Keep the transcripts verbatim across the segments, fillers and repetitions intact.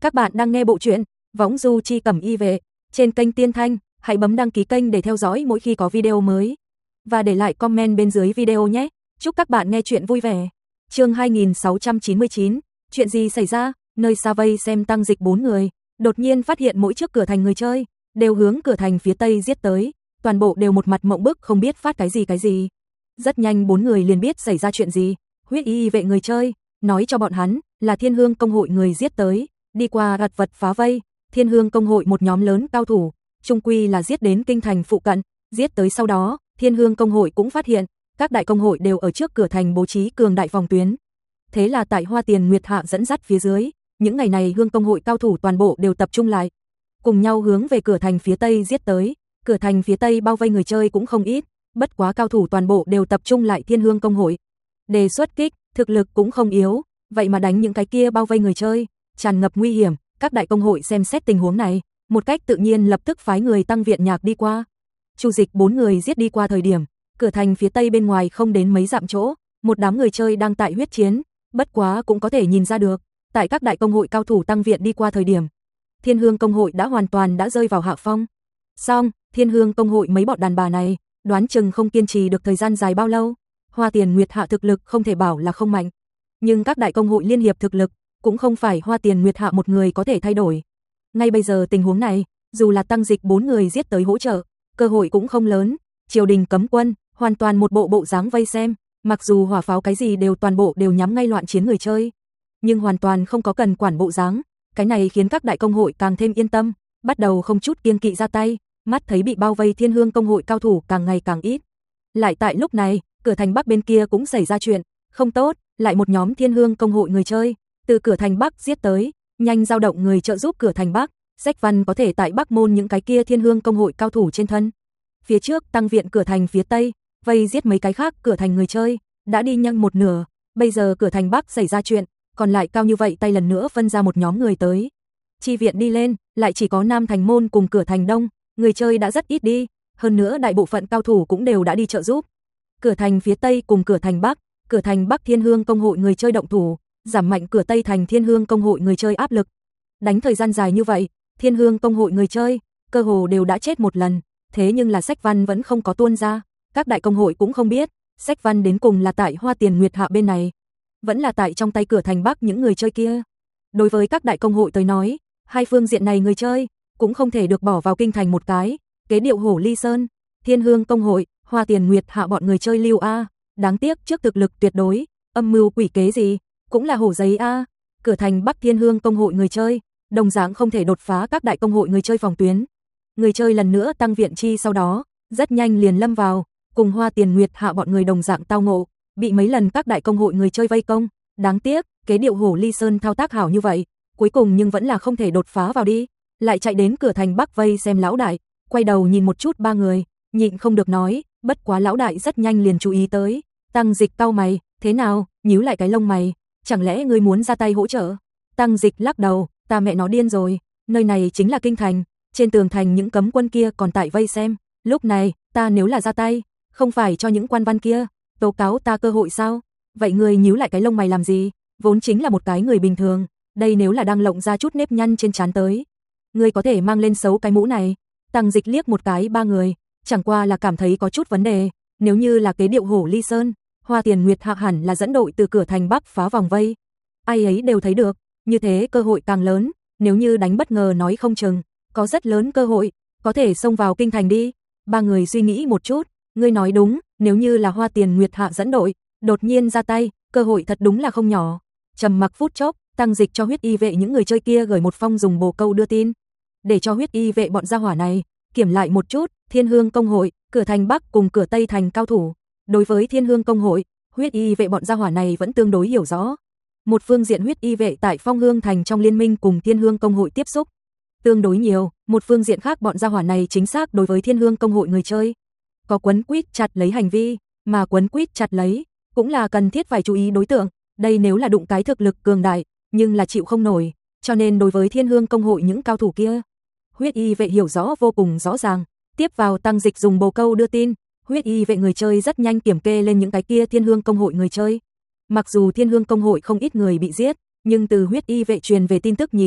Các bạn đang nghe bộ truyện Võng Du Chi Cẩm Y Vệ trên kênh Tiên Thanh, hãy bấm đăng ký kênh để theo dõi mỗi khi có video mới. Và để lại comment bên dưới video nhé. Chúc các bạn nghe chuyện vui vẻ. Chương hai nghìn sáu trăm chín mươi chín, chuyện gì xảy ra? Nơi xa vây xem tăng dịch bốn người, đột nhiên phát hiện mỗi trước cửa thành người chơi đều hướng cửa thành phía tây giết tới, toàn bộ đều một mặt mộng bức không biết phát cái gì cái gì. Rất nhanh bốn người liền biết xảy ra chuyện gì. Huyết y vệ người chơi nói cho bọn hắn là Thiên Hương công hội người giết tới, đi qua gặt vật phá vây. Thiên Hương công hội một nhóm lớn cao thủ, trung quy là giết đến kinh thành phụ cận, giết tới sau đó, Thiên Hương công hội cũng phát hiện các đại công hội đều ở trước cửa thành bố trí cường đại phòng tuyến. Thế là tại Hoa Tiền Nguyệt Hạ dẫn dắt phía dưới, những ngày này Hương công hội cao thủ toàn bộ đều tập trung lại, cùng nhau hướng về cửa thành phía tây giết tới. Cửa thành phía tây bao vây người chơi cũng không ít, bất quá cao thủ toàn bộ đều tập trung lại Thiên Hương công hội. Đề xuất kích, thực lực cũng không yếu, vậy mà đánh những cái kia bao vây người chơi, tràn ngập nguy hiểm. Các đại công hội xem xét tình huống này, một cách tự nhiên lập tức phái người tăng viện nhạc đi qua. Chu Dịch bốn người giết đi qua thời điểm, cửa thành phía tây bên ngoài không đến mấy dặm chỗ, một đám người chơi đang tại huyết chiến, bất quá cũng có thể nhìn ra được, tại các đại công hội cao thủ tăng viện đi qua thời điểm, Thiên Hương công hội đã hoàn toàn đã rơi vào hạ phong. Xong, Thiên Hương công hội mấy bọn đàn bà này, đoán chừng không kiên trì được thời gian dài bao lâu. Hoa Tiền Nguyệt Hạ thực lực không thể bảo là không mạnh, nhưng các đại công hội liên hiệp thực lực cũng không phải Hoa Tiền Nguyệt Hạ một người có thể thay đổi. Ngay bây giờ tình huống này, dù là tăng dịch bốn người giết tới hỗ trợ, cơ hội cũng không lớn. Triều đình cấm quân, hoàn toàn một bộ bộ dáng vây xem, mặc dù hỏa pháo cái gì đều toàn bộ đều nhắm ngay loạn chiến người chơi, nhưng hoàn toàn không có cần quản bộ dáng. Cái này khiến các đại công hội càng thêm yên tâm, bắt đầu không chút kiêng kỵ ra tay, mắt thấy bị bao vây Thiên Hương công hội cao thủ càng ngày càng ít. Lại tại lúc này, cửa thành Bắc bên kia cũng xảy ra chuyện không tốt, lại một nhóm Thiên Hương công hội người chơi từ cửa thành Bắc giết tới, nhanh dao động người trợ giúp cửa thành Bắc. Sách văn có thể tại Bắc môn những cái kia Thiên Hương công hội cao thủ trên thân. Phía trước tăng viện cửa thành phía tây, vây giết mấy cái khác cửa thành người chơi, đã đi nhanh một nửa, bây giờ cửa thành Bắc xảy ra chuyện, còn lại cao như vậy tay lần nữa phân ra một nhóm người tới. Chi viện đi lên, lại chỉ có Nam Thành môn cùng cửa thành Đông, người chơi đã rất ít đi, hơn nữa đại bộ phận cao thủ cũng đều đã đi trợ giúp. Cửa thành phía tây cùng cửa thành Bắc, cửa thành Bắc Thiên Hương công hội người chơi động thủ, giảm mạnh cửa tây thành Thiên Hương công hội người chơi áp lực. Đánh thời gian dài như vậy, Thiên Hương công hội người chơi cơ hồ đều đã chết một lần, thế nhưng là sách văn vẫn không có tuôn ra. Các đại công hội cũng không biết, sách văn đến cùng là tại Hoa Tiền Nguyệt Hạ bên này, vẫn là tại trong tay cửa thành Bắc những người chơi kia. Đối với các đại công hội tới nói, hai phương diện này người chơi cũng không thể được bỏ vào kinh thành một cái. Kế điệu hổ ly sơn, Thiên Hương công hội, Hoa Tiền Nguyệt Hạ bọn người chơi lưu a, đáng tiếc trước thực lực tuyệt đối, âm mưu quỷ kế gì cũng là hổ giấy a. Cửa thành Bắc Thiên Hương công hội người chơi đồng dạng không thể đột phá các đại công hội người chơi phòng tuyến. Người chơi lần nữa tăng viện chi sau đó, rất nhanh liền lâm vào, cùng Hoa Tiền Nguyệt Hạ bọn người đồng dạng tao ngộ, bị mấy lần các đại công hội người chơi vây công. Đáng tiếc, kế điệu hổ ly sơn thao tác hảo như vậy, cuối cùng nhưng vẫn là không thể đột phá vào đi, lại chạy đến cửa thành Bắc vây xem lão đại, quay đầu nhìn một chút ba người, nhịn không được nói, bất quá lão đại rất nhanh liền chú ý tới. Tăng dịch cau mày, thế nào, nhíu lại cái lông mày, chẳng lẽ ngươi muốn ra tay hỗ trợ? Tăng dịch lắc đầu, ta mẹ nó điên rồi, nơi này chính là kinh thành, trên tường thành những cấm quân kia còn tại vây xem, lúc này, ta nếu là ra tay, không phải cho những quan văn kia tố cáo ta cơ hội sao? Vậy ngươi nhíu lại cái lông mày làm gì? Vốn chính là một cái người bình thường, đây nếu là đang lộng ra chút nếp nhăn trên trán tới, ngươi có thể mang lên xấu cái mũ này. Tăng dịch liếc một cái ba người, chẳng qua là cảm thấy có chút vấn đề, nếu như là kế điệu hổ ly sơn, Hoa Tiền Nguyệt Hạ hẳn là dẫn đội từ cửa thành Bắc phá vòng vây, ai ấy đều thấy được, như thế cơ hội càng lớn, nếu như đánh bất ngờ nói không chừng, có rất lớn cơ hội, có thể xông vào kinh thành đi. Ba người suy nghĩ một chút, ngươi nói đúng, nếu như là Hoa Tiền Nguyệt Hạ dẫn đội, đột nhiên ra tay, cơ hội thật đúng là không nhỏ. Trầm mặc phút chốc, tăng dịch cho huyết y vệ những người chơi kia gửi một phong dùng bồ câu đưa tin, để cho huyết y vệ bọn gia hỏa này kiểm lại một chút Thiên Hương công hội, cửa thành Bắc cùng cửa Tây thành cao thủ. Đối với Thiên Hương công hội, huyết y vệ bọn gia hỏa này vẫn tương đối hiểu rõ. Một phương diện huyết y vệ tại Phong Hương thành trong liên minh cùng Thiên Hương công hội tiếp xúc tương đối nhiều, một phương diện khác bọn gia hỏa này chính xác đối với Thiên Hương công hội người chơi có quấn quýt chặt lấy hành vi, mà quấn quýt chặt lấy cũng là cần thiết phải chú ý đối tượng. Đây nếu là đụng cái thực lực cường đại, nhưng là chịu không nổi, cho nên đối với Thiên Hương công hội những cao thủ kia, huyết y vệ hiểu rõ vô cùng rõ ràng. Tiếp vào tăng dịch dùng bồ câu đưa tin, huyết y vệ người chơi rất nhanh kiểm kê lên những cái kia Thiên Hương công hội người chơi. Mặc dù Thiên Hương công hội không ít người bị giết, nhưng từ huyết y vệ truyền về tin tức nhìn,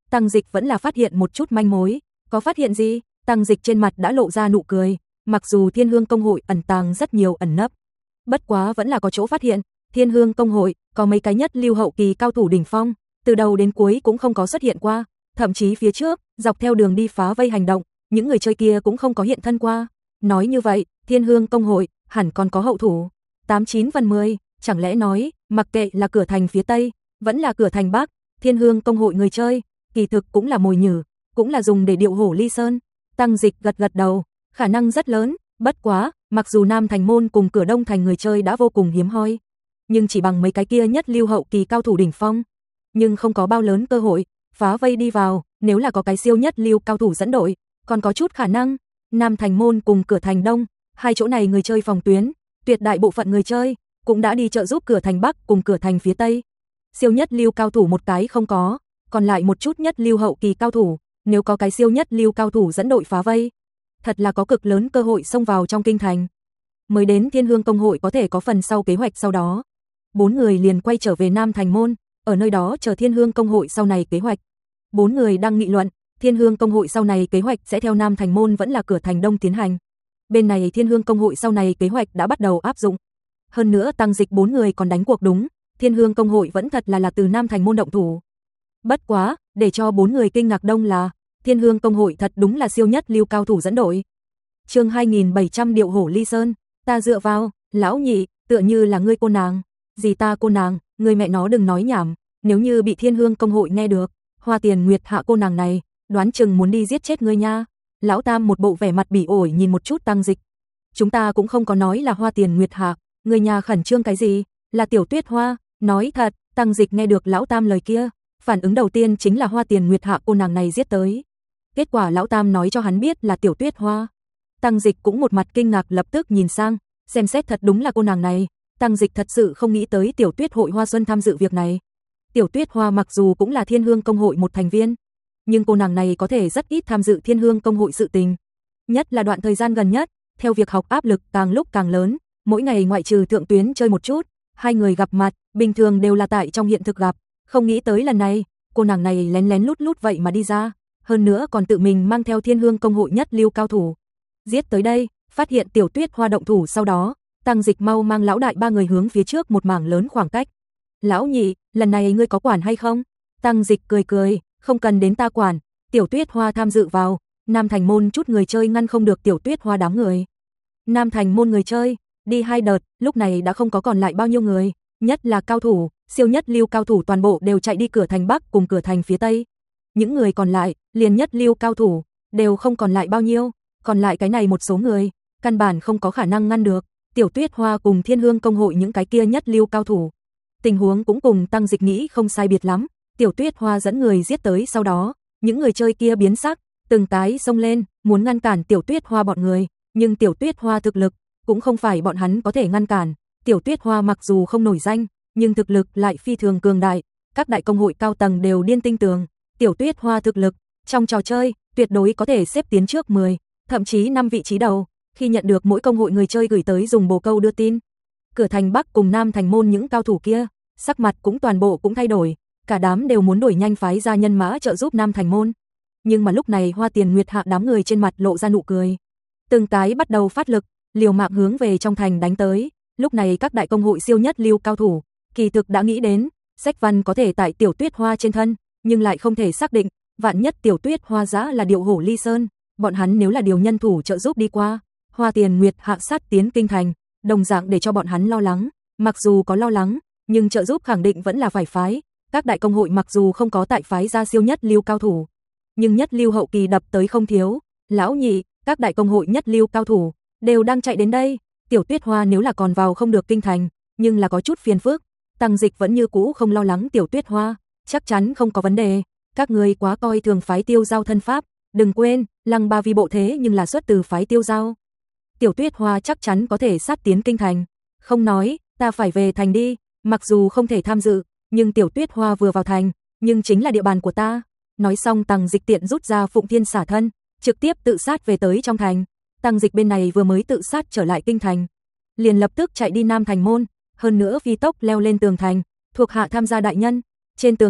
Tăng Dịch vẫn là phát hiện một chút manh mối. Có phát hiện gì? Tăng Dịch trên mặt đã lộ ra nụ cười, mặc dù Thiên Hương Công hội ẩn tàng rất nhiều ẩn nấp, bất quá vẫn là có chỗ phát hiện. Thiên Hương Công hội có mấy cái nhất lưu hậu kỳ cao thủ đỉnh phong, từ đầu đến cuối cũng không có xuất hiện qua, thậm chí phía trước, dọc theo đường đi phá vây hành động, những người chơi kia cũng không có hiện thân qua. Nói như vậy, Thiên Hương Công hội hẳn còn có hậu thủ. tám chín phần mười, chẳng lẽ nói, mặc kệ là cửa thành phía Tây, vẫn là cửa thành Bắc, Thiên Hương Công hội người chơi, kỳ thực cũng là mồi nhử, cũng là dùng để điệu hổ ly sơn. Tăng Dịch gật gật đầu, khả năng rất lớn, bất quá, mặc dù Nam Thành môn cùng cửa Đông thành người chơi đã vô cùng hiếm hoi, nhưng chỉ bằng mấy cái kia nhất lưu hậu kỳ cao thủ đỉnh phong, nhưng không có bao lớn cơ hội phá vây đi vào. Nếu là có cái siêu nhất lưu cao thủ dẫn đội, còn có chút khả năng. Nam Thành môn cùng cửa thành Đông, hai chỗ này người chơi phòng tuyến, tuyệt đại bộ phận người chơi cũng đã đi trợ giúp cửa thành Bắc cùng cửa thành phía Tây. Siêu nhất lưu cao thủ một cái không có, còn lại một chút nhất lưu hậu kỳ cao thủ, nếu có cái siêu nhất lưu cao thủ dẫn đội phá vây, thật là có cực lớn cơ hội xông vào trong kinh thành. Mới đến Thiên Hương Công hội có thể có phần sau kế hoạch sau đó. Bốn người liền quay trở về Nam Thành môn, ở nơi đó chờ Thiên Hương Công hội sau này kế hoạch. Bốn người đang nghị luận, Thiên Hương Công hội sau này kế hoạch sẽ theo Nam Thành môn vẫn là cửa thành Đông tiến hành. Bên này Thiên Hương Công hội sau này kế hoạch đã bắt đầu áp dụng. Hơn nữa Tăng Dịch bốn người còn đánh cuộc đúng, Thiên Hương Công hội vẫn thật là là từ Nam Thành môn động thủ. Bất quá, để cho bốn người kinh ngạc đông là, Thiên Hương Công hội thật đúng là siêu nhất lưu cao thủ dẫn đội. Chương hai nghìn bảy trăm điệu hổ ly sơn, ta dựa vào, lão nhị, tựa như là ngươi cô nàng. Gì ta cô nàng, ngươi mẹ nó đừng nói nhảm, nếu như bị Thiên Hương Công hội nghe được, Hoa Tiền Nguyệt Hạ cô nàng này, đoán chừng muốn đi giết chết ngươi nha. Lão Tam một bộ vẻ mặt bỉ ổi nhìn một chút Tăng Dịch. Chúng ta cũng không có nói là Hoa Tiền Nguyệt Hạ, người nhà khẩn trương cái gì, là Tiểu Tuyết Hoa, nói thật. Tăng Dịch nghe được Lão Tam lời kia, phản ứng đầu tiên chính là Hoa Tiền Nguyệt Hạ cô nàng này giết tới. Kết quả Lão Tam nói cho hắn biết là Tiểu Tuyết Hoa. Tăng Dịch cũng một mặt kinh ngạc lập tức nhìn sang, xem xét thật đúng là cô nàng này. Tăng Dịch thật sự không nghĩ tới Tiểu Tuyết hội Hoa Xuân tham dự việc này. Tiểu Tuyết Hoa mặc dù cũng là Thiên Hương Công hội một thành viên, nhưng cô nàng này có thể rất ít tham dự Thiên Hương Công hội sự tình. Nhất là đoạn thời gian gần nhất, theo việc học áp lực càng lúc càng lớn, mỗi ngày ngoại trừ thượng tuyến chơi một chút, hai người gặp mặt, bình thường đều là tại trong hiện thực gặp. Không nghĩ tới lần này, cô nàng này lén lén lút lút vậy mà đi ra, hơn nữa còn tự mình mang theo Thiên Hương Công hội nhất lưu cao thủ. Giết tới đây, phát hiện Tiểu Tuyết Hoa động thủ sau đó, Tăng Dịch mau mang lão đại ba người hướng phía trước một mảng lớn khoảng cách. Lão nhị, lần này ngươi có quản hay không? Tăng Dịch cười cười, không cần đến ta quản, Tiểu Tuyết Hoa tham dự vào, Nam Thành môn chút người chơi ngăn không được Tiểu Tuyết Hoa đám người. Nam Thành môn người chơi, đi hai đợt, lúc này đã không có còn lại bao nhiêu người, nhất là cao thủ, siêu nhất lưu cao thủ toàn bộ đều chạy đi cửa thành Bắc cùng cửa thành phía Tây. Những người còn lại, liền nhất lưu cao thủ, đều không còn lại bao nhiêu, còn lại cái này một số người, căn bản không có khả năng ngăn được Tiểu Tuyết Hoa cùng Thiên Hương Công hội những cái kia nhất lưu cao thủ. Tình huống cũng cùng Tăng Dịch nghĩ không sai biệt lắm, Tiểu Tuyết Hoa dẫn người giết tới sau đó, những người chơi kia biến sắc, từng cái xông lên, muốn ngăn cản Tiểu Tuyết Hoa bọn người, nhưng Tiểu Tuyết Hoa thực lực cũng không phải bọn hắn có thể ngăn cản. Tiểu Tuyết Hoa mặc dù không nổi danh, nhưng thực lực lại phi thường cường đại, các đại công hội cao tầng đều điên tinh tường, Tiểu Tuyết Hoa thực lực trong trò chơi tuyệt đối có thể xếp tiến trước mười, thậm chí năm vị trí đầu. Khi nhận được mỗi công hội người chơi gửi tới dùng bồ câu đưa tin, cửa thành Bắc cùng Nam Thành môn những cao thủ kia, sắc mặt cũng toàn bộ cũng thay đổi, cả đám đều muốn đuổi nhanh phái ra nhân mã trợ giúp Nam Thành môn. Nhưng mà lúc này Hoa Tiền Nguyệt Hạ đám người trên mặt lộ ra nụ cười, từng cái bắt đầu phát lực, liều mạng hướng về trong thành đánh tới. Lúc này các đại công hội siêu nhất lưu cao thủ, kỳ thực đã nghĩ đến, sách văn có thể tại Tiểu Tuyết Hoa trên thân, nhưng lại không thể xác định, vạn nhất Tiểu Tuyết Hoa giã là điệu hổ ly sơn, bọn hắn nếu là điều nhân thủ trợ giúp đi qua, Hoa Tiền Nguyệt Hạ sát tiến kinh thành, đồng dạng để cho bọn hắn lo lắng. Mặc dù có lo lắng, nhưng trợ giúp khẳng định vẫn là phải phái. Các đại công hội mặc dù không có tại phái ra siêu nhất lưu cao thủ, nhưng nhất lưu hậu kỳ đập tới không thiếu. Lão nhị, các đại công hội nhất lưu cao thủ đều đang chạy đến đây. Tiểu Tuyết Hoa nếu là còn vào không được kinh thành, nhưng là có chút phiền phức. Tăng Dịch vẫn như cũ không lo lắng Tiểu Tuyết Hoa, chắc chắn không có vấn đề. Các người quá coi thường phái Tiêu Giao thân pháp, đừng quên, Lăng Ba Vi bộ thế nhưng là xuất từ phái Tiêu Giao. Tiểu Tuyết Hoa chắc chắn có thể sát tiến kinh thành. Không nói, ta phải về thành đi, mặc dù không thể tham dự, nhưng Tiểu Tuyết Hoa vừa vào thành, nhưng chính là địa bàn của ta. Nói xong Tăng Dịch tiện rút ra Phụng Thiên xả thân, trực tiếp tự sát về tới trong thành. Tăng Dịch bên này vừa mới tự sát trở lại kinh thành, liền lập tức chạy đi Nam Thành môn, hơn nữa phi tốc leo lên tường thành, thuộc hạ tham gia đại nhân. Trên tường thành,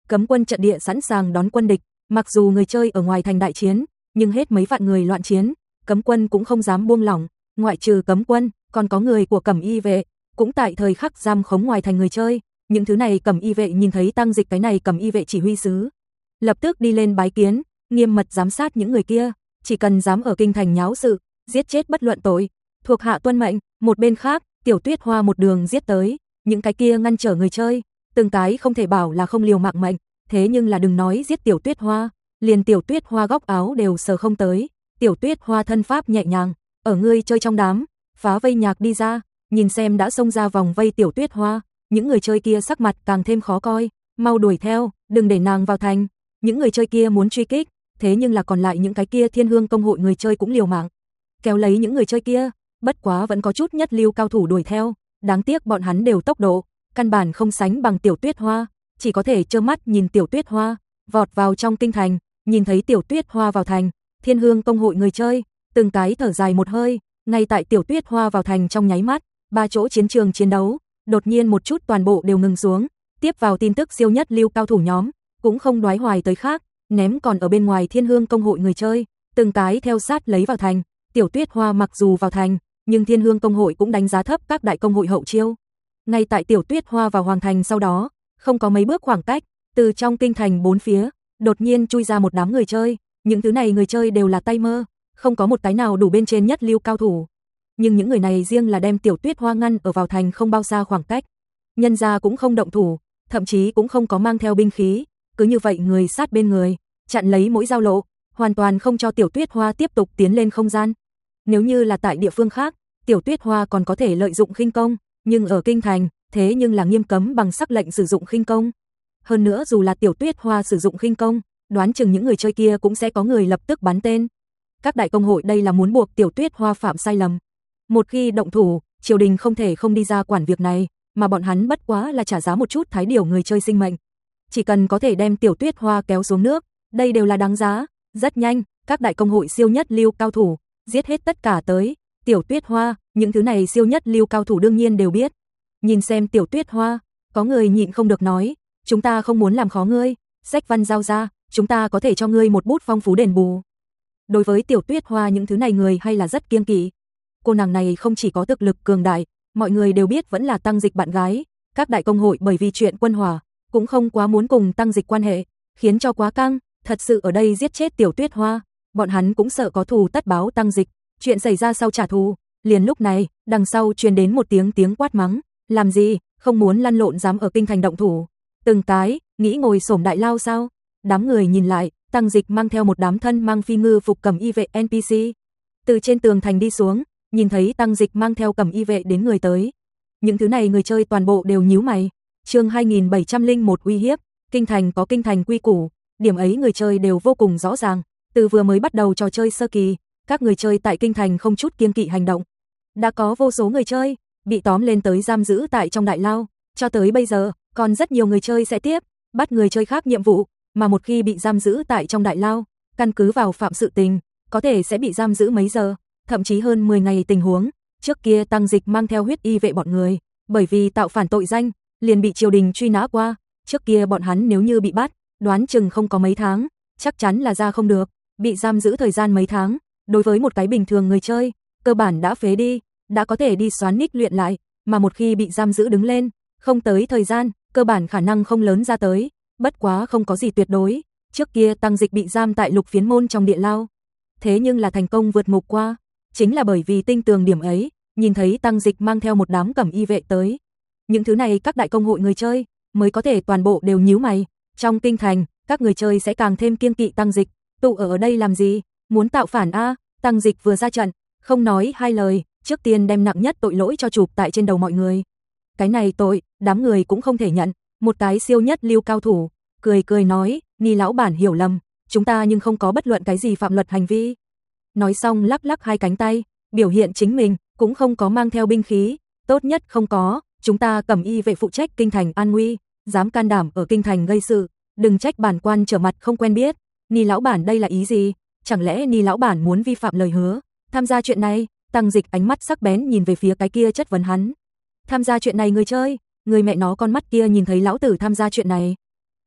cấm quân trận địa sẵn sàng đón quân địch, mặc dù người chơi ở ngoài thành đại chiến, nhưng hết mấy vạn người loạn chiến, cấm quân cũng không dám buông lỏng, ngoại trừ cấm quân, còn có người của Cẩm Y vệ, cũng tại thời khắc giam khống ngoài thành người chơi, những thứ này Cẩm Y vệ nhìn thấy Tăng Dịch cái này Cẩm Y vệ chỉ huy sứ, lập tức đi lên bái kiến, nghiêm mật giám sát những người kia, chỉ cần dám ở kinh thành nháo sự, giết chết bất luận tội, thuộc hạ tuân mệnh. Một bên khác, Tiểu Tuyết Hoa một đường giết tới, những cái kia ngăn trở người chơi, từng cái không thể bảo là không liều mạng mệnh, thế nhưng là đừng nói giết Tiểu Tuyết Hoa, liền Tiểu Tuyết Hoa góc áo đều sờ không tới. Tiểu Tuyết Hoa thân pháp nhẹ nhàng, ở ngươi chơi trong đám, phá vây nhạc đi ra, nhìn xem đã xông ra vòng vây Tiểu Tuyết Hoa, những người chơi kia sắc mặt càng thêm khó coi, mau đuổi theo, đừng để nàng vào thành. Những người chơi kia muốn truy kích, thế nhưng là còn lại những cái kia Thiên Hương công hội người chơi cũng liều mạng, kéo lấy những người chơi kia, bất quá vẫn có chút nhất lưu cao thủ đuổi theo, đáng tiếc bọn hắn đều tốc độ, căn bản không sánh bằng Tiểu Tuyết Hoa, chỉ có thể trơ mắt nhìn Tiểu Tuyết Hoa vọt vào trong kinh thành, nhìn thấy Tiểu Tuyết Hoa vào thành, Thiên Hương công hội người chơi, từng cái thở dài một hơi, ngay tại Tiểu Tuyết Hoa vào thành trong nháy mắt, ba chỗ chiến trường chiến đấu, đột nhiên một chút toàn bộ đều ngừng xuống, tiếp vào tin tức siêu nhất lưu cao thủ nhóm, cũng không đoái hoài tới khác, ném còn ở bên ngoài Thiên Hương công hội người chơi, từng cái theo sát lấy vào thành. Tiểu Tuyết Hoa mặc dù vào thành, nhưng Thiên Hương công hội cũng đánh giá thấp các đại công hội hậu chiêu. Ngay tại Tiểu Tuyết Hoa vào hoàng thành sau đó, không có mấy bước khoảng cách, từ trong kinh thành bốn phía, đột nhiên chui ra một đám người chơi, những thứ này người chơi đều là tay mơ, không có một cái nào đủ bên trên nhất lưu cao thủ. Nhưng những người này riêng là đem Tiểu Tuyết Hoa ngăn ở vào thành không bao xa khoảng cách. Nhân gia cũng không động thủ, thậm chí cũng không có mang theo binh khí, cứ như vậy người sát bên người, chặn lấy mỗi giao lộ, hoàn toàn không cho Tiểu Tuyết Hoa tiếp tục tiến lên không gian. Nếu như là tại địa phương khác, Tiểu Tuyết Hoa còn có thể lợi dụng khinh công, nhưng ở kinh thành, thế nhưng là nghiêm cấm bằng sắc lệnh sử dụng khinh công. Hơn nữa dù là Tiểu Tuyết Hoa sử dụng khinh công, đoán chừng những người chơi kia cũng sẽ có người lập tức bắn tên. Các đại công hội đây là muốn buộc Tiểu Tuyết Hoa phạm sai lầm. Một khi động thủ, triều đình không thể không đi ra quản việc này, mà bọn hắn bất quá là trả giá một chút thái điều người chơi sinh mệnh. Chỉ cần có thể đem Tiểu Tuyết Hoa kéo xuống nước, đây đều là đáng giá. Rất nhanh, các đại công hội siêu nhất lưu cao thủ giết hết tất cả tới Tiểu Tuyết Hoa, những thứ này siêu nhất lưu cao thủ đương nhiên đều biết. Nhìn xem Tiểu Tuyết Hoa, có người nhịn không được nói, chúng ta không muốn làm khó ngươi, sách văn giao ra, chúng ta có thể cho ngươi một bút phong phú đền bù. Đối với Tiểu Tuyết Hoa những thứ này người hay là rất kiêng kỵ. Cô nàng này không chỉ có thực lực cường đại, mọi người đều biết vẫn là Tăng Dịch bạn gái, các đại công hội bởi vì chuyện quân hỏa, cũng không quá muốn cùng Tăng Dịch quan hệ, khiến cho quá căng, thật sự ở đây giết chết Tiểu Tuyết Hoa, bọn hắn cũng sợ có thù tất báo Tăng Dịch, chuyện xảy ra sau trả thù. Liền lúc này, đằng sau truyền đến một tiếng tiếng quát mắng, làm gì, không muốn lăn lộn dám ở kinh thành động thủ. Từng cái, nghĩ ngồi xổm đại lao sao? Đám người nhìn lại, Tăng Dịch mang theo một đám thân mang phi ngư phục Cẩm Y vệ en pê xê. Từ trên tường thành đi xuống, nhìn thấy Tăng Dịch mang theo Cẩm Y vệ đến người tới. Những thứ này người chơi toàn bộ đều nhíu mày. Chương hai nghìn bảy trăm lẻ một uy hiếp, kinh thành có kinh thành quy củ, điểm ấy người chơi đều vô cùng rõ ràng. Từ vừa mới bắt đầu trò chơi sơ kỳ, các người chơi tại kinh thành không chút kiêng kỵ hành động. Đã có vô số người chơi bị tóm lên tới giam giữ tại trong đại lao, cho tới bây giờ, còn rất nhiều người chơi sẽ tiếp bắt người chơi khác nhiệm vụ, mà một khi bị giam giữ tại trong đại lao, căn cứ vào phạm sự tình, có thể sẽ bị giam giữ mấy giờ, thậm chí hơn mười ngày tình huống. Trước kia Tăng Dịch mang theo huyết y vệ bọn người, bởi vì tạo phản tội danh, liền bị triều đình truy nã qua, trước kia bọn hắn nếu như bị bắt, đoán chừng không có mấy tháng, chắc chắn là ra không được, bị giam giữ thời gian mấy tháng, đối với một cái bình thường người chơi, cơ bản đã phế đi, đã có thể đi xoán nick luyện lại, mà một khi bị giam giữ đứng lên, không tới thời gian, cơ bản khả năng không lớn ra tới, bất quá không có gì tuyệt đối, trước kia Tăng Dịch bị giam tại Lục Phiến môn trong địa lao, thế nhưng là thành công vượt ngục qua, chính là bởi vì tinh tường điểm ấy, nhìn thấy Tăng Dịch mang theo một đám Cẩm Y vệ tới. Những thứ này các đại công hội người chơi mới có thể toàn bộ đều nhíu mày, trong kinh thành, các người chơi sẽ càng thêm kiêng kỵ Tăng Dịch, tụ ở ở đây làm gì, muốn tạo phản a? Tăng Dịch vừa ra trận, không nói hai lời, trước tiên đem nặng nhất tội lỗi cho chụp tại trên đầu mọi người. Cái này tội, đám người cũng không thể nhận, một cái siêu nhất lưu cao thủ, cười cười nói, Ni lão bản hiểu lầm, chúng ta nhưng không có bất luận cái gì phạm luật hành vi. Nói xong lắc lắc hai cánh tay, biểu hiện chính mình, cũng không có mang theo binh khí, tốt nhất không có, chúng ta Cẩm Y vệ phụ trách kinh thành an nguy, dám can đảm ở kinh thành gây sự, đừng trách bản quan trở mặt không quen biết. Ni lão bản đây là ý gì? Chẳng lẽ Ni lão bản muốn vi phạm lời hứa, tham gia chuyện này? Tăng Dịch ánh mắt sắc bén nhìn về phía cái kia chất vấn hắn. Tham gia chuyện này người chơi, người mẹ nó con mắt kia nhìn thấy lão tử tham gia chuyện này.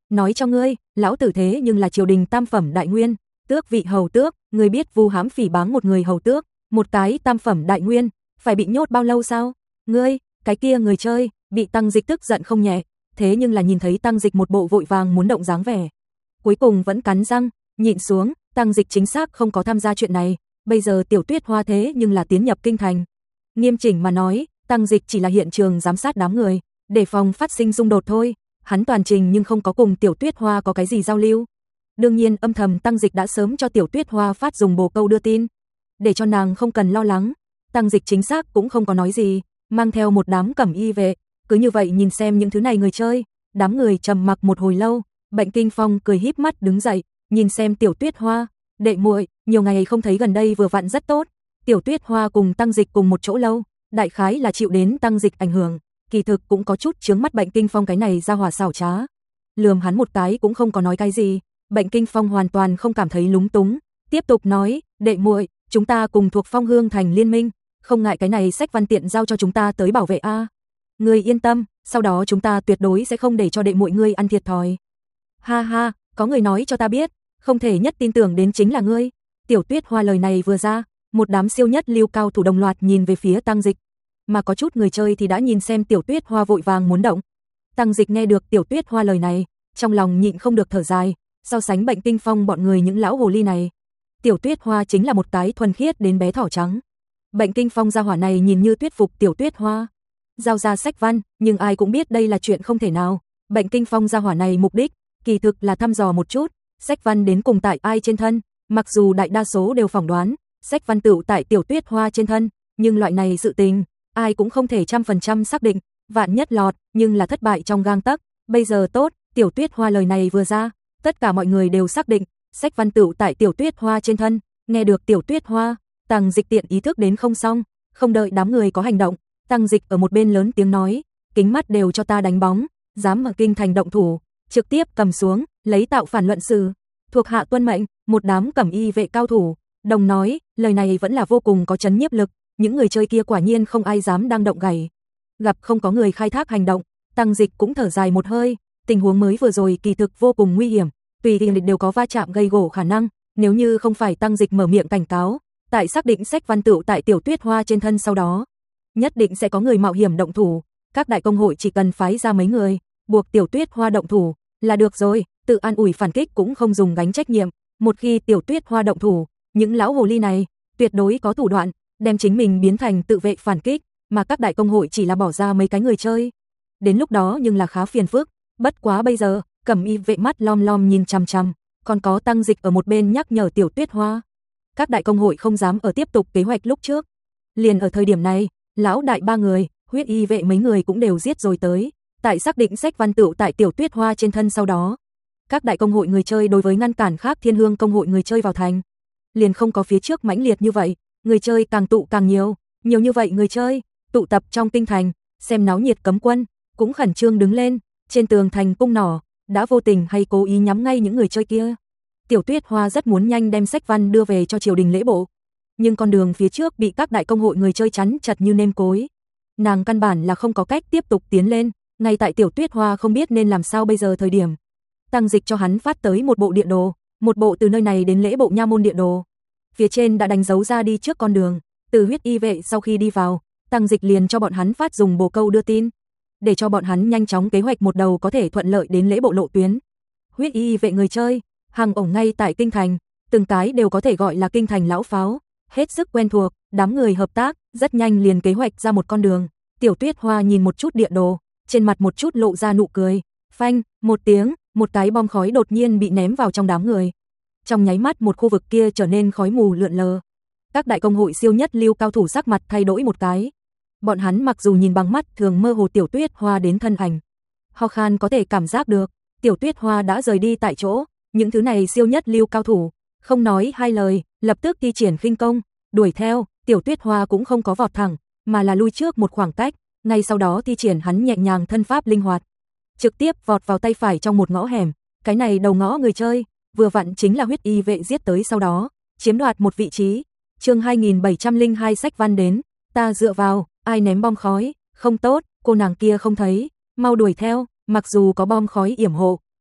Nói cho ngươi, lão tử thế nhưng là triều đình tam phẩm đại nguyên, tước vị hầu tước, ngươi biết vu hãm phỉ báng một người hầu tước, một cái tam phẩm đại nguyên, phải bị nhốt bao lâu sao? Ngươi, cái kia người chơi, bị Tăng Dịch tức giận không nhẹ, thế nhưng là nhìn thấy Tăng Dịch một bộ vội vàng muốn động dáng vẻ. Cuối cùng vẫn cắn răng, nhịn xuống, Tăng Dịch chính xác không có tham gia chuyện này, bây giờ Tiểu Tuyết Hoa thế nhưng là tiến nhập kinh thành. Nghiêm chỉnh mà nói, Tăng Dịch chỉ là hiện trường giám sát đám người, để phòng phát sinh xung đột thôi, hắn toàn trình nhưng không có cùng Tiểu Tuyết Hoa có cái gì giao lưu. Đương nhiên âm thầm Tăng Dịch đã sớm cho Tiểu Tuyết Hoa phát dùng bồ câu đưa tin, để cho nàng không cần lo lắng. Tăng Dịch chính xác cũng không có nói gì, mang theo một đám cẩm y vệ, cứ như vậy nhìn xem những thứ này người chơi, đám người trầm mặc một hồi lâu, Bệnh Kinh Phong cười híp mắt đứng dậy, nhìn xem Tiểu Tuyết Hoa, đệ muội, nhiều ngày không thấy gần đây vừa vặn rất tốt. Tiểu Tuyết Hoa cùng Tăng Dịch cùng một chỗ lâu, đại khái là chịu đến Tăng Dịch ảnh hưởng, kỳ thực cũng có chút chướng mắt Bệnh Kinh Phong cái này ra hỏa xảo trá. Lườm hắn một cái cũng không có nói cái gì, Bệnh Kinh Phong hoàn toàn không cảm thấy lúng túng, tiếp tục nói, đệ muội, chúng ta cùng thuộc Phong Hương thành liên minh, không ngại cái này sách văn tiện giao cho chúng ta tới bảo vệ a. Ngươi yên tâm, sau đó chúng ta tuyệt đối sẽ không để cho đệ muội ngươi ăn thiệt thòi. Ha ha, có người nói cho ta biết, không thể nhất tin tưởng đến chính là ngươi. Tiểu Tuyết Hoa lời này vừa ra, một đám siêu nhất lưu cao thủ đồng loạt nhìn về phía Tăng Dịch, mà có chút người chơi thì đã nhìn xem Tiểu Tuyết Hoa vội vàng muốn động. Tăng Dịch nghe được Tiểu Tuyết Hoa lời này, trong lòng nhịn không được thở dài, so sánh Bệnh Kinh Phong bọn người những lão hồ ly này, Tiểu Tuyết Hoa chính là một cái thuần khiết đến bé thỏ trắng. Bệnh Kinh Phong gia hỏa này nhìn như thuyết phục Tiểu Tuyết Hoa giao ra sách văn, nhưng ai cũng biết đây là chuyện không thể nào. Bệnh Kinh Phong gia hỏa này mục đích kỳ thực là thăm dò một chút sách văn đến cùng tại ai trên thân, mặc dù đại đa số đều phỏng đoán sách văn tựu tại Tiểu Tuyết Hoa trên thân, nhưng loại này sự tình ai cũng không thể trăm phần trăm xác định, vạn nhất lọt, nhưng là thất bại trong gang tấc. Bây giờ tốt, Tiểu Tuyết Hoa lời này vừa ra, tất cả mọi người đều xác định sách văn tựu tại Tiểu Tuyết Hoa trên thân. Nghe được Tiểu Tuyết Hoa, Tăng Dịch tiện ý thức đến không xong, không đợi đám người có hành động, Tăng Dịch ở một bên lớn tiếng nói, kính mắt đều cho ta đánh bóng, dám ở kinh thành động thủ, trực tiếp cầm xuống, lấy tạo phản luận xử. Thuộc hạ tuân mệnh. Một đám cẩm y vệ cao thủ đồng nói, lời này vẫn là vô cùng có chấn nhiếp lực, những người chơi kia quả nhiên không ai dám đang động gảy. Gặp không có người khai thác hành động, Tăng Dịch cũng thở dài một hơi, tình huống mới vừa rồi kỳ thực vô cùng nguy hiểm, tùy tiện đều có va chạm gây gổ khả năng, nếu như không phải Tăng Dịch mở miệng cảnh cáo, tại xác định sách văn tựu tại Tiểu Tuyết Hoa trên thân sau đó, nhất định sẽ có người mạo hiểm động thủ, các đại công hội chỉ cần phái ra mấy người, buộc Tiểu Tuyết Hoa động thủ là được rồi, tự an ủi phản kích cũng không dùng gánh trách nhiệm, một khi Tiểu Tuyết Hoa động thủ, những lão hồ ly này tuyệt đối có thủ đoạn, đem chính mình biến thành tự vệ phản kích, mà các đại công hội chỉ là bỏ ra mấy cái người chơi. Đến lúc đó nhưng là khá phiền phức, bất quá bây giờ, cẩm y vệ mắt lom lom nhìn chằm chằm, còn có Tăng Dịch ở một bên nhắc nhở Tiểu Tuyết Hoa. Các đại công hội không dám ở tiếp tục kế hoạch lúc trước. Liền ở thời điểm này, lão đại ba người, huyết y vệ mấy người cũng đều giết rồi tới, tại xác định sách văn tựu tại Tiểu Tuyết Hoa trên thân sau đó. Các đại công hội người chơi đối với ngăn cản khác Thiên Hương công hội người chơi vào thành, liền không có phía trước mãnh liệt như vậy, người chơi càng tụ càng nhiều, nhiều như vậy người chơi, tụ tập trong kinh thành, xem náo nhiệt cấm quân, cũng khẩn trương đứng lên, trên tường thành cung nỏ, đã vô tình hay cố ý nhắm ngay những người chơi kia. Tiểu Tuyết Hoa rất muốn nhanh đem sách văn đưa về cho triều đình lễ bộ, nhưng con đường phía trước bị các đại công hội người chơi chắn chặt như nêm cối. Nàng căn bản là không có cách tiếp tục tiến lên, ngay tại Tiểu Tuyết Hoa không biết nên làm sao bây giờ thời điểm. Tăng Dịch cho hắn phát tới một bộ địa đồ, một bộ từ nơi này đến lễ bộ nha môn địa đồ. Phía trên đã đánh dấu ra đi trước con đường, từ huyết y vệ sau khi đi vào, Tăng Dịch liền cho bọn hắn phát dùng bồ câu đưa tin, để cho bọn hắn nhanh chóng kế hoạch một đầu có thể thuận lợi đến lễ bộ lộ tuyến. Huyết y vệ người chơi, hàng ổng ngay tại kinh thành, từng cái đều có thể gọi là kinh thành lão pháo, hết sức quen thuộc, đám người hợp tác, rất nhanh liền kế hoạch ra một con đường. Tiểu Tuyết Hoa nhìn một chút địa đồ, trên mặt một chút lộ ra nụ cười, phanh, một tiếng, một cái bom khói đột nhiên bị ném vào trong đám người. Trong nháy mắt một khu vực kia trở nên khói mù lượn lờ. Các đại công hội siêu nhất lưu cao thủ sắc mặt thay đổi một cái. Bọn hắn mặc dù nhìn bằng mắt thường mơ hồ Tiểu Tuyết Hoa đến thân ảnh, ho khan có thể cảm giác được, Tiểu Tuyết Hoa đã rời đi tại chỗ, những thứ này siêu nhất lưu cao thủ, không nói hai lời, lập tức thi triển khinh công, đuổi theo, Tiểu Tuyết Hoa cũng không có vọt thẳng, mà là lui trước một khoảng cách, ngay sau đó thi triển hắn nhẹ nhàng thân pháp linh hoạt, trực tiếp vọt vào tay phải trong một ngõ hẻm, cái này đầu ngõ người chơi, vừa vặn chính là huyết y vệ giết tới sau đó, chiếm đoạt một vị trí. Chương hai nghìn bảy trăm lẻ hai sách văn đến, ta dựa vào, ai ném bom khói, không tốt, cô nàng kia không thấy, mau đuổi theo, mặc dù có bom khói yểm hộ,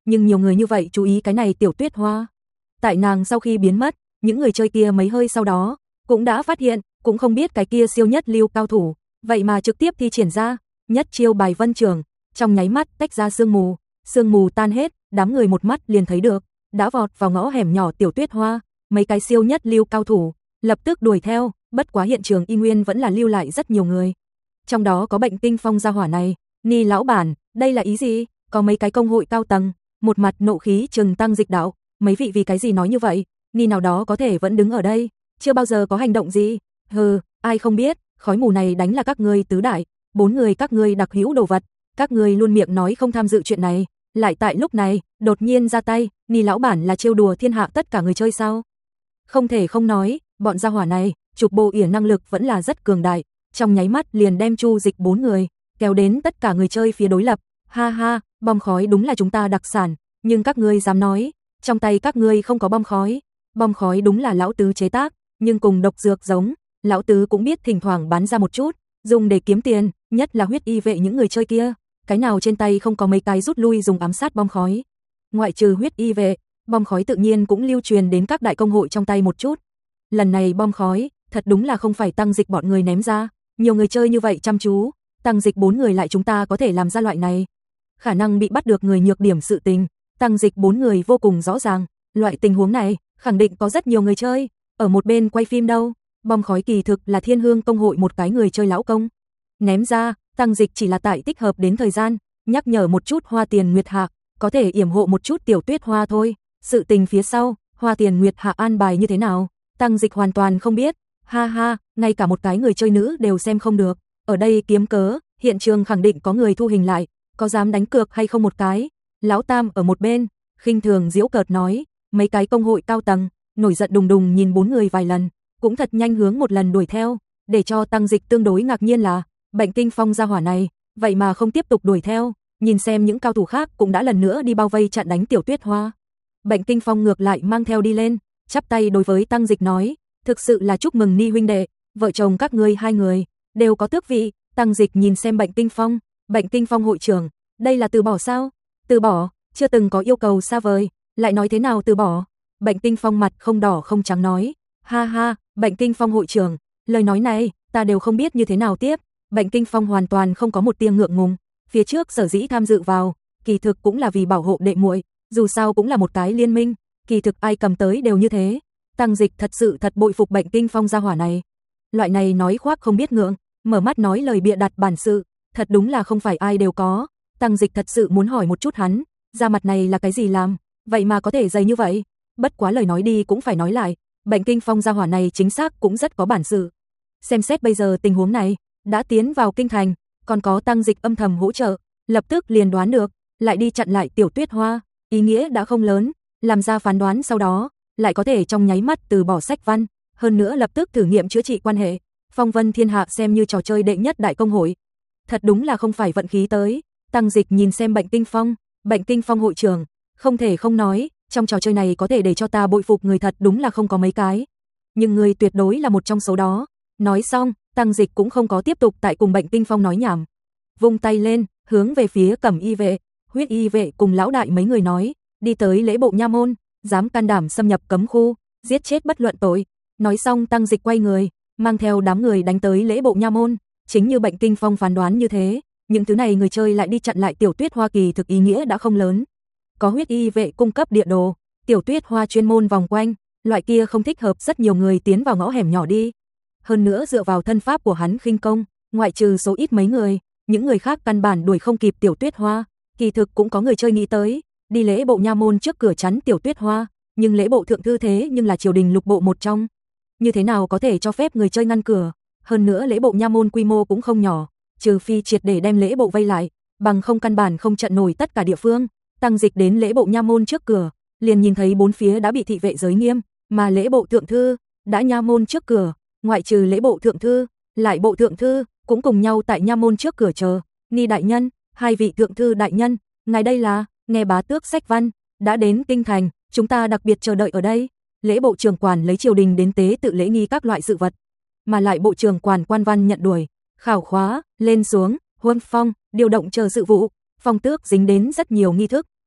nhưng nhiều người như vậy chú ý cái này Tiểu Tuyết Hoa. Tại nàng sau khi biến mất, những người chơi kia mấy hơi sau đó cũng đã phát hiện, cũng không biết cái kia siêu nhất lưu cao thủ, vậy mà trực tiếp thi triển ra nhất chiêu Bài Vân Trường, trong nháy mắt tách ra sương mù, sương mù tan hết, đám người một mắt liền thấy được, đã vọt vào ngõ hẻm nhỏ Tiểu Tuyết Hoa, mấy cái siêu nhất lưu cao thủ lập tức đuổi theo, bất quá hiện trường y nguyên vẫn là lưu lại rất nhiều người. Trong đó có Bệnh Kinh Phong gia hỏa này, Ni lão bản, đây là ý gì? Có mấy cái công hội cao tầng, một mặt nộ khí trừng Tăng Dịch đạo, mấy vị vì cái gì nói như vậy? Ni nào đó có thể vẫn đứng ở đây, chưa bao giờ có hành động gì. Hừ, ai không biết, khói mù này đánh là các ngươi tứ đại, bốn người các ngươi đặc hữu đồ vật, các ngươi luôn miệng nói không tham dự chuyện này, lại tại lúc này đột nhiên ra tay. Ni lão bản là trêu đùa thiên hạ tất cả người chơi sao? Không thể không nói, bọn gia hỏa này, chụp bộ yển năng lực vẫn là rất cường đại, trong nháy mắt liền đem Chu Dịch bốn người kéo đến tất cả người chơi phía đối lập. Ha ha, bom khói đúng là chúng ta đặc sản, nhưng các ngươi dám nói, trong tay các ngươi không có bom khói. Bom khói đúng là lão tứ chế tác, nhưng cùng độc dược giống, lão tứ cũng biết thỉnh thoảng bán ra một chút, dùng để kiếm tiền, nhất là huyết y vệ những người chơi kia, cái nào trên tay không có mấy cái rút lui dùng ám sát bom khói. Ngoại trừ huyết y vệ, bom khói tự nhiên cũng lưu truyền đến các đại công hội trong tay một chút. Lần này bom khói, thật đúng là không phải Tăng Dịch bọn người ném ra, nhiều người chơi như vậy chăm chú, Tăng Dịch bốn người lại chúng ta có thể làm ra loại này. Khả năng bị bắt được người nhược điểm sự tình, Tăng Dịch bốn người vô cùng rõ ràng, loại tình huống này, khẳng định có rất nhiều người chơi, ở một bên quay phim đâu, bom khói kỳ thực là Thiên Hương công hội một cái người chơi lão công. Ném ra, Tăng Dịch chỉ là tại tích hợp đến thời gian, nhắc nhở một chút Hoa Tiền Nguyệt Hạ, có thể yểm hộ một chút Tiểu Tuyết Hoa thôi, sự tình phía sau, Hoa Tiền Nguyệt Hạ an bài như thế nào, Tăng Dịch hoàn toàn không biết. Ha ha, ngay cả một cái người chơi nữ đều xem không được, ở đây kiếm cớ, hiện trường khẳng định có người thu hình lại, có dám đánh cược hay không một cái. Lão Tam ở một bên, khinh thường giễu cợt nói, mấy cái công hội cao tầng, nổi giận đùng đùng nhìn bốn người vài lần, cũng thật nhanh hướng một lần đuổi theo, để cho Tăng Dịch tương đối ngạc nhiên là, Bệnh Kinh Phong gia hỏa này, vậy mà không tiếp tục đuổi theo, nhìn xem những cao thủ khác cũng đã lần nữa đi bao vây chặn đánh Tiểu Tuyết Hoa. Bệnh Kinh Phong ngược lại mang theo đi lên, chắp tay đối với Tăng Dịch nói, thực sự là chúc mừng Ni huynh đệ, vợ chồng các ngươi hai người đều có tước vị. Tăng Dịch nhìn xem Bệnh Kinh Phong, Bệnh Kinh Phong hội trưởng, đây là từ bỏ sao? Từ bỏ, chưa từng có yêu cầu xa vời, lại nói thế nào từ bỏ? Bệnh Kinh Phong mặt không đỏ không trắng nói, ha ha, Bệnh Kinh Phong hội trưởng, lời nói này, ta đều không biết như thế nào tiếp. Bệnh Kinh Phong hoàn toàn không có một tia ngượng ngùng, phía trước sở dĩ tham dự vào, kỳ thực cũng là vì bảo hộ đệ muội, dù sao cũng là một cái liên minh, kỳ thực ai cầm tới đều như thế. Tăng Dịch thật sự thật bội phục Bệnh Kinh Phong gia hỏa này. Loại này nói khoác không biết ngượng, mở mắt nói lời bịa đặt bản sự, thật đúng là không phải ai đều có. Tăng Dịch thật sự muốn hỏi một chút hắn, da mặt này là cái gì làm, vậy mà có thể dày như vậy. Bất quá lời nói đi cũng phải nói lại, Bệnh Kinh Phong gia hỏa này chính xác cũng rất có bản sự. Xem xét bây giờ tình huống này, đã tiến vào kinh thành, còn có Tăng Dịch âm thầm hỗ trợ, lập tức liền đoán được, lại đi chặn lại Tiểu Tuyết Hoa, ý nghĩa đã không lớn, làm ra phán đoán sau đó, lại có thể trong nháy mắt từ bỏ sách văn, hơn nữa lập tức thử nghiệm chữa trị quan hệ. Phong Vân Thiên Hạ xem như trò chơi đệ nhất đại công hội, thật đúng là không phải vận khí tới. Tăng Dịch nhìn xem Bệnh Kinh Phong, Bệnh Kinh Phong hội trưởng, không thể không nói, trong trò chơi này có thể để cho ta bội phục người thật đúng là không có mấy cái, nhưng người tuyệt đối là một trong số đó. Nói xong, Tăng Dịch cũng không có tiếp tục tại cùng Bệnh Kinh Phong nói nhảm, vung tay lên, hướng về phía Cẩm Y vệ, Huyết Y vệ cùng lão đại mấy người nói, đi tới lễ bộ nha môn, dám can đảm xâm nhập cấm khu, giết chết bất luận tội. Nói xong Tăng Dịch quay người, mang theo đám người đánh tới lễ bộ nha môn, chính như Bệnh Kinh Phong phán đoán như thế, những thứ này người chơi lại đi chặn lại Tiểu Tuyết Hoa kỳ thực ý nghĩa đã không lớn. Có Huyết Y vệ cung cấp địa đồ, Tiểu Tuyết Hoa chuyên môn vòng quanh, loại kia không thích hợp rất nhiều người tiến vào ngõ hẻm nhỏ đi. Hơn nữa dựa vào thân pháp của hắn khinh công, ngoại trừ số ít mấy người, những người khác căn bản đuổi không kịp Tiểu Tuyết Hoa. Kỳ thực cũng có người chơi nghĩ tới, đi lễ bộ nha môn trước cửa chắn Tiểu Tuyết Hoa, nhưng lễ bộ thượng thư thế nhưng là triều đình lục bộ một trong, như thế nào có thể cho phép người chơi ngăn cửa? Hơn nữa lễ bộ nha môn quy mô cũng không nhỏ, trừ phi triệt để đem lễ bộ vây lại, bằng không căn bản không chặn nổi tất cả địa phương. Tăng Dịch đến lễ bộ nha môn trước cửa, liền nhìn thấy bốn phía đã bị thị vệ giới nghiêm, mà lễ bộ thượng thư đã nha môn trước cửa, ngoại trừ lễ bộ thượng thư, lại bộ thượng thư cũng cùng nhau tại nha môn trước cửa chờ. Ni đại nhân, hai vị thượng thư đại nhân, ngài đây là? Nghe bá tước sách văn đã đến kinh thành, chúng ta đặc biệt chờ đợi ở đây. Lễ bộ trưởng quản lấy triều đình đến tế tự lễ nghi các loại sự vật, mà lại bộ trưởng quản quan văn nhận đuổi, khảo khóa, lên xuống, huân phong, điều động chờ sự vụ, phong tước dính đến rất nhiều nghi thức,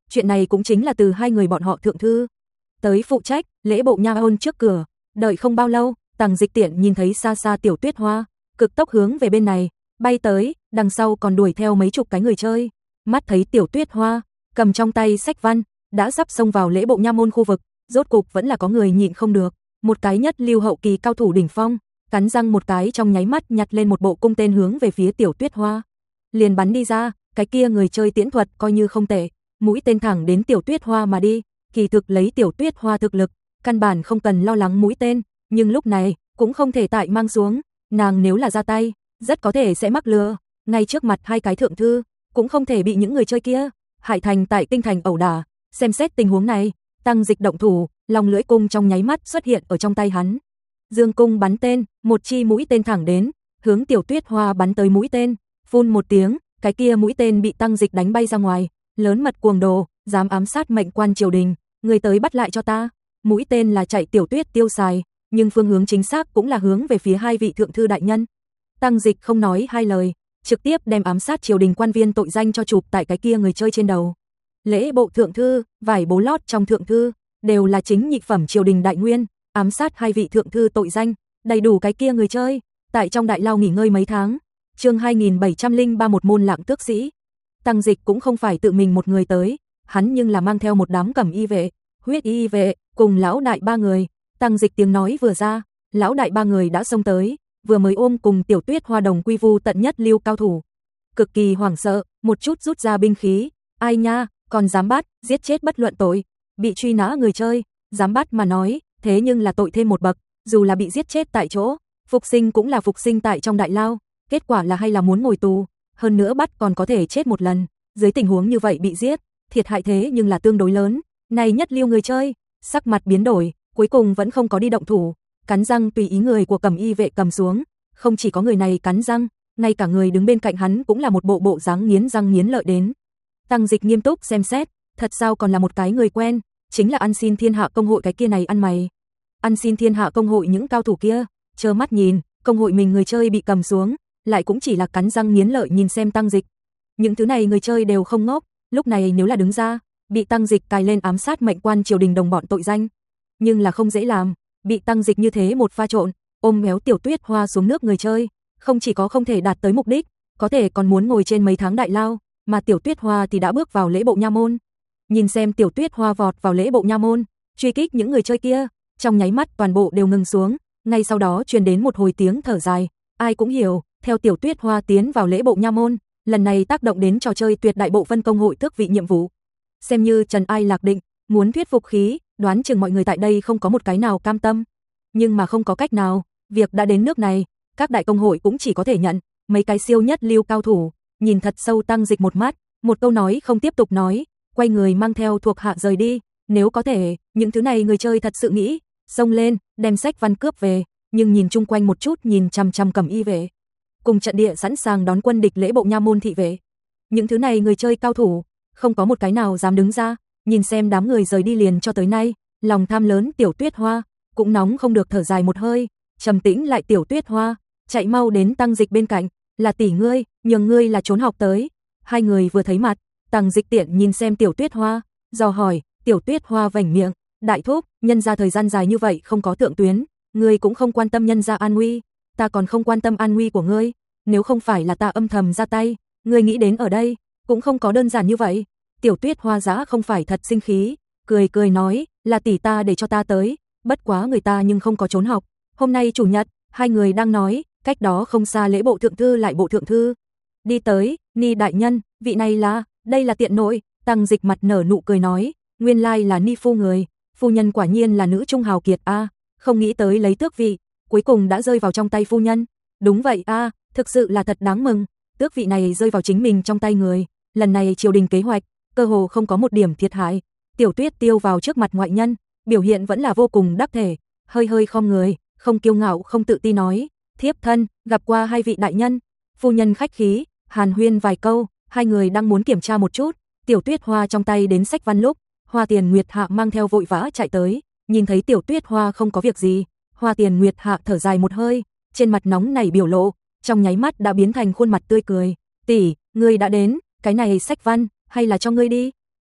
chuyện này cũng chính là từ hai người bọn họ thượng thư tới phụ trách lễ bộ nha môn trước cửa. Đợi không bao lâu, Tằng Dịch Tiện nhìn thấy xa xa Tiểu Tuyết Hoa, cực tốc hướng về bên này, bay tới, đằng sau còn đuổi theo mấy chục cái người chơi. Mắt thấy Tiểu Tuyết Hoa, cầm trong tay sách văn, đã sắp xông vào lễ bộ nha môn khu vực, rốt cục vẫn là có người nhịn không được, một cái nhất lưu hậu kỳ cao thủ đỉnh phong, cắn răng một cái trong nháy mắt nhặt lên một bộ cung tên hướng về phía Tiểu Tuyết Hoa. Liền bắn đi ra, cái kia người chơi tiễn thuật coi như không tệ, mũi tên thẳng đến Tiểu Tuyết Hoa mà đi, kỳ thực lấy Tiểu Tuyết Hoa thực lực, căn bản không cần lo lắng mũi tên, nhưng lúc này cũng không thể tại mang xuống, nàng nếu là ra tay, rất có thể sẽ mắc lừa, ngay trước mặt hai cái thượng thư, cũng không thể bị những người chơi kia hại thành tại kinh thành ẩu đả. Xem xét tình huống này, Tăng Dịch động thủ, lòng lưỡi cung trong nháy mắt xuất hiện ở trong tay hắn. Dương cung bắn tên, một chi mũi tên thẳng đến, hướng Tiểu Tuyết Hoa bắn tới mũi tên, phun một tiếng, cái kia mũi tên bị Tăng Dịch đánh bay ra ngoài, lớn mật cuồng đồ, dám ám sát mệnh quan triều đình, người tới bắt lại cho ta. Mũi tên là chạy Tiểu Tuyết tiêu xài, nhưng phương hướng chính xác cũng là hướng về phía hai vị thượng thư đại nhân. Tăng Dịch không nói hai lời, trực tiếp đem ám sát triều đình quan viên tội danh cho chụp tại cái kia người chơi trên đầu. Lễ bộ thượng thư, vải bố lót trong thượng thư, đều là chính nhị phẩm triều đình đại nguyên, ám sát hai vị thượng thư tội danh, đầy đủ cái kia người chơi, tại trong đại lao nghỉ ngơi mấy tháng. Chương hai nghìn bảy trăm lẻ ba một môn lạng tước sĩ. Tăng Dịch cũng không phải tự mình một người tới, hắn nhưng là mang theo một đám cẩm y vệ, huyết y vệ, cùng lão đại ba người. Tăng Dịch tiếng nói vừa ra, lão đại ba người đã xông tới, vừa mới ôm cùng Tiểu Tuyết Hoa đồng quy vu tận nhất lưu cao thủ. Cực kỳ hoảng sợ, một chút rút ra binh khí, ai nha, còn dám bắt, giết chết bất luận tội, bị truy nã người chơi, dám bắt mà nói, thế nhưng là tội thêm một bậc, dù là bị giết chết tại chỗ, phục sinh cũng là phục sinh tại trong đại lao, kết quả là hay là muốn ngồi tù, hơn nữa bắt còn có thể chết một lần, dưới tình huống như vậy bị giết, thiệt hại thế nhưng là tương đối lớn. Này nhất lưu người chơi, sắc mặt biến đổi, cuối cùng vẫn không có đi động thủ, cắn răng tùy ý người của cẩm y vệ cầm xuống, không chỉ có người này cắn răng, ngay cả người đứng bên cạnh hắn cũng là một bộ bộ dáng nghiến răng nghiến lợi đến. Tăng Dịch nghiêm túc xem xét, thật sao còn là một cái người quen, chính là Ăn Xin Thiên Hạ công hội cái kia này ăn mày. Ăn Xin Thiên Hạ công hội những cao thủ kia, trơ mắt nhìn, công hội mình người chơi bị cầm xuống, lại cũng chỉ là cắn răng nghiến lợi nhìn xem Tăng Dịch. Những thứ này người chơi đều không ngốc, lúc này nếu là đứng ra, bị Tăng Dịch cài lên ám sát mệnh quan triều đình đồng bọn tội danh, nhưng là không dễ làm, bị Tăng Dịch như thế một pha trộn, ôm méo Tiểu Tuyết Hoa xuống nước người chơi, không chỉ có không thể đạt tới mục đích, có thể còn muốn ngồi trên mấy tháng đại lao, mà Tiểu Tuyết Hoa thì đã bước vào lễ bộ nha môn. Nhìn xem Tiểu Tuyết Hoa vọt vào lễ bộ nha môn, truy kích những người chơi kia, trong nháy mắt toàn bộ đều ngừng xuống, ngay sau đó truyền đến một hồi tiếng thở dài, ai cũng hiểu, theo Tiểu Tuyết Hoa tiến vào lễ bộ nha môn, lần này tác động đến trò chơi tuyệt đại bộ phân công hội tước vị nhiệm vụ. Xem như Trần Ai Lạc Định, muốn thuyết phục khí, đoán chừng mọi người tại đây không có một cái nào cam tâm. Nhưng mà không có cách nào, việc đã đến nước này, các đại công hội cũng chỉ có thể nhận, mấy cái siêu nhất lưu cao thủ, nhìn thật sâu Tăng Dịch một mắt, một câu nói không tiếp tục nói, quay người mang theo thuộc hạ rời đi, nếu có thể, những thứ này người chơi thật sự nghĩ, xông lên, đem sách văn cướp về, nhưng nhìn chung quanh một chút nhìn chằm chằm cẩm y vệ. Cùng trận địa sẵn sàng đón quân địch lễ bộ nha môn thị vệ. Những thứ này người chơi cao thủ, không có một cái nào dám đứng ra, nhìn xem đám người rời đi liền cho tới nay, lòng tham lớn Tiểu Tuyết Hoa, cũng nóng không được thở dài một hơi, trầm tĩnh lại Tiểu Tuyết Hoa, chạy mau đến Tăng Dịch bên cạnh, là tỷ ngươi, nhường ngươi là trốn học tới. Hai người vừa thấy mặt, Tăng Dịch tiện nhìn xem Tiểu Tuyết Hoa, dò hỏi, Tiểu Tuyết Hoa vảnh miệng, đại thúc, nhân ra thời gian dài như vậy không có thượng tuyến, ngươi cũng không quan tâm nhân ra an nguy, ta còn không quan tâm an nguy của ngươi, nếu không phải là ta âm thầm ra tay, ngươi nghĩ đến ở đây, cũng không có đơn giản như vậy. Tiểu Tuyết Hoa dã không phải thật sinh khí, cười cười nói, là tỷ ta để cho ta tới, bất quá người ta nhưng không có trốn học, hôm nay chủ nhật, hai người đang nói, cách đó không xa lễ bộ thượng thư lại bộ thượng thư. Đi tới, Ni đại nhân, vị này là, đây là tiện nội, Tăng Dịch mặt nở nụ cười nói, nguyên lai là Ni phu người, phu nhân quả nhiên là nữ trung hào kiệt a, không nghĩ tới lấy tước vị, cuối cùng đã rơi vào trong tay phu nhân. Đúng vậy a, thực sự là thật đáng mừng, tước vị này rơi vào chính mình trong tay người, lần này triều đình kế hoạch, cơ hồ không có một điểm thiệt hại. Tiểu Tuyết Tiêu vào trước mặt ngoại nhân, biểu hiện vẫn là vô cùng đắc thể, hơi hơi khom người, không kiêu ngạo không tự ti nói, thiếp thân, gặp qua hai vị đại nhân, phu nhân khách khí, hàn huyên vài câu, hai người đang muốn kiểm tra một chút, Tiểu Tuyết Hoa trong tay đến sách văn lúc, Hoa Tiền Nguyệt Hạ mang theo vội vã chạy tới, nhìn thấy Tiểu Tuyết Hoa không có việc gì, Hoa Tiền Nguyệt Hạ thở dài một hơi, trên mặt nóng nảy biểu lộ, trong nháy mắt đã biến thành khuôn mặt tươi cười, tỷ, ngươi đã đến, cái này sách văn, hay là cho ngươi đi,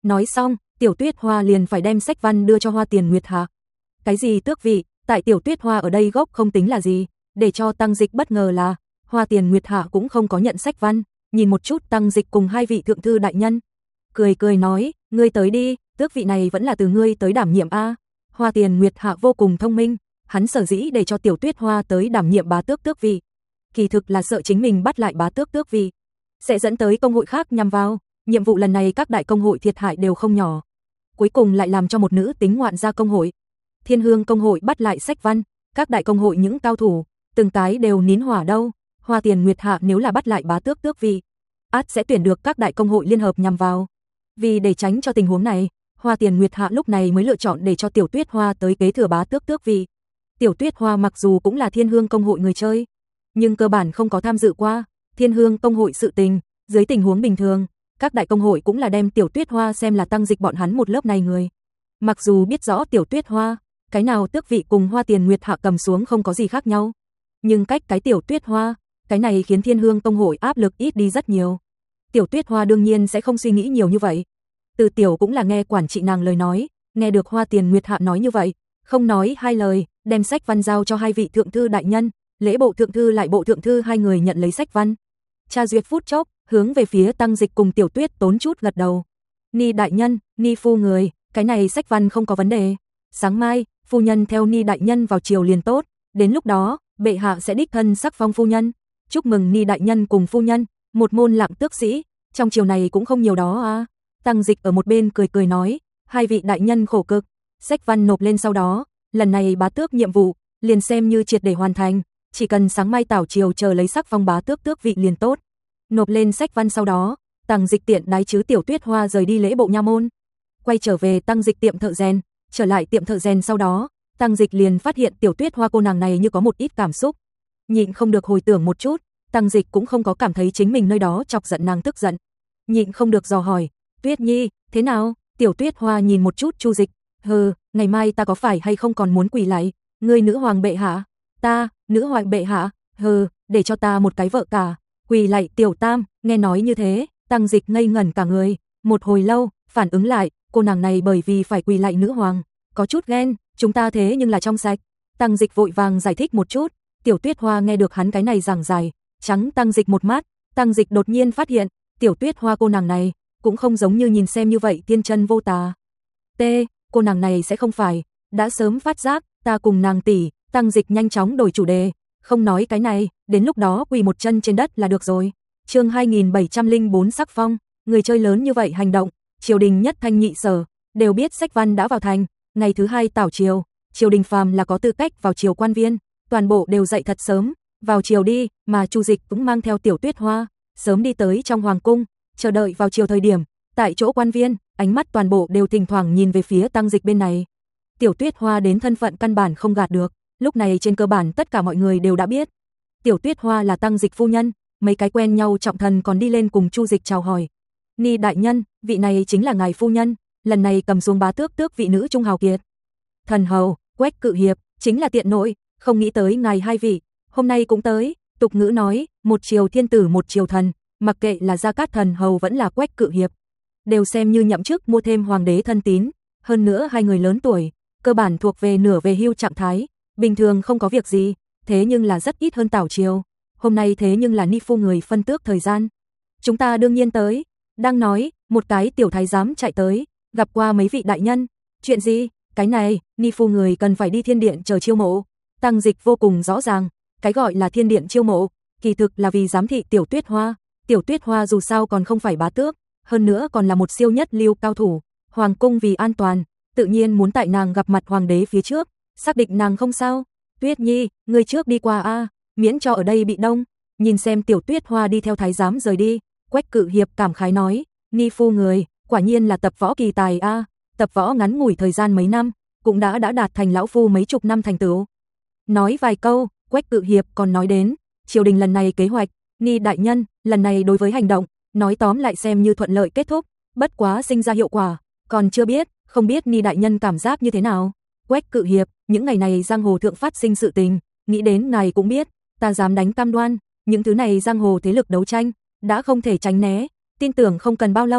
Nói xong, Tiểu Tuyết Hoa liền phải đem sách văn đưa cho Hoa Tiền Nguyệt Hạ. Cái gì tước vị, tại Tiểu Tuyết Hoa ở đây gốc không tính là gì, để cho Tăng Dịch bất ngờ là Hoa Tiền Nguyệt Hạ cũng không có nhận sách văn, nhìn một chút Tăng Dịch cùng hai vị thượng thư đại nhân, cười cười nói, ngươi tới đi, tước vị này vẫn là từ ngươi tới đảm nhiệm a. Hoa Tiền Nguyệt Hạ vô cùng thông minh, hắn sở dĩ để cho Tiểu Tuyết Hoa tới đảm nhiệm bá tước tước vị, kỳ thực là sợ chính mình bắt lại bá tước tước vị sẽ dẫn tới công hội khác nhằm vào, nhiệm vụ lần này các đại công hội thiệt hại đều không nhỏ. Cuối cùng lại làm cho một nữ tính ngoạn gia công hội, Thiên Hương công hội bắt lại sách văn, các đại công hội những cao thủ, từng cái đều nín hỏa đâu. Hoa Tiền Nguyệt Hạ nếu là bắt lại bá tước tước vị, át sẽ tuyển được các đại công hội liên hợp nhằm vào. Vì để tránh cho tình huống này, Hoa Tiền Nguyệt Hạ lúc này mới lựa chọn để cho Tiểu Tuyết Hoa tới kế thừa bá tước tước vị. Tiểu Tuyết Hoa mặc dù cũng là Thiên Hương công hội người chơi, nhưng cơ bản không có tham dự qua Thiên Hương công hội sự tình, dưới tình huống bình thường, các đại công hội cũng là đem Tiểu Tuyết Hoa xem là Tăng Dịch bọn hắn một lớp này người. Mặc dù biết rõ Tiểu Tuyết Hoa, cái nào tước vị cùng Hoa Tiền Nguyệt Hạ cầm xuống không có gì khác nhau, nhưng cách cái Tiểu Tuyết Hoa, cái này khiến Thiên Hương công hội áp lực ít đi rất nhiều. Tiểu Tuyết Hoa đương nhiên sẽ không suy nghĩ nhiều như vậy. Từ Tiểu cũng là nghe quản trị nàng lời nói, nghe được Hoa Tiền Nguyệt Hạ nói như vậy, không nói hai lời, đem sách văn giao cho hai vị thượng thư đại nhân, lễ bộ thượng thư lại bộ thượng thư hai người nhận lấy sách văn. Tra duyệt phút chốc, hướng về phía Tăng Dịch cùng Tiểu Tuyết tốn chút gật đầu. Ni đại nhân, Ni phu người, cái này sách văn không có vấn đề. Sáng mai, phu nhân theo Ni đại nhân vào triều liền tốt, đến lúc đó, bệ hạ sẽ đích thân sắc phong phu nhân. Chúc mừng Ni đại nhân cùng phu nhân, một môn lạng tước sĩ, trong triều này cũng không nhiều đó à. Tăng Dịch ở một bên cười cười nói, hai vị đại nhân khổ cực, sách văn nộp lên sau đó, lần này bá tước nhiệm vụ, liền xem như triệt để hoàn thành, chỉ cần sáng mai tảo triều chờ lấy sắc phong bá tước tước vị liền tốt. Nộp lên sách văn sau đó, Tăng Dịch tiện đái chứ Tiểu Tuyết Hoa rời đi lễ bộ nha môn, quay trở về Tăng Dịch tiệm thợ rèn, trở lại tiệm thợ rèn sau đó, Tăng Dịch liền phát hiện Tiểu Tuyết Hoa cô nàng này như có một ít cảm xúc, nhịn không được hồi tưởng một chút, Tăng Dịch cũng không có cảm thấy chính mình nơi đó chọc giận nàng tức giận, nhịn không được dò hỏi, Tuyết Nhi, thế nào? Tiểu Tuyết Hoa nhìn một chút Chu Dịch, hừ, ngày mai ta có phải hay không còn muốn quỳ lại, ngươi nữ hoàng bệ hạ, ta, nữ hoàng bệ hạ, hừ, để cho ta một cái vợ cả, quỳ lại Tiểu Tam, nghe nói như thế, Tăng Dịch ngây ngẩn cả người, một hồi lâu, phản ứng lại, cô nàng này bởi vì phải quỳ lại nữ hoàng, có chút ghen, chúng ta thế nhưng là trong sạch. Tăng Dịch vội vàng giải thích một chút, Tiểu Tuyết Hoa nghe được hắn cái này giảng giải, trắng Tăng Dịch một mắt, Tăng Dịch đột nhiên phát hiện, Tiểu Tuyết Hoa cô nàng này, cũng không giống như nhìn xem như vậy tiên chân vô tà. T, cô nàng này sẽ không phải, đã sớm phát giác, ta cùng nàng tỷ, Tăng Dịch nhanh chóng đổi chủ đề, không nói cái này, đến lúc đó quỳ một chân trên đất là được rồi. Chương hai nghìn bảy trăm lẻ bốn sắc phong, người chơi lớn như vậy hành động, triều đình nhất thanh nhị sở, đều biết sách văn đã vào thành, ngày thứ hai tảo triều, triều đình phàm là có tư cách vào triều quan viên, toàn bộ đều dậy thật sớm, vào triều đi, mà Chu Dịch cũng mang theo Tiểu Tuyết Hoa, sớm đi tới trong hoàng cung, chờ đợi vào chiều thời điểm, tại chỗ quan viên, ánh mắt toàn bộ đều thỉnh thoảng nhìn về phía Tăng Dịch bên này. Tiểu Tuyết Hoa đến thân phận căn bản không gạt được, lúc này trên cơ bản tất cả mọi người đều đã biết. Tiểu Tuyết Hoa là Tăng Dịch phu nhân, mấy cái quen nhau trọng thần còn đi lên cùng Chu Dịch chào hỏi. Ni đại nhân, vị này chính là ngài phu nhân, lần này cầm xuống bá tước tước vị nữ trung hào kiệt. Thần hầu, Quách Cự Hiệp, chính là tiện nội, không nghĩ tới ngài hai vị, hôm nay cũng tới, tục ngữ nói, một triều thiên tử một triều thần. Mặc kệ là Gia Cát Thần hầu vẫn là Quách Cự Hiệp, đều xem như nhậm chức mua thêm hoàng đế thân tín, hơn nữa hai người lớn tuổi, cơ bản thuộc về nửa về hưu trạng thái, bình thường không có việc gì, thế nhưng là rất ít hơn tảo triều. Hôm nay thế nhưng là Ni phu người phân tước thời gian. Chúng ta đương nhiên tới, đang nói, một cái tiểu thái giám chạy tới, gặp qua mấy vị đại nhân, chuyện gì? Cái này, Ni phu người cần phải đi thiên điện chờ chiêu mộ. Tăng Dịch vô cùng rõ ràng, cái gọi là thiên điện chiêu mộ, kỳ thực là vì giám thị Tiểu Tuyết Hoa. Tiểu Tuyết Hoa dù sao còn không phải bá tước, hơn nữa còn là một siêu nhất lưu cao thủ, hoàng cung vì an toàn, tự nhiên muốn tại nàng gặp mặt hoàng đế phía trước, xác định nàng không sao. Tuyết Nhi, người trước đi qua a, miễn cho ở đây bị đông. Nhìn xem Tiểu Tuyết Hoa đi theo thái giám rời đi, Quách Cự Hiệp cảm khái nói, Ni phu người, quả nhiên là tập võ kỳ tài a, tập võ ngắn ngủi thời gian mấy năm, cũng đã đã đạt thành lão phu mấy chục năm thành tựu. Nói vài câu, Quách Cự Hiệp còn nói đến, triều đình lần này kế hoạch, Ni đại nhân, lần này đối với hành động, nói tóm lại xem như thuận lợi kết thúc, bất quá sinh ra hiệu quả, còn chưa biết, không biết Ni đại nhân cảm giác như thế nào. Quách Cự Hiệp, những ngày này giang hồ thượng phát sinh sự tình, nghĩ đến ngài cũng biết, ta dám đánh cam đoan, những thứ này giang hồ thế lực đấu tranh, đã không thể tránh né, tin tưởng không cần bao lâu,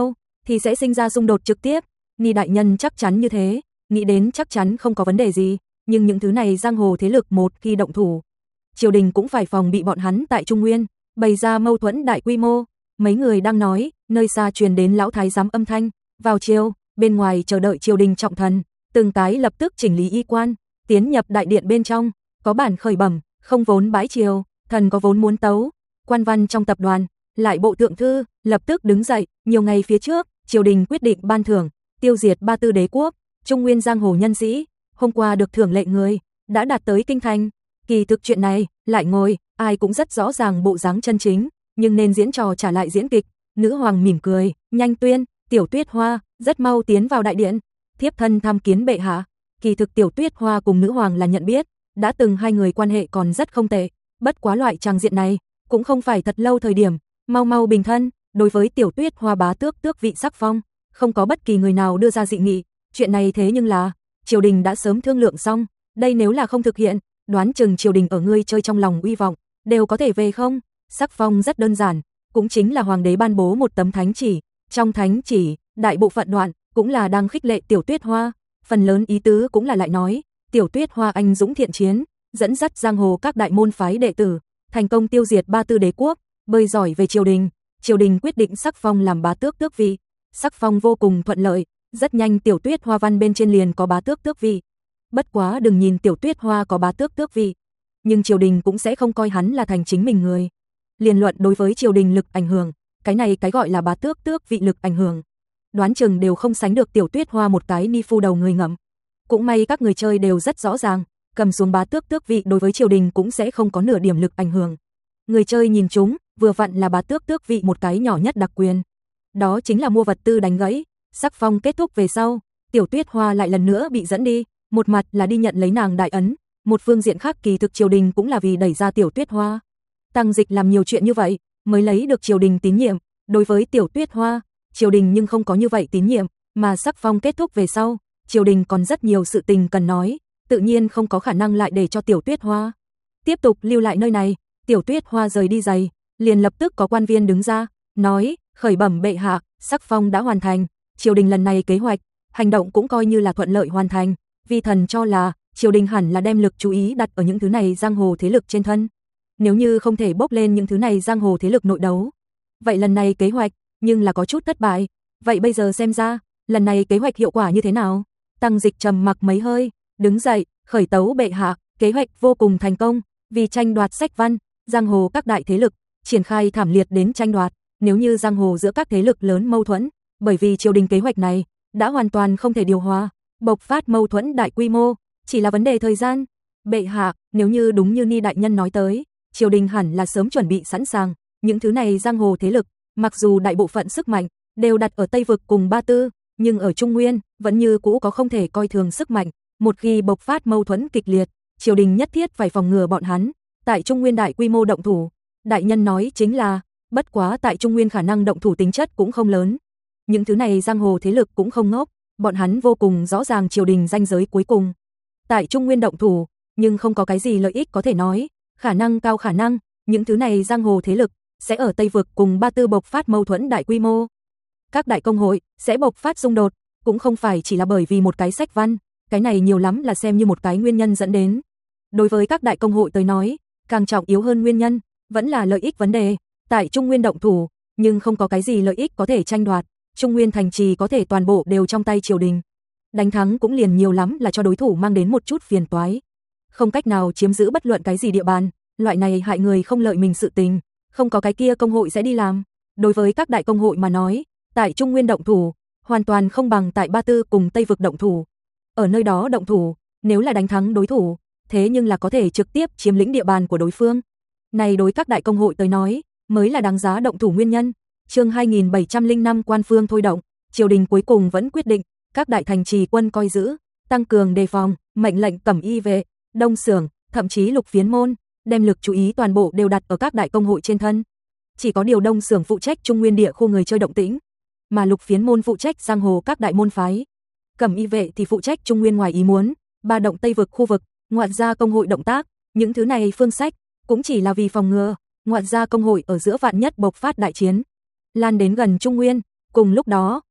thì sẽ sinh ra xung đột trực tiếp. Ni đại nhân chắc chắn như thế, nghĩ đến chắc chắn không có vấn đề gì, nhưng những thứ này giang hồ thế lực một khi động thủ, triều đình cũng phải phòng bị bọn hắn tại Trung Nguyên bày ra mâu thuẫn đại quy mô. Mấy người đang nói, nơi xa truyền đến lão thái giám âm thanh, vào chiều, bên ngoài chờ đợi triều đình trọng thần, từng cái lập tức chỉnh lý y quan, tiến nhập đại điện bên trong, có bản khởi bẩm, không vốn bái triều, thần có vốn muốn tấu. Quan văn trong tập đoàn, lại bộ thượng thư, lập tức đứng dậy, nhiều ngày phía trước, triều đình quyết định ban thưởng, tiêu diệt Ba Tư đế quốc, Trung Nguyên giang hồ nhân sĩ, hôm qua được thưởng lệ người, đã đạt tới kinh thành. Kỳ thực chuyện này, lại ngồi, ai cũng rất rõ ràng bộ dáng chân chính, nhưng nên diễn trò trả lại diễn kịch. Nữ hoàng mỉm cười, nhanh tuyên, Tiểu Tuyết Hoa, rất mau tiến vào đại điện, thiếp thân tham kiến bệ hạ. Kỳ thực Tiểu Tuyết Hoa cùng nữ hoàng là nhận biết, đã từng hai người quan hệ còn rất không tệ, bất quá loại tràng diện này, cũng không phải thật lâu thời điểm, mau mau bình thân. Đối với Tiểu Tuyết Hoa bá tước tước vị sắc phong, không có bất kỳ người nào đưa ra dị nghị, chuyện này thế nhưng là, triều đình đã sớm thương lượng xong, đây nếu là không thực hiện, đoán chừng triều đình ở ngươi chơi trong lòng uy vọng, đều có thể về không? Sắc phong rất đơn giản, cũng chính là hoàng đế ban bố một tấm thánh chỉ, trong thánh chỉ, đại bộ phận đoạn, cũng là đang khích lệ Tiểu Tuyết Hoa, phần lớn ý tứ cũng là lại nói, Tiểu Tuyết Hoa anh dũng thiện chiến, dẫn dắt giang hồ các đại môn phái đệ tử, thành công tiêu diệt Ba Tư đế quốc, bơi giỏi về triều đình, triều đình quyết định sắc phong làm bá tước tước vị, sắc phong vô cùng thuận lợi, rất nhanh Tiểu Tuyết Hoa văn bên trên liền có bá tước tước vị. Bất quá đừng nhìn Tiểu Tuyết Hoa có bá tước tước vị, nhưng triều đình cũng sẽ không coi hắn là thành chính mình người. Liên luận đối với triều đình lực ảnh hưởng, cái này cái gọi là bá tước tước vị lực ảnh hưởng, đoán chừng đều không sánh được Tiểu Tuyết Hoa một cái ni phu đầu người ngậm. Cũng may các người chơi đều rất rõ ràng, cầm xuống bá tước tước vị đối với triều đình cũng sẽ không có nửa điểm lực ảnh hưởng. Người chơi nhìn chúng, vừa vặn là bá tước tước vị một cái nhỏ nhất đặc quyền. Đó chính là mua vật tư đánh gãy, sắc phong kết thúc về sau, Tiểu Tuyết Hoa lại lần nữa bị dẫn đi, một mặt là đi nhận lấy nàng đại ấn, một phương diện khác kỳ thực triều đình cũng là vì đẩy ra Tiểu Tuyết Hoa. Tăng Dịch làm nhiều chuyện như vậy, mới lấy được triều đình tín nhiệm, đối với Tiểu Tuyết Hoa, triều đình nhưng không có như vậy tín nhiệm, mà sắc phong kết thúc về sau, triều đình còn rất nhiều sự tình cần nói, tự nhiên không có khả năng lại để cho Tiểu Tuyết Hoa tiếp tục lưu lại nơi này. Tiểu Tuyết Hoa rời đi giày, liền lập tức có quan viên đứng ra, nói, khởi bẩm bệ hạ, sắc phong đã hoàn thành, triều đình lần này kế hoạch, hành động cũng coi như là thuận lợi hoàn thành, vi thần cho là, triều đình hẳn là đem lực chú ý đặt ở những thứ này giang hồ thế lực trên thân. Nếu như không thể bốc lên những thứ này giang hồ thế lực nội đấu, vậy lần này kế hoạch, nhưng là có chút thất bại, vậy bây giờ xem ra, lần này kế hoạch hiệu quả như thế nào? Tăng Dịch trầm mặc mấy hơi, đứng dậy, khởi tấu bệ hạ, kế hoạch vô cùng thành công, vì tranh đoạt sách văn, giang hồ các đại thế lực, triển khai thảm liệt đến tranh đoạt, nếu như giang hồ giữa các thế lực lớn mâu thuẫn, bởi vì triều đình kế hoạch này, đã hoàn toàn không thể điều hòa, bộc phát mâu thuẫn đại quy mô, chỉ là vấn đề thời gian. Bệ hạ, nếu như đúng như Ni đại nhân nói tới, triều đình hẳn là sớm chuẩn bị sẵn sàng, những thứ này giang hồ thế lực, mặc dù đại bộ phận sức mạnh đều đặt ở Tây vực cùng Ba Tư, nhưng ở Trung Nguyên vẫn như cũ có không thể coi thường sức mạnh, một khi bộc phát mâu thuẫn kịch liệt, triều đình nhất thiết phải phòng ngừa bọn hắn tại Trung Nguyên đại quy mô động thủ. Đại nhân nói chính là, bất quá tại Trung Nguyên khả năng động thủ tính chất cũng không lớn. Những thứ này giang hồ thế lực cũng không ngốc, bọn hắn vô cùng rõ ràng triều đình ranh giới cuối cùng. Tại Trung Nguyên động thủ, nhưng không có cái gì lợi ích có thể nói, khả năng cao khả năng, những thứ này giang hồ thế lực sẽ ở Tây vực cùng Ba Tư bộc phát mâu thuẫn đại quy mô. Các đại công hội sẽ bộc phát xung đột, cũng không phải chỉ là bởi vì một cái sách văn, cái này nhiều lắm là xem như một cái nguyên nhân dẫn đến. Đối với các đại công hội tới nói, càng trọng yếu hơn nguyên nhân, vẫn là lợi ích vấn đề. Tại Trung Nguyên động thủ, nhưng không có cái gì lợi ích có thể tranh đoạt, Trung Nguyên thành trì có thể toàn bộ đều trong tay triều đình. Đánh thắng cũng liền nhiều lắm là cho đối thủ mang đến một chút phiền toái. Không cách nào chiếm giữ bất luận cái gì địa bàn, loại này hại người không lợi mình sự tình, không có cái kia công hội sẽ đi làm. Đối với các đại công hội mà nói, tại Trung Nguyên động thủ, hoàn toàn không bằng tại Ba Tư cùng Tây vực động thủ. Ở nơi đó động thủ, nếu là đánh thắng đối thủ, thế nhưng là có thể trực tiếp chiếm lĩnh địa bàn của đối phương. Này đối các đại công hội tới nói, mới là đáng giá động thủ nguyên nhân. Chương hai nghìn bảy trăm lẻ năm quan phương thôi động, triều đình cuối cùng vẫn quyết định, các đại thành trì quân coi giữ, tăng cường đề phòng, mệnh lệnh cẩm y vệ, đông xưởng, thậm chí lục phiến môn, đem lực chú ý toàn bộ đều đặt ở các đại công hội trên thân. Chỉ có điều đông xưởng phụ trách Trung Nguyên địa khu người chơi động tĩnh, mà lục phiến môn phụ trách giang hồ các đại môn phái. Cẩm y vệ thì phụ trách Trung Nguyên ngoài ý muốn, ba động Tây vực khu vực, ngoại gia công hội động tác, những thứ này phương sách cũng chỉ là vì phòng ngừa, ngoại gia công hội ở giữa vạn nhất bộc phát đại chiến, lan đến gần Trung Nguyên. Cùng lúc đó,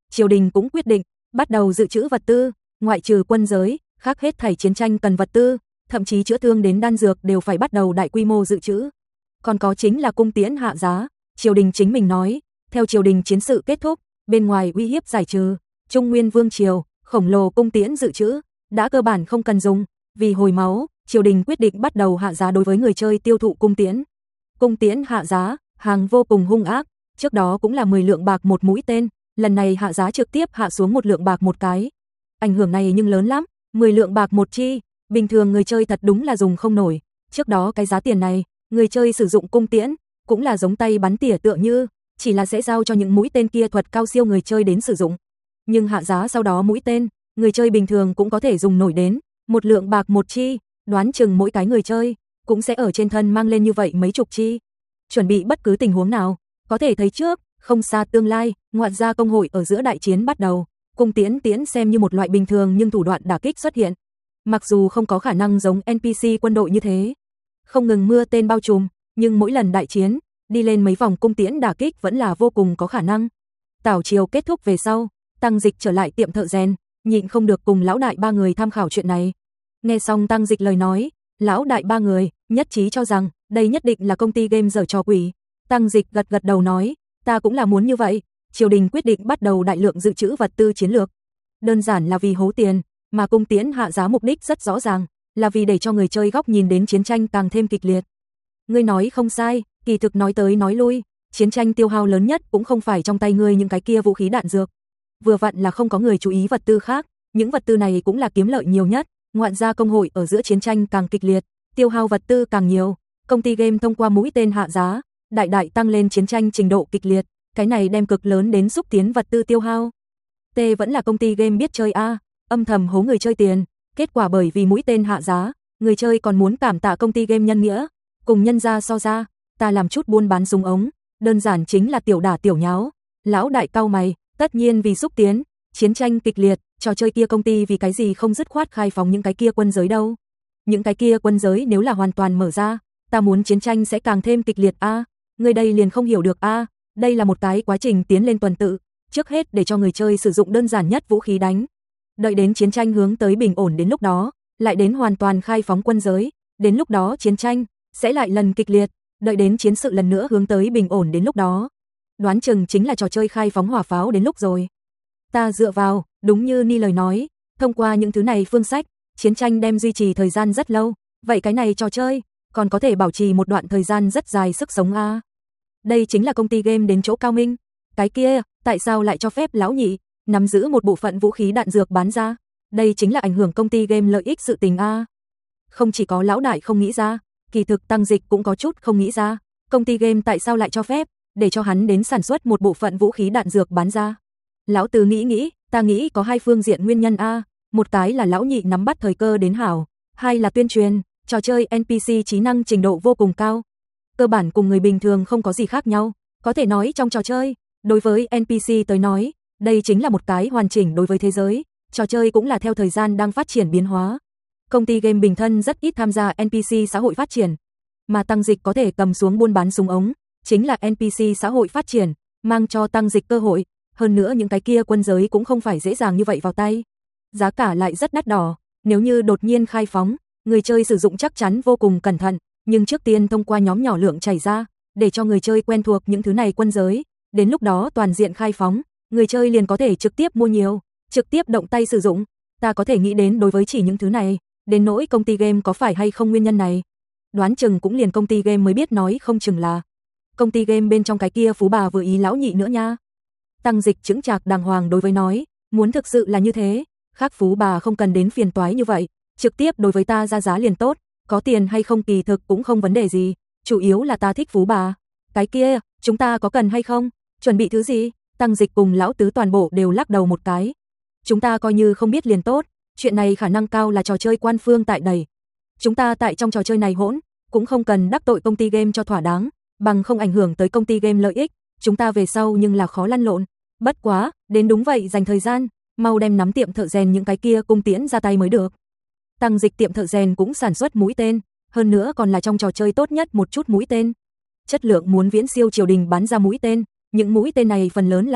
triều đình cũng quyết định bắt đầu dự trữ vật tư, ngoại trừ quân giới, khác hết thảy chiến tranh cần vật tư, thậm chí chữa thương đến đan dược đều phải bắt đầu đại quy mô dự trữ. Còn có chính là cung tiễn hạ giá, triều đình chính mình nói, theo triều đình chiến sự kết thúc, bên ngoài uy hiếp giải trừ, Trung Nguyên vương triều, khổng lồ cung tiễn dự trữ đã cơ bản không cần dùng, vì hồi máu, triều đình quyết định bắt đầu hạ giá đối với người chơi tiêu thụ cung tiễn. Cung tiễn hạ giá, hàng vô cùng hung ác, trước đó cũng là mười lượng bạc một mũi tên, lần này hạ giá trực tiếp hạ xuống một lượng bạc một cái. Ảnh hưởng này nhưng lớn lắm, mười lượng bạc một chi, bình thường người chơi thật đúng là dùng không nổi. Trước đó cái giá tiền này, người chơi sử dụng cung tiễn, cũng là giống tay bắn tỉa tựa như, chỉ là sẽ giao cho những mũi tên kia thuật cao siêu người chơi đến sử dụng. Nhưng hạ giá sau đó mũi tên, người chơi bình thường cũng có thể dùng nổi đến, một lượng bạc một chi, đoán chừng mỗi cái người chơi, cũng sẽ ở trên thân mang lên như vậy mấy chục chi. Chuẩn bị bất cứ tình huống nào, có thể thấy trước, không xa tương lai, ngoạn gia công hội ở giữa đại chiến bắt đầu, cung tiễn tiễn xem như một loại bình thường nhưng thủ đoạn đả kích xuất hiện. Mặc dù không có khả năng giống en pê xê quân đội như thế, không ngừng mưa tên bao trùm, nhưng mỗi lần đại chiến, đi lên mấy vòng cung tiễn đả kích vẫn là vô cùng có khả năng. Tảo triều kết thúc về sau, Tăng Dịch trở lại tiệm thợ rèn, nhịn không được cùng lão đại ba người tham khảo chuyện này. Nghe xong Tăng Dịch lời nói, lão đại ba người nhất trí cho rằng đây nhất định là công ty game giở trò quỷ. Tăng Dịch gật gật đầu nói, ta cũng là muốn như vậy. Triều đình quyết định bắt đầu đại lượng dự trữ vật tư chiến lược. Đơn giản là vì hố tiền, mà cung tiễn hạ giá mục đích rất rõ ràng, là vì để cho người chơi góc nhìn đến chiến tranh càng thêm kịch liệt. Ngươi nói không sai, kỳ thực nói tới nói lui, chiến tranh tiêu hao lớn nhất cũng không phải trong tay ngươi những cái kia vũ khí đạn dược. Vừa vặn là không có người chú ý vật tư khác, những vật tư này cũng là kiếm lợi nhiều nhất, ngoạn gia công hội ở giữa chiến tranh càng kịch liệt, tiêu hao vật tư càng nhiều, công ty game thông qua mũi tên hạ giá, đại đại tăng lên chiến tranh trình độ kịch liệt, cái này đem cực lớn đến xúc tiến vật tư tiêu hao. T vẫn là công ty game biết chơi a, âm thầm hố người chơi tiền, kết quả bởi vì mũi tên hạ giá, người chơi còn muốn cảm tạ công ty game nhân nghĩa, cùng nhân gia so ra, ta làm chút buôn bán súng ống, đơn giản chính là tiểu đả tiểu nháo. Lão đại cau mày, tất nhiên vì xúc tiến chiến tranh kịch liệt, trò chơi kia công ty vì cái gì không dứt khoát khai phóng những cái kia quân giới đâu? Những cái kia quân giới nếu là hoàn toàn mở ra, ta muốn chiến tranh sẽ càng thêm kịch liệt a. À, người đây liền không hiểu được a, à, đây là một cái quá trình tiến lên tuần tự, trước hết để cho người chơi sử dụng đơn giản nhất vũ khí đánh. Đợi đến chiến tranh hướng tới bình ổn đến lúc đó, lại đến hoàn toàn khai phóng quân giới, đến lúc đó chiến tranh sẽ lại lần kịch liệt, đợi đến chiến sự lần nữa hướng tới bình ổn đến lúc đó. Đoán chừng chính là trò chơi khai phóng hỏa pháo đến lúc rồi. Ta dựa vào, đúng như Ni lời nói, thông qua những thứ này phương sách, chiến tranh đem duy trì thời gian rất lâu, vậy cái này trò chơi còn có thể bảo trì một đoạn thời gian rất dài sức sống a. À. Đây chính là công ty game đến chỗ cao minh. Cái kia, tại sao lại cho phép lão nhị nắm giữ một bộ phận vũ khí đạn dược bán ra? Đây chính là ảnh hưởng công ty game lợi ích sự tình a. À. Không chỉ có lão đại không nghĩ ra, kỳ thực Tăng Dịch cũng có chút không nghĩ ra, công ty game tại sao lại cho phép để cho hắn đến sản xuất một bộ phận vũ khí đạn dược bán ra. Lão Tứ nghĩ nghĩ, ta nghĩ có hai phương diện nguyên nhân a, à. Một cái là lão nhị nắm bắt thời cơ đến hảo, hai là tuyên truyền, trò chơi en pê xê trí năng trình độ vô cùng cao, cơ bản cùng người bình thường không có gì khác nhau, có thể nói trong trò chơi, đối với en pê xê tới nói, đây chính là một cái hoàn chỉnh đối với thế giới, trò chơi cũng là theo thời gian đang phát triển biến hóa. Công ty game bình thân rất ít tham gia en pê xê xã hội phát triển, mà Tăng Dịch có thể cầm xuống buôn bán súng ống, chính là en pê xê xã hội phát triển, mang cho Tăng Dịch cơ hội, hơn nữa những cái kia quân giới cũng không phải dễ dàng như vậy vào tay. Giá cả lại rất đắt đỏ, nếu như đột nhiên khai phóng, người chơi sử dụng chắc chắn vô cùng cẩn thận, nhưng trước tiên thông qua nhóm nhỏ lượng chảy ra, để cho người chơi quen thuộc những thứ này quân giới, đến lúc đó toàn diện khai phóng, người chơi liền có thể trực tiếp mua nhiều, trực tiếp động tay sử dụng. Ta có thể nghĩ đến đối với chỉ những thứ này, đến nỗi công ty game có phải hay không nguyên nhân này. Đoán chừng cũng liền công ty game mới biết nói không chừng là công ty game bên trong cái kia phú bà vừa ý lão nhị nữa nha. Tăng Dịch chững chạc đàng hoàng đối với nói, muốn thực sự là như thế, khác phú bà không cần đến phiền toái như vậy, trực tiếp đối với ta ra giá liền tốt, có tiền hay không kỳ thực cũng không vấn đề gì, chủ yếu là ta thích phú bà. Cái kia, chúng ta có cần hay không? Chuẩn bị thứ gì? Tăng Dịch cùng lão Tứ toàn bộ đều lắc đầu một cái. Chúng ta coi như không biết liền tốt, chuyện này khả năng cao là trò chơi quan phương tại đẩy. Chúng ta tại trong trò chơi này hỗn, cũng không cần đắc tội công ty game cho thỏa đáng, bằng không ảnh hưởng tới công ty game lợi ích, chúng ta về sau nhưng là khó lăn lộn. Bất quá, đến đúng vậy dành thời gian, mau đem nắm tiệm thợ rèn những cái kia cung tiễn ra tay mới được. Tăng Dịch tiệm thợ rèn cũng sản xuất mũi tên, hơn nữa còn là trong trò chơi tốt nhất một chút mũi tên. Chất lượng muốn viễn siêu triều đình bán ra mũi tên, những mũi tên này phần lớn là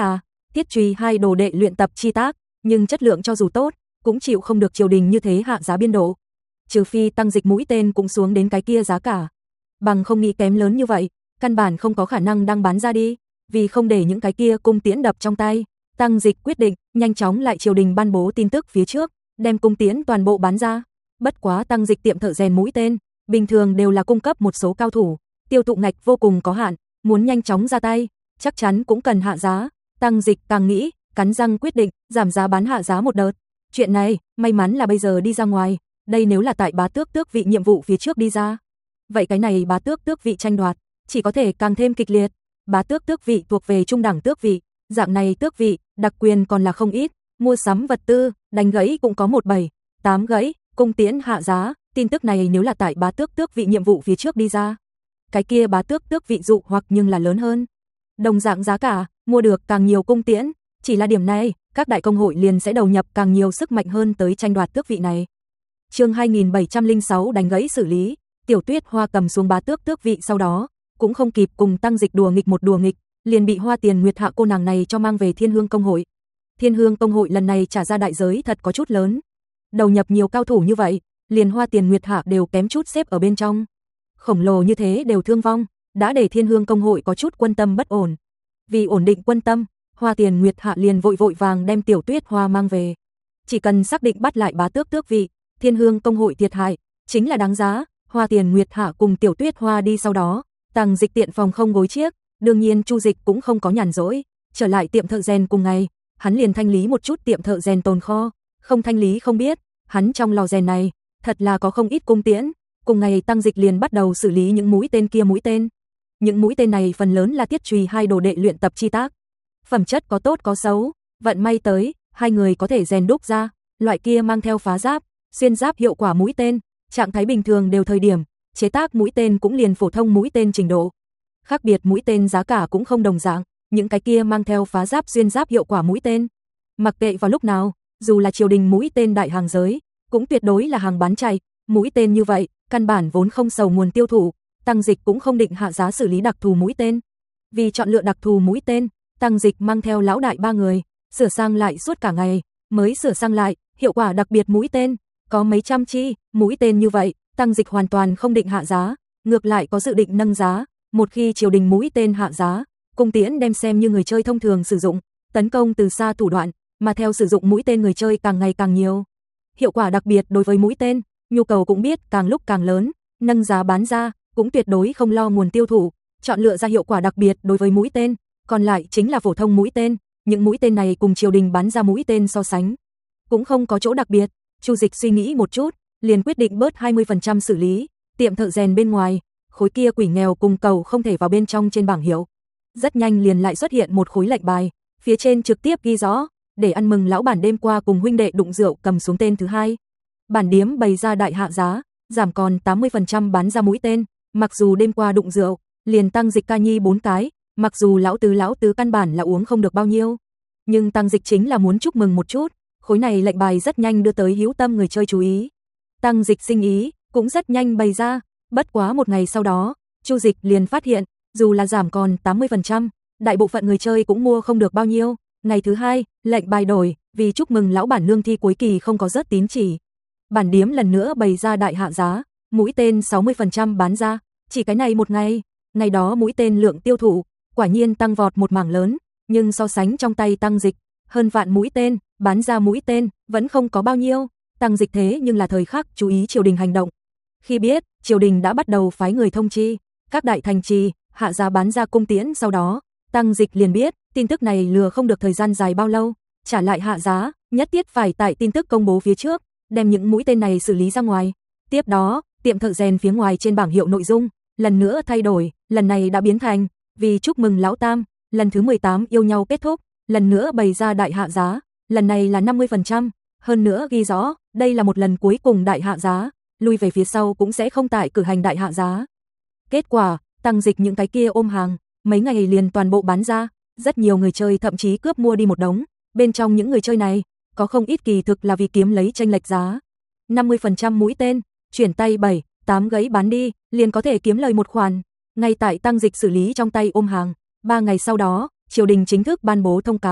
Tiết Trùy hai đồ đệ luyện tập chi tác, nhưng chất lượng cho dù tốt, cũng chịu không được triều đình như thế hạ giá biên độ. Trừ phi tăng dịch mũi tên cũng xuống đến cái kia giá cả. Bằng không nghĩ kém lớn như vậy, căn bản không có khả năng đăng bán ra đi, vì không để những cái kia cung tiễn đập trong tay. Tăng dịch quyết định, nhanh chóng lại triều đình ban bố tin tức phía trước, đem cung tiễn toàn bộ bán ra. Bất quá tăng dịch tiệm thợ rèn mũi tên, bình thường đều là cung cấp một số cao thủ, tiêu thụ ngạch vô cùng có hạn, muốn nhanh chóng ra tay, chắc chắn cũng cần hạ giá. Tăng dịch càng nghĩ, cắn răng quyết định, giảm giá bán hạ giá một đợt. Chuyện này, may mắn là bây giờ đi ra ngoài, đây nếu là tại bá tước tước vị nhiệm vụ phía trước đi ra. Vậy cái này bá tước tước vị tranh đoạt, chỉ có thể càng thêm kịch liệt. Bá tước tước vị thuộc về trung đẳng tước vị, dạng này tước vị, đặc quyền còn là không ít, mua sắm vật tư, đánh gãy cũng có một bảy, tám gãy, cung tiễn hạ giá, tin tức này nếu là tại bá tước tước vị nhiệm vụ phía trước đi ra. Cái kia bá tước tước vị dụ hoặc nhưng là lớn hơn. Đồng dạng giá cả, mua được càng nhiều cung tiễn, chỉ là điểm này, các đại công hội liền sẽ đầu nhập càng nhiều sức mạnh hơn tới tranh đoạt tước vị này. Chương hai nghìn bảy trăm lẻ sáu đánh gãy xử lý, Tiểu Tuyết Hoa cầm xuống bá tước tước vị sau đó, cũng không kịp cùng tăng dịch đùa nghịch một đùa nghịch, liền bị Hoa Tiền Nguyệt Hạ cô nàng này cho mang về Thiên Hương công hội. Thiên Hương công hội lần này trả ra đại giới thật có chút lớn. Đầu nhập nhiều cao thủ như vậy, liền Hoa Tiền Nguyệt Hạ đều kém chút xếp ở bên trong. Khổng lồ như thế đều thương vong, đã để Thiên Hương công hội có chút quân tâm bất ổn. Vì ổn định quân tâm, Hoa Tiền Nguyệt Hạ liền vội vội vàng đem Tiểu Tuyết Hoa mang về. Chỉ cần xác định bắt lại bá tước tước vị, Thiên Hương công hội thiệt hại chính là đáng giá. Hoa Tiền Nguyệt Hạ cùng Tiểu Tuyết Hoa đi sau đó, tăng dịch tiện phòng không gối chiếc, đương nhiên Chu Dịch cũng không có nhàn rỗi, trở lại tiệm thợ rèn cùng ngày, hắn liền thanh lý một chút tiệm thợ rèn tồn kho, không thanh lý không biết, hắn trong lò rèn này, thật là có không ít cung tiễn, cùng ngày tăng dịch liền bắt đầu xử lý những mũi tên kia mũi tên. Những mũi tên này phần lớn là Tiết Trùy hai đồ đệ luyện tập chi tác. Phẩm chất có tốt có xấu, vận may tới, hai người có thể rèn đúc ra, loại kia mang theo phá giáp, xuyên giáp hiệu quả mũi tên, trạng thái bình thường đều thời điểm, chế tác mũi tên cũng liền phổ thông mũi tên trình độ. Khác biệt mũi tên giá cả cũng không đồng dạng, những cái kia mang theo phá giáp xuyên giáp hiệu quả mũi tên. Mặc kệ vào lúc nào, dù là triều đình mũi tên đại hàng giới, cũng tuyệt đối là hàng bán chạy, mũi tên như vậy, căn bản vốn không sầu nguồn tiêu thụ, tăng dịch cũng không định hạ giá xử lý đặc thù mũi tên. Vì chọn lựa đặc thù mũi tên, tăng dịch mang theo lão đại ba người, sửa sang lại suốt cả ngày, mới sửa sang lại, hiệu quả đặc biệt mũi tên, có mấy trăm chi, mũi tên như vậy, tăng dịch hoàn toàn không định hạ giá, ngược lại có dự định nâng giá, một khi triều đình mũi tên hạ giá, cung tiễn đem xem như người chơi thông thường sử dụng, tấn công từ xa thủ đoạn, mà theo sử dụng mũi tên người chơi càng ngày càng nhiều. Hiệu quả đặc biệt đối với mũi tên, nhu cầu cũng biết càng lúc càng lớn, nâng giá bán ra, cũng tuyệt đối không lo nguồn tiêu thụ, chọn lựa ra hiệu quả đặc biệt đối với mũi tên, còn lại chính là phổ thông mũi tên, những mũi tên này cùng triều đình bán ra mũi tên so sánh, cũng không có chỗ đặc biệt. Chu Dịch suy nghĩ một chút, liền quyết định bớt hai mươi phần trăm xử lý, tiệm thợ rèn bên ngoài, khối kia quỷ nghèo cùng cầu không thể vào bên trong trên bảng hiệu. Rất nhanh liền lại xuất hiện một khối lệnh bài, phía trên trực tiếp ghi rõ, để ăn mừng lão bản đêm qua cùng huynh đệ đụng rượu cầm xuống tên thứ hai. Bản điếm bày ra đại hạ giá, giảm còn tám mươi phần trăm bán ra mũi tên, mặc dù đêm qua đụng rượu, liền tăng dịch ca nhi bốn cái, mặc dù lão tứ lão tứ căn bản là uống không được bao nhiêu, nhưng tăng dịch chính là muốn chúc mừng một chút, khối này lệnh bài rất nhanh đưa tới hiếu tâm người chơi chú ý. Tăng dịch sinh ý cũng rất nhanh bày ra, bất quá một ngày sau đó, Chu Dịch liền phát hiện, dù là giảm còn tám mươi phần trăm, đại bộ phận người chơi cũng mua không được bao nhiêu. Ngày thứ hai, lệnh bài đổi, vì chúc mừng lão bản lương thi cuối kỳ không có rớt tín chỉ. Bản điếm lần nữa bày ra đại hạ giá, mũi tên sáu mươi phần trăm bán ra, chỉ cái này một ngày, ngày đó mũi tên lượng tiêu thụ, quả nhiên tăng vọt một mảng lớn, nhưng so sánh trong tay tăng dịch, hơn vạn mũi tên, bán ra mũi tên, vẫn không có bao nhiêu, tăng dịch thế nhưng là thời khắc chú ý triều đình hành động. Khi biết, triều đình đã bắt đầu phái người thông chi, các đại thành trì, hạ giá bán ra cung tiễn sau đó, tăng dịch liền biết, tin tức này lừa không được thời gian dài bao lâu, trả lại hạ giá, nhất thiết phải tại tin tức công bố phía trước, đem những mũi tên này xử lý ra ngoài. Tiếp đó, tiệm thợ rèn phía ngoài trên bảng hiệu nội dung, lần nữa thay đổi, lần này đã biến thành, vì chúc mừng lão tam, lần thứ mười tám yêu nhau kết thúc, lần nữa bày ra đại hạ giá, lần này là năm mươi phần trăm, hơn nữa ghi rõ, đây là một lần cuối cùng đại hạ giá, lui về phía sau cũng sẽ không tại cử hành đại hạ giá. Kết quả, tăng dịch những cái kia ôm hàng, mấy ngày liền toàn bộ bán ra, rất nhiều người chơi thậm chí cướp mua đi một đống, bên trong những người chơi này, có không ít kỳ thực là vì kiếm lấy chênh lệch giá. năm mươi phần trăm mũi tên, chuyển tay bảy, tám gấy bán đi, liền có thể kiếm lời một khoản. Ngay tại tăng dịch xử lý trong tay ôm hàng, ba ngày sau đó, triều đình chính thức ban bố thông cáo,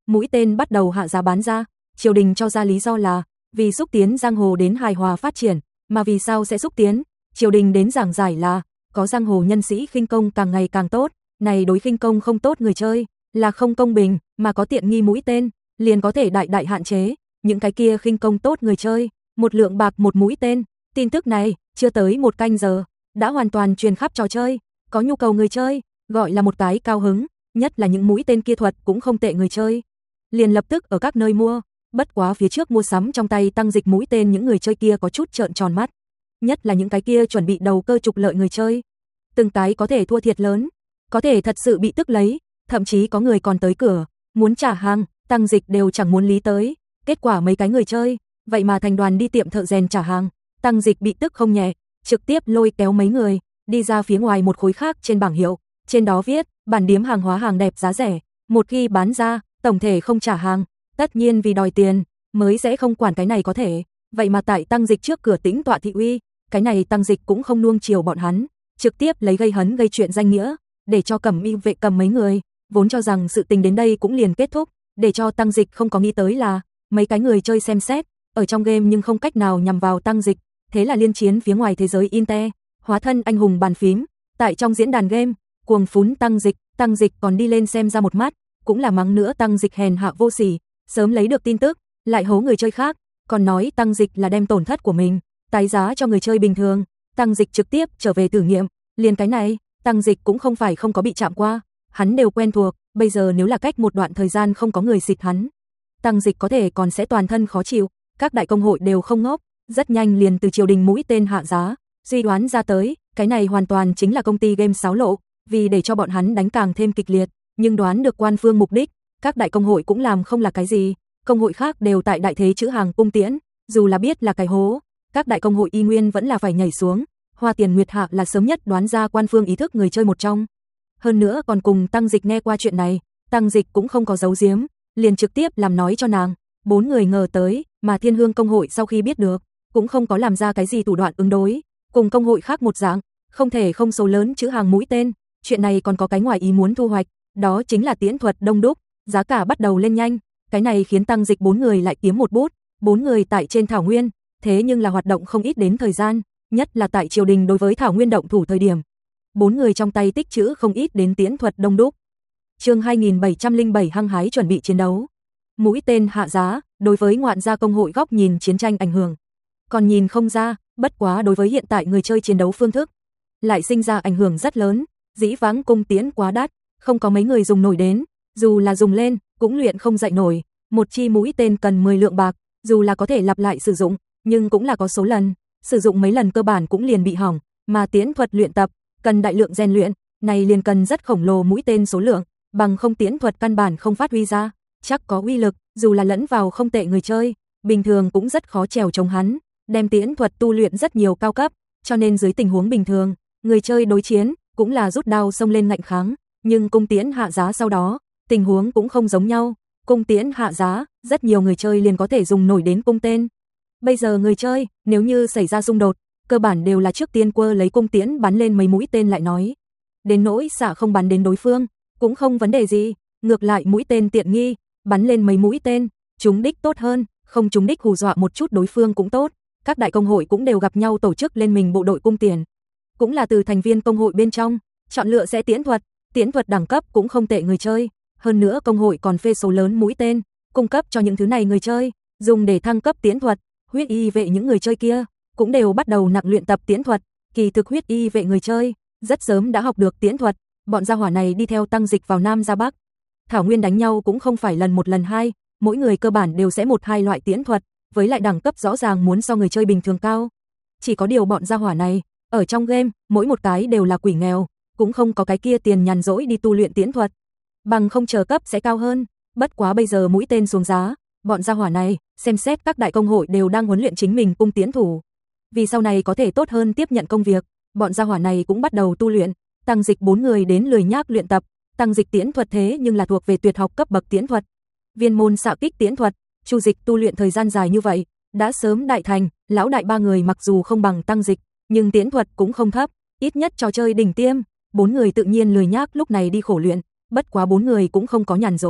mũi tên bắt đầu hạ giá bán ra, triều đình cho ra lý do là vì xúc tiến giang hồ đến hài hòa phát triển, mà vì sao sẽ xúc tiến? Triều đình đến giảng giải là có giang hồ nhân sĩ khinh công càng ngày càng tốt, này đối khinh công không tốt người chơi là không công bình, mà có tiện nghi mũi tên liền có thể đại đại hạn chế những cái kia khinh công tốt người chơi, một lượng bạc một mũi tên. Tin tức này chưa tới một canh giờ đã hoàn toàn truyền khắp trò chơi, có nhu cầu người chơi gọi là một cái cao hứng, nhất là những mũi tên kia thuật cũng không tệ người chơi liền lập tức ở các nơi mua. Bất quá phía trước mua sắm trong tay tăng dịch mũi tên những người chơi kia có chút trợn tròn mắt, nhất là những cái kia chuẩn bị đầu cơ trục lợi người chơi, từng cái có thể thua thiệt lớn, có thể thật sự bị tức lấy, thậm chí có người còn tới cửa muốn trả hàng, tăng dịch đều chẳng muốn lý tới. Kết quả mấy cái người chơi vậy mà thành đoàn đi tiệm thợ rèn trả hàng, tăng dịch bị tức không nhẹ, trực tiếp lôi kéo mấy người đi ra phía ngoài một khối khác trên bảng hiệu, trên đó viết bản điếm hàng hóa hàng đẹp giá rẻ, một khi bán ra tổng thể không trả hàng, tất nhiên vì đòi tiền mới sẽ không quản cái này có thể. Vậy mà tại tăng dịch trước cửa tĩnh tọa thị uy, cái này tăng dịch cũng không nuông chiều bọn hắn, trực tiếp lấy gây hấn gây chuyện danh nghĩa để cho Cẩm Y vệ cầm mấy người, vốn cho rằng sự tình đến đây cũng liền kết thúc, để cho tăng dịch không có nghĩ tới là mấy cái người chơi xem xét ở trong game nhưng không cách nào nhằm vào tăng dịch, thế là liên chiến phía ngoài thế giới Inte, hóa thân anh hùng bàn phím, tại trong diễn đàn game cuồng phún tăng dịch, tăng dịch còn đi lên xem ra một mắt, cũng là mắng nữa tăng dịch hèn hạ vô sỉ, sớm lấy được tin tức lại hố người chơi khác, còn nói tăng dịch là đem tổn thất của mình tái giá cho người chơi bình thường. Tăng dịch trực tiếp trở về thử nghiệm, liền cái này tăng dịch cũng không phải không có bị chạm qua, hắn đều quen thuộc, bây giờ nếu là cách một đoạn thời gian không có người xịt hắn, tăng dịch có thể còn sẽ toàn thân khó chịu. Các đại công hội đều không ngốc, rất nhanh liền từ triều đình mũi tên hạ giá suy đoán ra tới, cái này hoàn toàn chính là công ty game xáo lộ, vì để cho bọn hắn đánh càng thêm kịch liệt, nhưng đoán được quan phương mục đích, các đại công hội cũng làm không là cái gì, công hội khác đều tại đại thế chữ hàng cung tiễn, dù là biết là cái hố, các đại công hội y nguyên vẫn là phải nhảy xuống. Hoa Tiền Nguyệt Hạ là sớm nhất đoán ra quan phương ý thức người chơi một trong, hơn nữa còn cùng tăng dịch nghe qua chuyện này, tăng dịch cũng không có giấu giếm, liền trực tiếp làm nói cho nàng. Bốn người ngờ tới, mà Thiên Hương công hội sau khi biết được, cũng không có làm ra cái gì thủ đoạn ứng đối, cùng công hội khác một dạng, không thể không số lớn chữ hàng mũi tên. Chuyện này còn có cái ngoài ý muốn thu hoạch, đó chính là tiễn thuật đông đúc, giá cả bắt đầu lên nhanh, cái này khiến tăng dịch bốn người lại kiếm một bút. Bốn người tại trên thảo nguyên, thế nhưng là hoạt động không ít đến thời gian, nhất là tại triều đình đối với thảo nguyên động thủ thời điểm, bốn người trong tay tích trữ không ít đến tiễn thuật đông đúc. Chương hai nghìn bảy trăm lẻ bảy hăng hái chuẩn bị chiến đấu. Mũi tên hạ giá, đối với ngoạn gia công hội góc nhìn chiến tranh ảnh hưởng, còn nhìn không ra, bất quá đối với hiện tại người chơi chiến đấu phương thức, lại sinh ra ảnh hưởng rất lớn. Dĩ vãng cung tiễn quá đắt, không có mấy người dùng nổi đến, dù là dùng lên, cũng luyện không dậy nổi. Một chi mũi tên cần mười lượng bạc, dù là có thể lặp lại sử dụng, nhưng cũng là có số lần, sử dụng mấy lần cơ bản cũng liền bị hỏng, mà tiễn thuật luyện tập, cần đại lượng rèn luyện, này liền cần rất khổng lồ mũi tên số lượng, bằng không tiễn thuật căn bản không phát huy ra, chắc có uy lực, dù là lẫn vào không tệ người chơi, bình thường cũng rất khó trèo chống hắn, đem tiễn thuật tu luyện rất nhiều cao cấp, cho nên dưới tình huống bình thường, người chơi đối chiến, cũng là rút đao xông lên ngạnh kháng, nhưng cung tiễn hạ giá sau đó, tình huống cũng không giống nhau, cung tiễn hạ giá, rất nhiều người chơi liền có thể dùng nổi đến cung tên. Bây giờ người chơi, nếu như xảy ra xung đột, cơ bản đều là trước tiên quơ lấy cung tiễn bắn lên mấy mũi tên lại nói. Đến nỗi xạ không bắn đến đối phương, cũng không vấn đề gì, ngược lại mũi tên tiện nghi, bắn lên mấy mũi tên, trúng đích tốt hơn, không trúng đích hù dọa một chút đối phương cũng tốt. Các đại công hội cũng đều gặp nhau tổ chức lên mình bộ đội cung tiền, cũng là từ thành viên công hội bên trong chọn lựa sẽ tiễn thuật, tiễn thuật đẳng cấp cũng không tệ người chơi, hơn nữa công hội còn phê số lớn mũi tên, cung cấp cho những thứ này người chơi, dùng để thăng cấp tiễn thuật. Huyết y vệ những người chơi kia cũng đều bắt đầu nặng luyện tập tiễn thuật, kỳ thực huyết y vệ người chơi rất sớm đã học được tiễn thuật, bọn gia hỏa này đi theo tăng dịch vào Nam ra Bắc, thảo nguyên đánh nhau cũng không phải lần một lần hai, mỗi người cơ bản đều sẽ một hai loại tiễn thuật, với lại đẳng cấp rõ ràng muốn so người chơi bình thường cao. Chỉ có điều bọn gia hỏa này, ở trong game, mỗi một cái đều là quỷ nghèo, cũng không có cái kia tiền nhàn rỗi đi tu luyện tiễn thuật, bằng không chờ cấp sẽ cao hơn. Bất quá bây giờ mũi tên xuống giá, bọn gia hỏa này, xem xét các đại công hội đều đang huấn luyện chính mình cung tiễn thủ, vì sau này có thể tốt hơn tiếp nhận công việc, bọn gia hỏa này cũng bắt đầu tu luyện. Tăng dịch bốn người đến lười nhác luyện tập, tăng dịch tiễn thuật thế nhưng là thuộc về tuyệt học cấp bậc tiễn thuật, viên môn xạ kích tiễn thuật, Chu Dịch tu luyện thời gian dài như vậy, đã sớm đại thành, lão đại ba người mặc dù không bằng tăng dịch, nhưng tiễn thuật cũng không thấp, ít nhất trò chơi đỉnh tiêm, bốn người tự nhiên lười nhác lúc này đi khổ luyện, bất quá bốn người cũng không có nhàn rỗi,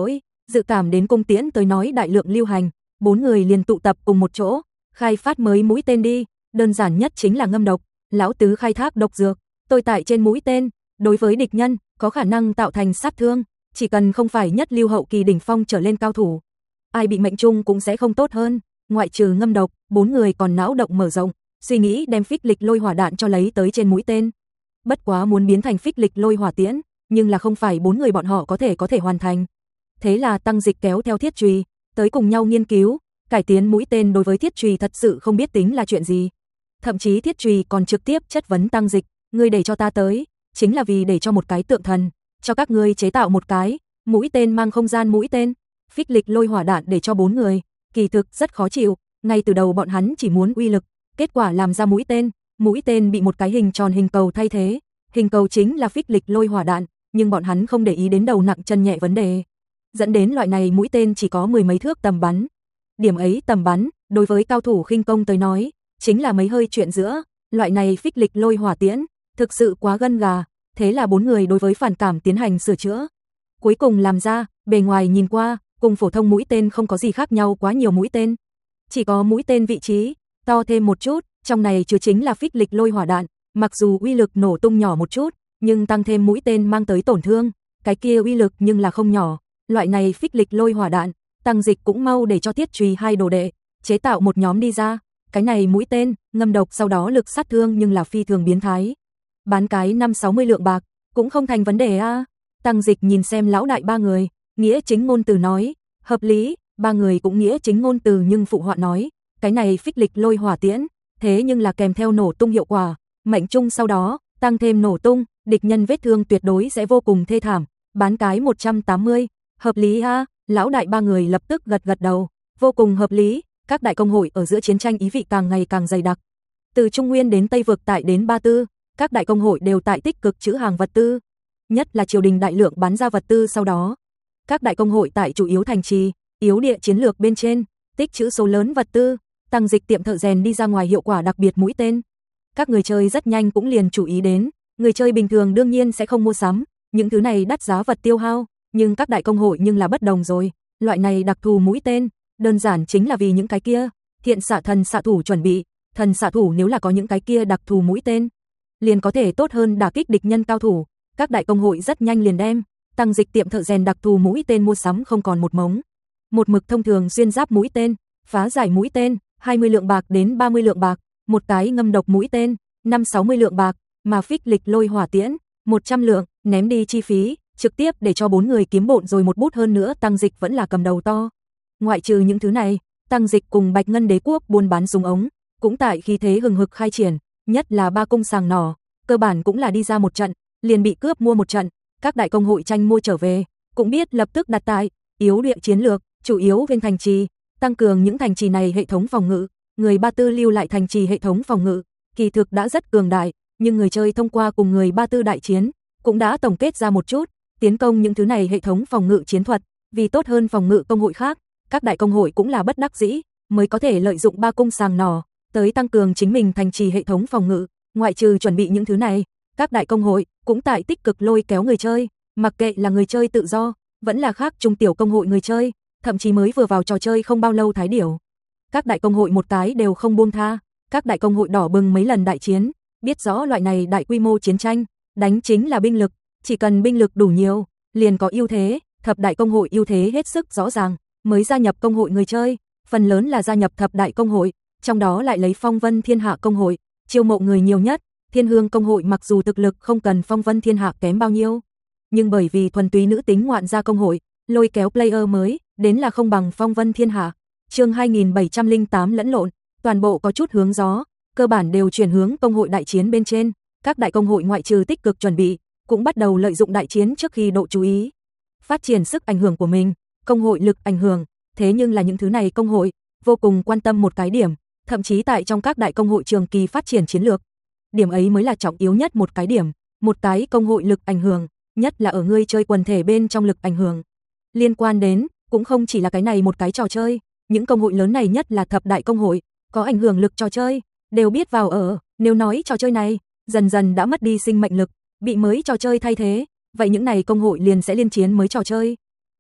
Dự cảm đến cung tiễn tới nói đại lượng lưu hành, bốn người liền tụ tập cùng một chỗ, khai phát mới mũi tên đi, đơn giản nhất chính là ngâm độc, lão tứ khai thác độc dược, tôi tại trên mũi tên, đối với địch nhân có khả năng tạo thành sát thương, chỉ cần không phải nhất lưu hậu kỳ đỉnh phong trở lên cao thủ, ai bị mệnh trung cũng sẽ không tốt hơn. Ngoại trừ ngâm độc, bốn người còn não động mở rộng, suy nghĩ đem phích lịch lôi hỏa đạn cho lấy tới trên mũi tên. Bất quá muốn biến thành phích lịch lôi hỏa tiễn, nhưng là không phải bốn người bọn họ có thể có thể hoàn thành. Thế là Tăng Dịch kéo theo Thiết Trùy tới cùng nhau nghiên cứu, cải tiến mũi tên. Đối với Thiết Trùy thật sự không biết tính là chuyện gì. Thậm chí Thiết Trùy còn trực tiếp chất vấn Tăng Dịch, ngươi để cho ta tới, chính là vì để cho một cái tượng thần, cho các ngươi chế tạo một cái mũi tên mang không gian mũi tên. Phích lịch lôi hỏa đạn để cho bốn người, kỳ thực rất khó chịu, ngay từ đầu bọn hắn chỉ muốn uy lực, kết quả làm ra mũi tên, mũi tên bị một cái hình tròn hình cầu thay thế, hình cầu chính là phích lịch lôi hỏa đạn, nhưng bọn hắn không để ý đến đầu nặng chân nhẹ vấn đề, dẫn đến loại này mũi tên chỉ có mười mấy thước tầm bắn. Điểm ấy tầm bắn, đối với cao thủ khinh công tới nói, chính là mấy hơi chuyện giữa, loại này phích lịch lôi hỏa tiễn, thực sự quá gân gà, thế là bốn người đối với phản cảm tiến hành sửa chữa. Cuối cùng làm ra, bề ngoài nhìn qua, cùng phổ thông mũi tên không có gì khác nhau quá nhiều mũi tên. Chỉ có mũi tên vị trí to thêm một chút, trong này chứa chính là phích lịch lôi hỏa đạn, mặc dù uy lực nổ tung nhỏ một chút, nhưng tăng thêm mũi tên mang tới tổn thương, cái kia uy lực nhưng là không nhỏ. Loại này phích lịch lôi hỏa đạn, Tăng Dịch cũng mau để cho Thiết Trùy hai đồ đệ chế tạo một nhóm đi ra. Cái này mũi tên, ngâm độc sau đó lực sát thương nhưng là phi thường biến thái. Bán cái năm sáu mươi lượng bạc, cũng không thành vấn đề a. Tăng Dịch nhìn xem lão đại ba người, nghĩa chính ngôn từ nói, hợp lý, ba người cũng nghĩa chính ngôn từ nhưng phụ họa nói, cái này phích lịch lôi hỏa tiễn, thế nhưng là kèm theo nổ tung hiệu quả, mệnh trung sau đó, tăng thêm nổ tung, địch nhân vết thương tuyệt đối sẽ vô cùng thê thảm, bán cái một trăm tám mươi, hợp lý a. Lão đại ba người lập tức gật gật đầu, vô cùng hợp lý. Các đại công hội ở giữa chiến tranh ý vị càng ngày càng dày đặc. Từ Trung Nguyên đến Tây Vực tại đến Ba Tư, các đại công hội đều tại tích cực trữ hàng vật tư, nhất là triều đình đại lượng bán ra vật tư sau đó. Các đại công hội tại chủ yếu thành trì, yếu địa chiến lược bên trên, tích trữ số lớn vật tư, Tăng Dịch tiệm thợ rèn đi ra ngoài hiệu quả đặc biệt mũi tên. Các người chơi rất nhanh cũng liền chú ý đến, người chơi bình thường đương nhiên sẽ không mua sắm, những thứ này đắt giá vật tiêu hao, nhưng các đại công hội nhưng là bất đồng rồi, loại này đặc thù mũi tên, đơn giản chính là vì những cái kia, thiện xạ thần xạ thủ chuẩn bị, thần xạ thủ nếu là có những cái kia đặc thù mũi tên, liền có thể tốt hơn đả kích địch nhân cao thủ, các đại công hội rất nhanh liền đem Tăng Dịch tiệm thợ rèn đặc thù mũi tên mua sắm không còn một mống. Một mực thông thường xuyên giáp mũi tên, phá giải mũi tên, hai mươi lượng bạc đến ba mươi lượng bạc, một cái ngâm độc mũi tên, năm sáu mươi lượng bạc, mà phích lịch lôi hỏa tiễn, một trăm lượng, ném đi chi phí, trực tiếp để cho bốn người kiếm bộn rồi một bút. Hơn nữa Tăng Dịch vẫn là cầm đầu to. Ngoại trừ những thứ này, Tăng Dịch cùng Bạch Ngân Đế quốc buôn bán súng ống, cũng tại khí thế hừng hực khai triển, nhất là ba cung sàng nỏ, cơ bản cũng là đi ra một trận, liền bị cướp mua một trận, các đại công hội tranh mua trở về, cũng biết lập tức đặt tại yếu địa chiến lược, chủ yếu bên thành trì, tăng cường những thành trì này hệ thống phòng ngự, người Ba Tư lưu lại thành trì hệ thống phòng ngự, kỳ thực đã rất cường đại, nhưng người chơi thông qua cùng người Ba Tư đại chiến, cũng đã tổng kết ra một chút, tiến công những thứ này hệ thống phòng ngự chiến thuật, vì tốt hơn phòng ngự công hội khác, các đại công hội cũng là bất đắc dĩ, mới có thể lợi dụng ba cung sàng nỏ, tới tăng cường chính mình thành trì hệ thống phòng ngự, ngoại trừ chuẩn bị những thứ này, các đại công hội cũng tại tích cực lôi kéo người chơi, mặc kệ là người chơi tự do, vẫn là khác trung tiểu công hội người chơi, thậm chí mới vừa vào trò chơi không bao lâu Thái Điểu. Các đại công hội một cái đều không buông tha, các đại công hội đỏ bừng mấy lần đại chiến, biết rõ loại này đại quy mô chiến tranh, đánh chính là binh lực, chỉ cần binh lực đủ nhiều, liền có ưu thế, thập đại công hội ưu thế hết sức rõ ràng, mới gia nhập công hội người chơi, phần lớn là gia nhập thập đại công hội, trong đó lại lấy Phong Vân Thiên Hạ công hội, chiêu mộ người nhiều nhất, Thiên Hương công hội mặc dù thực lực không cần Phong Vân Thiên Hạ kém bao nhiêu, nhưng bởi vì thuần túy nữ tính ngoạn gia công hội, lôi kéo player mới, đến là không bằng Phong Vân Thiên Hạ. Chương hai nghìn bảy trăm lẻ tám lẫn lộn, toàn bộ có chút hướng gió, cơ bản đều chuyển hướng công hội đại chiến bên trên, các đại công hội ngoại trừ tích cực chuẩn bị, cũng bắt đầu lợi dụng đại chiến trước khi độ chú ý, phát triển sức ảnh hưởng của mình, công hội lực ảnh hưởng, thế nhưng là những thứ này công hội vô cùng quan tâm một cái điểm, thậm chí tại trong các đại công hội trường kỳ phát triển chiến lược. Điểm ấy mới là trọng yếu nhất một cái điểm, một cái công hội lực ảnh hưởng, nhất là ở người chơi quần thể bên trong lực ảnh hưởng. Liên quan đến, cũng không chỉ là cái này một cái trò chơi, những công hội lớn này nhất là thập đại công hội, có ảnh hưởng lực trò chơi, đều biết vào ở, nếu nói trò chơi này, dần dần đã mất đi sinh mệnh lực, bị mới trò chơi thay thế, vậy những này công hội liền sẽ liên chiến mới trò chơi.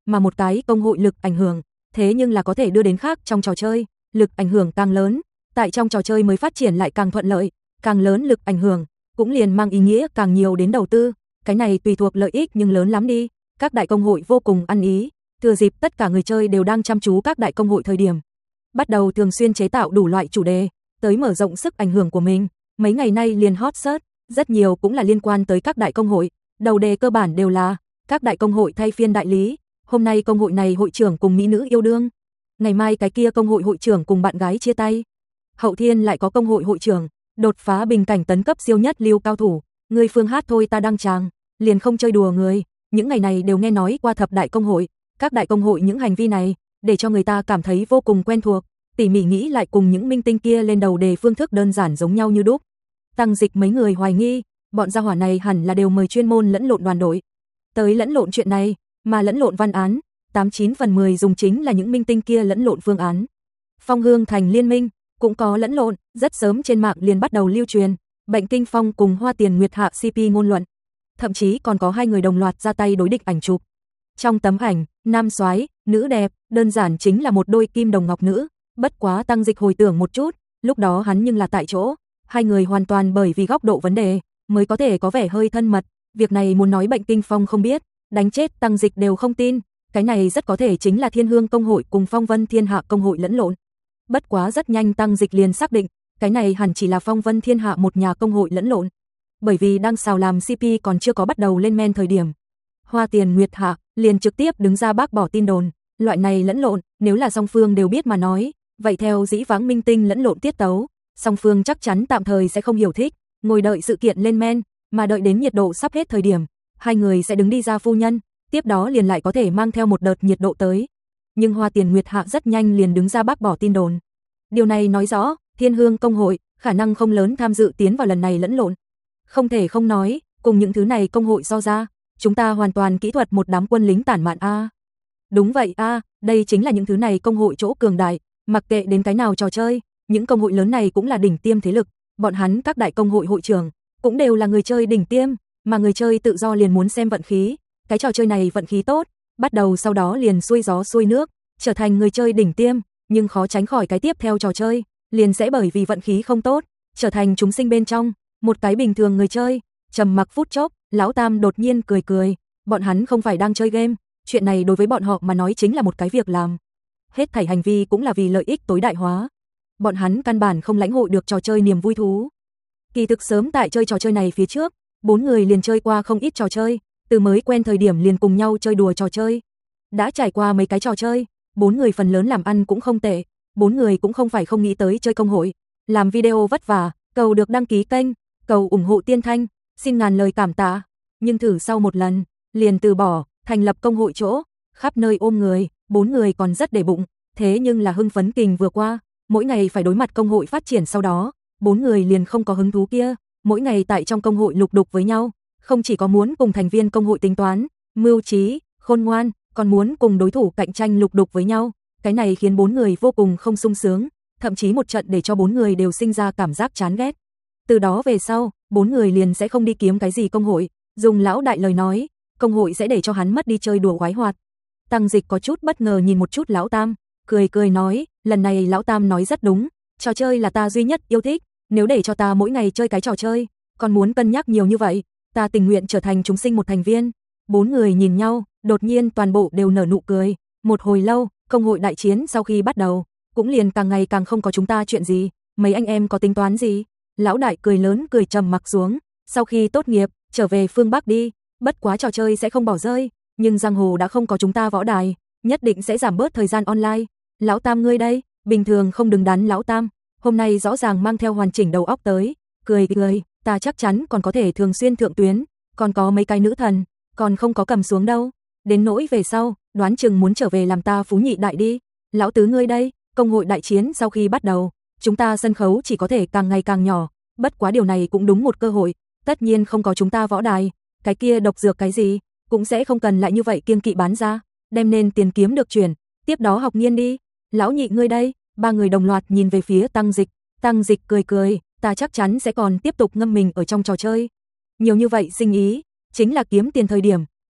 mà một cái công hội lực ảnh hưởng, thế nhưng là có thể đưa đến khác trong trò chơi, lực ảnh hưởng càng lớn, tại trong trò chơi mới phát triển lại càng thuận lợi, càng lớn lực ảnh hưởng, cũng liền mang ý nghĩa càng nhiều đến đầu tư, cái này tùy thuộc lợi ích nhưng lớn lắm đi, các đại công hội vô cùng ăn ý, thừa dịp tất cả người chơi đều đang chăm chú các đại công hội thời điểm, bắt đầu thường xuyên chế tạo đủ loại chủ đề, tới mở rộng sức ảnh hưởng của mình, mấy ngày nay liền hot search, rất nhiều cũng là liên quan tới các đại công hội, đầu đề cơ bản đều là các đại công hội thay phiên đại lý, hôm nay công hội này hội trưởng cùng mỹ nữ yêu đương, ngày mai cái kia công hội hội trưởng cùng bạn gái chia tay, hậu thiên lại có công hội hội trưởng đột phá bình cảnh tấn cấp siêu nhất lưu cao thủ, người phương hát thôi ta đăng tràng, liền không chơi đùa người, những ngày này đều nghe nói qua thập đại công hội, các đại công hội những hành vi này, để cho người ta cảm thấy vô cùng quen thuộc, tỉ mỉ nghĩ lại cùng những minh tinh kia lên đầu đề phương thức đơn giản giống nhau như đúc. Tăng Dịch mấy người hoài nghi, bọn gia hỏa này hẳn là đều mời chuyên môn lẫn lộn đoàn đội tới lẫn lộn chuyện này, mà lẫn lộn văn án, tám chín phần mười dùng chính là những minh tinh kia lẫn lộn phương án. Phong Hương Thành liên minh cũng có lẫn lộn, rất sớm trên mạng liền bắt đầu lưu truyền, Bệnh Kinh Phong cùng Hoa Tiền Nguyệt Hạ xê pê ngôn luận, thậm chí còn có hai người đồng loạt ra tay đối địch ảnh chụp. Trong tấm ảnh, nam soái, nữ đẹp, đơn giản chính là một đôi kim đồng ngọc nữ, bất quá Tăng Dịch hồi tưởng một chút, lúc đó hắn nhưng là tại chỗ, hai người hoàn toàn bởi vì góc độ vấn đề mới có thể có vẻ hơi thân mật, việc này muốn nói Bệnh Kinh Phong không biết, đánh chết Tăng Dịch đều không tin, cái này rất có thể chính là Thiên Hương công hội cùng Phong Vân Thiên Hạ công hội lẫn lộn. Bất quá rất nhanh Tăng Dịch liền xác định, cái này hẳn chỉ là Phong Vân Thiên Hạ một nhà công hội lẫn lộn, bởi vì đang xào làm xê pê còn chưa có bắt đầu lên men thời điểm, Hoa Tiền Nguyệt Hạ liền trực tiếp đứng ra bác bỏ tin đồn, loại này lẫn lộn, nếu là song phương đều biết mà nói, vậy theo dĩ vãng minh tinh lẫn lộn tiết tấu, song phương chắc chắn tạm thời sẽ không hiểu thích, ngồi đợi sự kiện lên men, mà đợi đến nhiệt độ sắp hết thời điểm, hai người sẽ đứng đi ra phu nhân, tiếp đó liền lại có thể mang theo một đợt nhiệt độ tới. Nhưng Hoa Tiền Nguyệt Hạ rất nhanh liền đứng ra bác bỏ tin đồn. Điều này nói rõ, Thiên Hương công hội khả năng không lớn tham dự tiến vào lần này lẫn lộn. Không thể không nói, cùng những thứ này công hội so ra, chúng ta hoàn toàn kỹ thuật một đám quân lính tản mạn a. À. Đúng vậy a, à, đây chính là những thứ này công hội chỗ cường đại, mặc kệ đến cái nào trò chơi, những công hội lớn này cũng là đỉnh tiêm thế lực, bọn hắn các đại công hội hội trưởng cũng đều là người chơi đỉnh tiêm, mà người chơi tự do liền muốn xem vận khí, cái trò chơi này vận khí tốt, bắt đầu sau đó liền xuôi gió xuôi nước, trở thành người chơi đỉnh tiêm, nhưng khó tránh khỏi cái tiếp theo trò chơi, liền sẽ bởi vì vận khí không tốt, trở thành chúng sinh bên trong, một cái bình thường người chơi. Trầm mặc phút chốc, lão Tam đột nhiên cười cười, bọn hắn không phải đang chơi game, chuyện này đối với bọn họ mà nói chính là một cái việc làm. Hết thảy hành vi cũng là vì lợi ích tối đại hóa. Bọn hắn căn bản không lãnh hội được trò chơi niềm vui thú. Kỳ thực sớm tại chơi trò chơi này phía trước, bốn người liền chơi qua không ít trò chơi, từ mới quen thời điểm liền cùng nhau chơi đùa trò chơi. Đã trải qua mấy cái trò chơi, bốn người phần lớn làm ăn cũng không tệ, bốn người cũng không phải không nghĩ tới chơi công hội, làm video vất vả, cầu được đăng ký kênh, cầu ủng hộ Tiên Thanh, xin ngàn lời cảm tạ, nhưng thử sau một lần, liền từ bỏ, thành lập công hội chỗ, khắp nơi ôm người, bốn người còn rất để bụng, thế nhưng là hưng phấn kình vừa qua, mỗi ngày phải đối mặt công hội phát triển sau đó, bốn người liền không có hứng thú kia, mỗi ngày tại trong công hội lục đục với nhau, không chỉ có muốn cùng thành viên công hội tính toán, mưu trí, khôn ngoan, còn muốn cùng đối thủ cạnh tranh lục đục với nhau, cái này khiến bốn người vô cùng không sung sướng, thậm chí một trận để cho bốn người đều sinh ra cảm giác chán ghét. Từ đó về sau, bốn người liền sẽ không đi kiếm cái gì công hội, dùng lão đại lời nói, công hội sẽ để cho hắn mất đi chơi đùa khoái hoạt. Tăng Dịch có chút bất ngờ nhìn một chút lão Tam, cười cười nói, lần này lão Tam nói rất đúng, trò chơi là ta duy nhất yêu thích, nếu để cho ta mỗi ngày chơi cái trò chơi, còn muốn cân nhắc nhiều như vậy, ta tình nguyện trở thành chúng sinh một thành viên. Bốn người nhìn nhau, đột nhiên toàn bộ đều nở nụ cười, một hồi lâu, công hội đại chiến sau khi bắt đầu, cũng liền càng ngày càng không có chúng ta chuyện gì, mấy anh em có tính toán gì? Lão đại cười lớn cười trầm mặc xuống, sau khi tốt nghiệp, trở về phương Bắc đi, bất quá trò chơi sẽ không bỏ rơi, nhưng giang hồ đã không có chúng ta võ đài, nhất định sẽ giảm bớt thời gian online. Lão Tam ngươi đây, bình thường không đứng đắn lão Tam, hôm nay rõ ràng mang theo hoàn chỉnh đầu óc tới, cười cười, ta chắc chắn còn có thể thường xuyên thượng tuyến, còn có mấy cái nữ thần, còn không có cầm xuống đâu, đến nỗi về sau, đoán chừng muốn trở về làm ta phú nhị đại đi. Lão Tứ ngươi đây, công hội đại chiến sau khi bắt đầu, chúng ta sân khấu chỉ có thể càng ngày càng nhỏ, bất quá điều này cũng đúng một cơ hội, tất nhiên không có chúng ta võ đài, cái kia độc dược cái gì, cũng sẽ không cần lại như vậy kiêng kỵ bán ra, đem nên tiền kiếm được chuyển, tiếp đó học nghiên đi. Lão nhị ngươi đây, ba người đồng loạt nhìn về phía Tăng Dịch, Tăng Dịch cười cười, ta chắc chắn sẽ còn tiếp tục ngâm mình ở trong trò chơi. Nhiều như vậy sinh ý, chính là kiếm tiền thời điểm,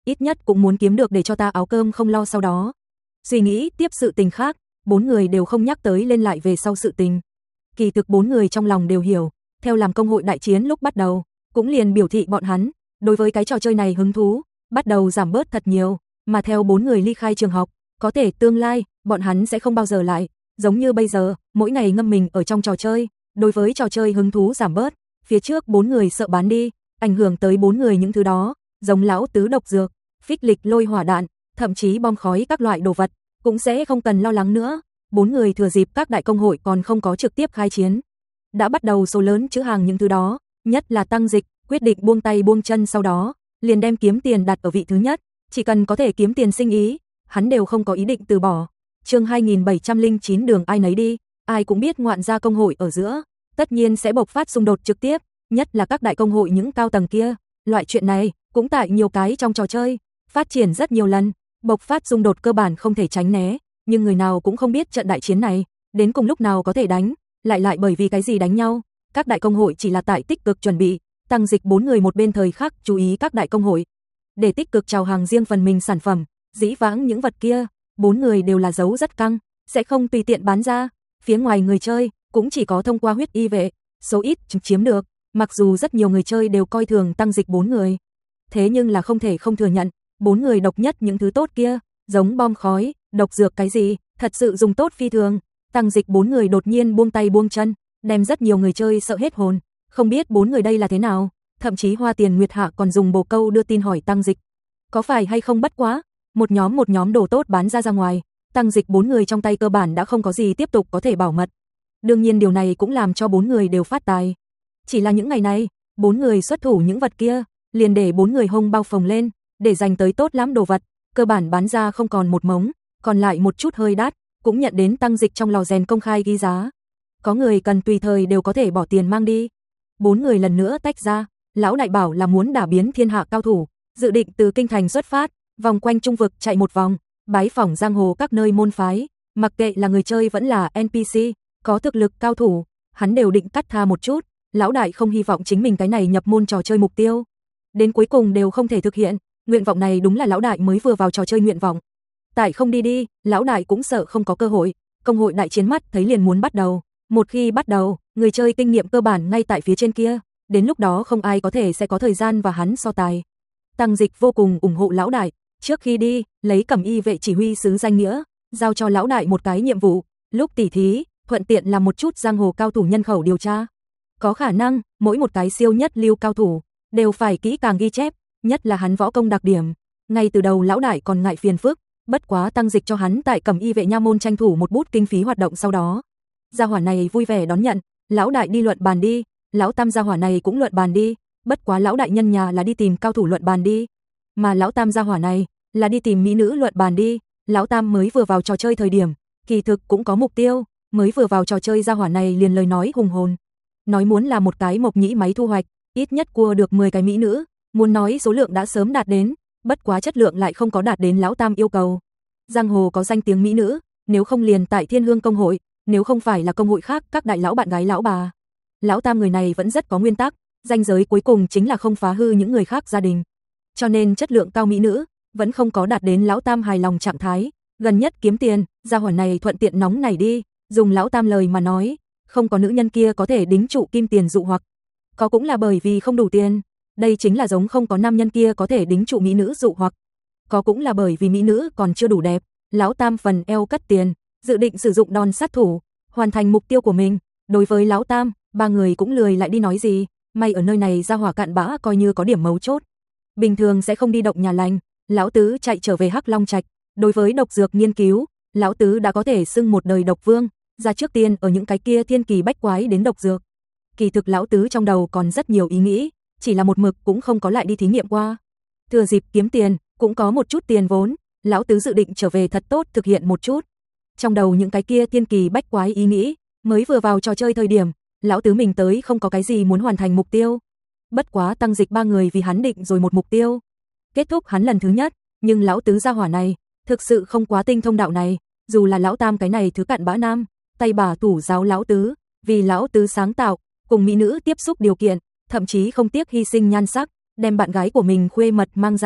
ít nhất cũng muốn kiếm được để cho ta áo cơm không lo sau đó. Suy nghĩ tiếp sự tình khác, bốn người đều không nhắc tới lên lại về sau sự tình. Kỳ thực bốn người trong lòng đều hiểu, theo làm công hội đại chiến lúc bắt đầu, cũng liền biểu thị bọn hắn, đối với cái trò chơi này hứng thú, bắt đầu giảm bớt thật nhiều, mà theo bốn người ly khai trường học, có thể tương lai, bọn hắn sẽ không bao giờ lại, giống như bây giờ, mỗi ngày ngâm mình ở trong trò chơi, đối với trò chơi hứng thú giảm bớt, phía trước bốn người sợ bán đi, ảnh hưởng tới bốn người những thứ đó, giống lão tứ độc dược, phích lịch lôi hỏa đạn, thậm chí bom khói các loại đồ vật, cũng sẽ không cần lo lắng nữa. Bốn người thừa dịp các đại công hội còn không có trực tiếp khai chiến, đã bắt đầu số lớn chữ hàng những thứ đó, nhất là Tăng Dịch, quyết định buông tay buông chân sau đó, liền đem kiếm tiền đặt ở vị thứ nhất, chỉ cần có thể kiếm tiền sinh ý, hắn đều không có ý định từ bỏ. Chương hai nghìn bảy trăm lẻ chín đường ai nấy đi, ai cũng biết ngoạn gia công hội ở giữa, tất nhiên sẽ bộc phát xung đột trực tiếp, nhất là các đại công hội những cao tầng kia, loại chuyện này cũng tại nhiều cái trong trò chơi phát triển rất nhiều lần, bộc phát xung đột cơ bản không thể tránh né, nhưng người nào cũng không biết trận đại chiến này đến cùng lúc nào có thể đánh, lại lại bởi vì cái gì đánh nhau. Các đại công hội chỉ là tại tích cực chuẩn bị, Tăng Dịch bốn người một bên thời khắc chú ý các đại công hội để tích cực chào hàng riêng phần mình sản phẩm, dĩ vãng những vật kia, bốn người đều là giấu rất căng, sẽ không tùy tiện bán ra, phía ngoài người chơi cũng chỉ có thông qua huyết y vệ, số ít chiếm được, mặc dù rất nhiều người chơi đều coi thường Tăng Dịch bốn người. Thế nhưng là không thể không thừa nhận, bốn người độc nhất những thứ tốt kia, giống bom khói, độc dược cái gì, thật sự dùng tốt phi thường. Tăng Dịch bốn người đột nhiên buông tay buông chân, đem rất nhiều người chơi sợ hết hồn, không biết bốn người đây là thế nào, thậm chí Hoa Tiền Nguyệt Hạ còn dùng bồ câu đưa tin hỏi Tăng Dịch, có phải hay không bất quá, một nhóm một nhóm đồ tốt bán ra ra ngoài, Tăng Dịch bốn người trong tay cơ bản đã không có gì tiếp tục có thể bảo mật. Đương nhiên điều này cũng làm cho bốn người đều phát tài. Chỉ là những ngày này, bốn người xuất thủ những vật kia, liền để bốn người hông bao phồng lên, để dành tới tốt lắm đồ vật, cơ bản bán ra không còn một mống, còn lại một chút hơi đắt, cũng nhận đến Tăng Dịch trong lò rèn công khai ghi giá. Có người cần tùy thời đều có thể bỏ tiền mang đi. Bốn người lần nữa tách ra, lão đại bảo là muốn đả biến thiên hạ cao thủ, dự định từ kinh thành xuất phát, vòng quanh trung vực chạy một vòng, bái phỏng giang hồ các nơi môn phái, mặc kệ là người chơi vẫn là en pê xê, có thực lực cao thủ, hắn đều định cắt tha một chút. Lão đại không hy vọng chính mình cái này nhập môn trò chơi mục tiêu đến cuối cùng đều không thể thực hiện, nguyện vọng này đúng là lão đại mới vừa vào trò chơi nguyện vọng. Tại không đi đi, lão đại cũng sợ không có cơ hội, công hội đại chiến mắt thấy liền muốn bắt đầu, một khi bắt đầu, người chơi kinh nghiệm cơ bản ngay tại phía trên kia, đến lúc đó không ai có thể sẽ có thời gian và hắn so tài. Tăng Dịch vô cùng ủng hộ lão đại, trước khi đi, lấy Cẩm Y vệ chỉ huy sứ danh nghĩa, giao cho lão đại một cái nhiệm vụ, lúc tỉ thí, thuận tiện làm một chút giang hồ cao thủ nhân khẩu điều tra. Có khả năng, mỗi một cái siêu nhất lưu cao thủ đều phải kỹ càng ghi chép, nhất là hắn võ công đặc điểm. Ngay từ đầu lão đại còn ngại phiền phức, bất quá Tăng Dịch cho hắn tại Cẩm Y vệ nha môn tranh thủ một bút kinh phí hoạt động sau đó. Gia hỏa này vui vẻ đón nhận, lão đại đi luận bàn đi, lão tam gia hỏa này cũng luận bàn đi, bất quá lão đại nhân nhà là đi tìm cao thủ luận bàn đi, mà lão tam gia hỏa này là đi tìm mỹ nữ luận bàn đi. Lão tam mới vừa vào trò chơi thời điểm, kỳ thực cũng có mục tiêu, mới vừa vào trò chơi gia hỏa này liền lời nói hùng hồn, nói muốn là một cái mộc nhĩ máy thu hoạch, ít nhất cua được mười cái mỹ nữ, muốn nói số lượng đã sớm đạt đến, bất quá chất lượng lại không có đạt đến lão tam yêu cầu. Giang hồ có danh tiếng mỹ nữ, nếu không liền tại Thiên Hương công hội, nếu không phải là công hội khác các đại lão bạn gái lão bà. Lão tam người này vẫn rất có nguyên tắc, ranh giới cuối cùng chính là không phá hư những người khác gia đình. Cho nên chất lượng cao mỹ nữ vẫn không có đạt đến lão tam hài lòng trạng thái, gần nhất kiếm tiền, gia hỏa này thuận tiện nóng này đi, dùng lão tam lời mà nói, không có nữ nhân kia có thể đính trụ kim tiền dụ hoặc. Có cũng là bởi vì không đủ tiền, đây chính là giống không có nam nhân kia có thể đính trụ mỹ nữ dụ hoặc. Có cũng là bởi vì mỹ nữ còn chưa đủ đẹp, lão tam phần eo cất tiền, dự định sử dụng đòn sát thủ, hoàn thành mục tiêu của mình. Đối với lão tam, ba người cũng lười lại đi nói gì, may ở nơi này gia hỏa cạn bã coi như có điểm mấu chốt. Bình thường sẽ không đi động nhà lành, lão tứ chạy trở về Hắc Long Trạch, đối với độc dược nghiên cứu, lão tứ đã có thể xưng một đời độc vương, ra trước tiên ở những cái kia thiên kỳ bách quái đến độc dược. Kỳ thực lão tứ trong đầu còn rất nhiều ý nghĩ, chỉ là một mực cũng không có lại đi thí nghiệm qua. Thừa dịp kiếm tiền, cũng có một chút tiền vốn, lão tứ dự định trở về thật tốt thực hiện một chút. Trong đầu những cái kia thiên kỳ bách quái ý nghĩ, mới vừa vào trò chơi thời điểm, lão tứ mình tới không có cái gì muốn hoàn thành mục tiêu. Bất quá Tăng Dịch ba người vì hắn định rồi một mục tiêu. Kết thúc hắn lần thứ nhất, nhưng lão tứ gia hỏa này, thực sự không quá tinh thông đạo này, dù là lão tam cái này thứ cặn bã nam, tay bà tủ giáo lão tứ, vì lão tứ sáng tạo, cùng mỹ nữ tiếp xúc điều kiện, thậm chí không tiếc hy sinh nhan sắc, đem bạn gái của mình khuê mật mang ra,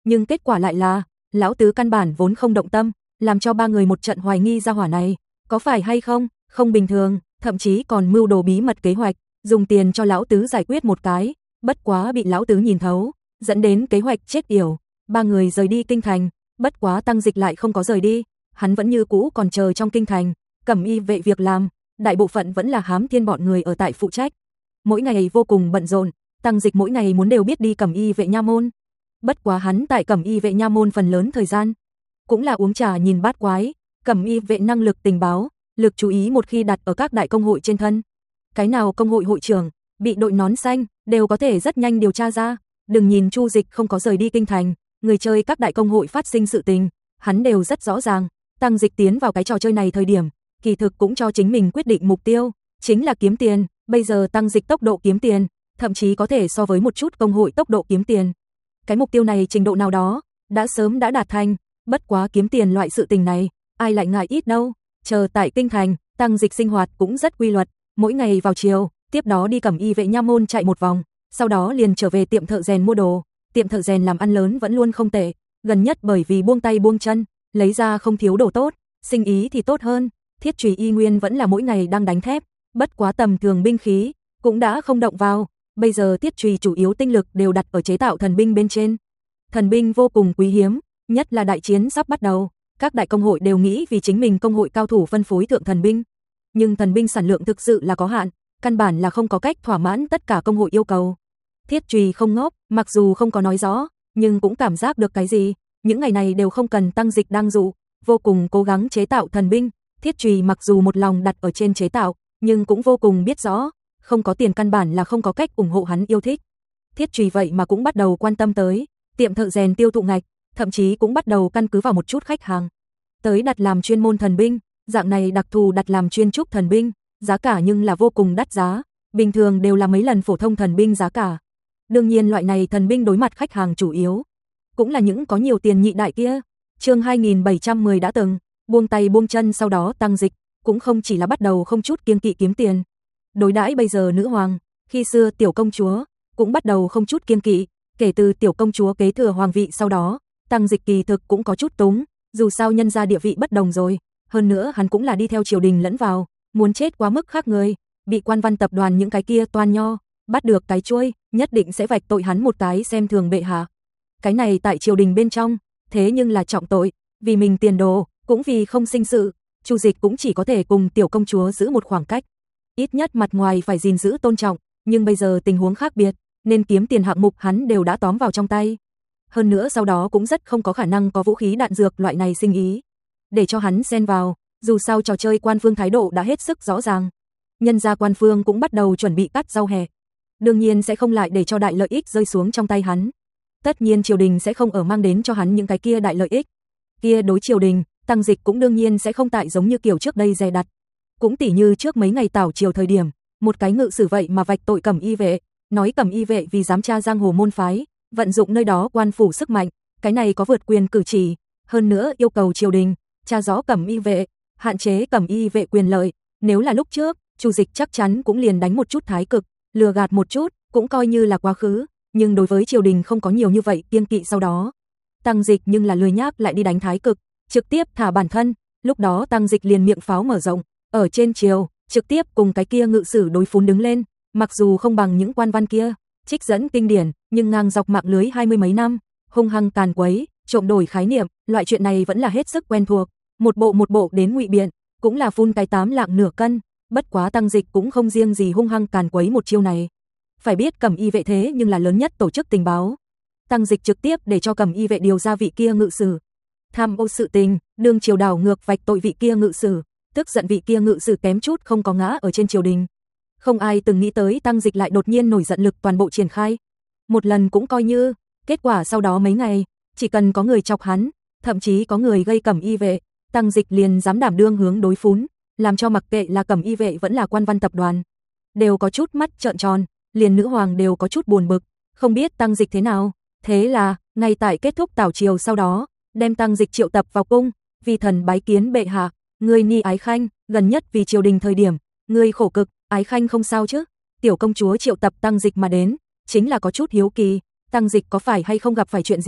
nhưng kết quả lại là, lão tứ căn bản vốn không động tâm, làm cho ba người một trận hoài nghi gia hỏa này, có phải hay không, không bình thường, thậm chí còn mưu đồ bí mật kế hoạch, dùng tiền cho lão tứ giải quyết một cái, bất quá bị lão tứ nhìn thấu, dẫn đến kế hoạch chết yểu, ba người rời đi kinh thành, bất quá Tăng Dịch lại không có rời đi, hắn vẫn như cũ còn chờ trong kinh thành, Cẩm Y vệ việc làm, đại bộ phận vẫn là Hám Thiên bọn người ở tại phụ trách. Mỗi ngày vô cùng bận rộn, Tăng Dịch mỗi ngày muốn đều biết đi Cẩm Y vệ nha môn. Bất quá hắn tại Cẩm Y vệ nha môn phần lớn thời gian cũng là uống trà nhìn bát quái, Cẩm Y vệ năng lực tình báo, lực chú ý một khi đặt ở các đại công hội trên thân. Cái nào công hội hội trưởng bị đội nón xanh đều có thể rất nhanh điều tra ra, đừng nhìn Chu Dịch không có rời đi kinh thành, người chơi các đại công hội phát sinh sự tình, hắn đều rất rõ ràng. Tăng Dịch tiến vào cái trò chơi này thời điểm, kỳ thực cũng cho chính mình quyết định mục tiêu, chính là kiếm tiền, bây giờ Tăng Dịch tốc độ kiếm tiền, thậm chí có thể so với một chút công hội tốc độ kiếm tiền. Cái mục tiêu này trình độ nào đó, đã sớm đã đạt thành, bất quá kiếm tiền loại sự tình này, ai lại ngại ít đâu, chờ tại kinh thành, Tăng Dịch sinh hoạt cũng rất quy luật, mỗi ngày vào chiều, tiếp đó đi Cẩm Y vệ nha môn chạy một vòng, sau đó liền trở về tiệm thợ rèn mua đồ, tiệm thợ rèn làm ăn lớn vẫn luôn không tệ, gần nhất bởi vì buông tay buông chân, lấy ra không thiếu đồ tốt, sinh ý thì tốt hơn, thiết chùy y nguyên vẫn là mỗi ngày đang đánh thép, bất quá tầm thường binh khí cũng đã không động vào, bây giờ thiết chùy chủ yếu tinh lực đều đặt ở chế tạo thần binh bên trên. Thần binh vô cùng quý hiếm, nhất là đại chiến sắp bắt đầu, các đại công hội đều nghĩ vì chính mình công hội cao thủ phân phối thượng thần binh, nhưng thần binh sản lượng thực sự là có hạn, căn bản là không có cách thỏa mãn tất cả công hội yêu cầu. Thiết chùy không ngốc, mặc dù không có nói rõ, nhưng cũng cảm giác được cái gì, những ngày này đều không cần Tăng Dịch đang dụ, vô cùng cố gắng chế tạo thần binh, thiết chùy mặc dù một lòng đặt ở trên chế tạo, nhưng cũng vô cùng biết rõ, không có tiền căn bản là không có cách ủng hộ hắn yêu thích. Thiết chùy vậy mà cũng bắt đầu quan tâm tới tiệm thợ rèn tiêu thụ ngạch, thậm chí cũng bắt đầu căn cứ vào một chút khách hàng tới đặt làm chuyên môn thần binh, dạng này đặc thù đặt làm chuyên trúc thần binh, giá cả nhưng là vô cùng đắt giá, bình thường đều là mấy lần phổ thông thần binh giá cả. Đương nhiên loại này thần binh đối mặt khách hàng chủ yếu cũng là những có nhiều tiền nhị đại kia. Chương hai nghìn bảy trăm mười đã từng buông tay buông chân, sau đó Tăng Dịch cũng không chỉ là bắt đầu không chút kiêng kỵ kiếm tiền. Đối đãi bây giờ nữ hoàng, khi xưa tiểu công chúa cũng bắt đầu không chút kiêng kỵ, kể từ tiểu công chúa kế thừa hoàng vị sau đó, Tăng Dịch kỳ thực cũng có chút túng, dù sao nhân gia địa vị bất đồng rồi, hơn nữa hắn cũng là đi theo triều đình lẫn vào, muốn chết quá mức khác người, bị quan văn tập đoàn những cái kia toan nho bắt được cái chuôi, nhất định sẽ vạch tội hắn một cái xem thường bệ hạ. Cái này tại triều đình bên trong, thế nhưng là trọng tội, vì mình tiền đồ, cũng vì không sinh sự, Chu Dịch cũng chỉ có thể cùng tiểu công chúa giữ một khoảng cách. Ít nhất mặt ngoài phải gìn giữ tôn trọng, nhưng bây giờ tình huống khác biệt, nên kiếm tiền hạng mục hắn đều đã tóm vào trong tay. Hơn nữa sau đó cũng rất không có khả năng có vũ khí đạn dược loại này sinh ý, để cho hắn xen vào, dù sao trò chơi quan phương thái độ đã hết sức rõ ràng. Nhân gia quan phương cũng bắt đầu chuẩn bị cắt rau hè, đương nhiên sẽ không lại để cho đại lợi ích rơi xuống trong tay hắn. Tất nhiên triều đình sẽ không ở mang đến cho hắn những cái kia đại lợi ích. Kia đối triều đình, Tăng Dịch cũng đương nhiên sẽ không tại giống như kiểu trước đây dè đặt. Cũng tỉ như trước mấy ngày tảo triều thời điểm, một cái ngự sử vậy mà vạch tội Cẩm Y vệ, nói Cẩm Y vệ vì dám tra giang hồ môn phái, vận dụng nơi đó quan phủ sức mạnh, cái này có vượt quyền cử chỉ, hơn nữa yêu cầu triều đình tra rõ Cẩm Y vệ, hạn chế Cẩm Y vệ quyền lợi. Nếu là lúc trước, Chu Dịch chắc chắn cũng liền đánh một chút thái cực, lừa gạt một chút, cũng coi như là quá khứ, nhưng đối với triều đình không có nhiều như vậy kiêng kỵ. Sau đó Tăng Dịch nhưng là lười nhác lại đi đánh thái cực, trực tiếp thả bản thân, lúc đó Tăng Dịch liền miệng pháo mở rộng, ở trên triều, trực tiếp cùng cái kia ngự sử đối phún đứng lên, mặc dù không bằng những quan văn kia trích dẫn kinh điển, nhưng ngang dọc mạng lưới hai mươi mấy năm, hung hăng càn quấy, trộm đổi khái niệm, loại chuyện này vẫn là hết sức quen thuộc, một bộ một bộ đến ngụy biện, cũng là phun cái tám lạng nửa cân, bất quá Tăng Dịch cũng không riêng gì hung hăng càn quấy một chiêu này. Phải biết Cẩm Y vệ thế nhưng là lớn nhất tổ chức tình báo. Tăng Dịch trực tiếp để cho Cẩm Y vệ điều ra vị kia ngự sử tham ô sự tình, đương triều đảo ngược vạch tội vị kia ngự sử, tức giận vị kia ngự sử kém chút không có ngã ở trên triều đình. Không ai từng nghĩ tới Tăng Dịch lại đột nhiên nổi giận lực toàn bộ triển khai. Một lần cũng coi như, kết quả sau đó mấy ngày, chỉ cần có người chọc hắn, thậm chí có người gây Cẩm Y vệ, Tăng Dịch liền dám đảm đương hướng đối phún, làm cho mặc kệ là Cẩm Y vệ vẫn là quan văn tập đoàn, đều có chút mắt trợn tròn, liền nữ hoàng đều có chút buồn bực, không biết Tăng Dịch thế nào. Thế là, ngay tại kết thúc tảo triều sau đó, đem Tăng Dịch triệu tập vào cung, vì thần bái kiến bệ hạ, ngươi Ni Ái Khanh, gần nhất vì triều đình thời điểm, ngươi khổ cực, Ái Khanh không sao chứ? Tiểu công chúa triệu tập Tăng Dịch mà đến, chính là có chút hiếu kỳ, Tăng Dịch có phải hay không gặp phải chuyện gì,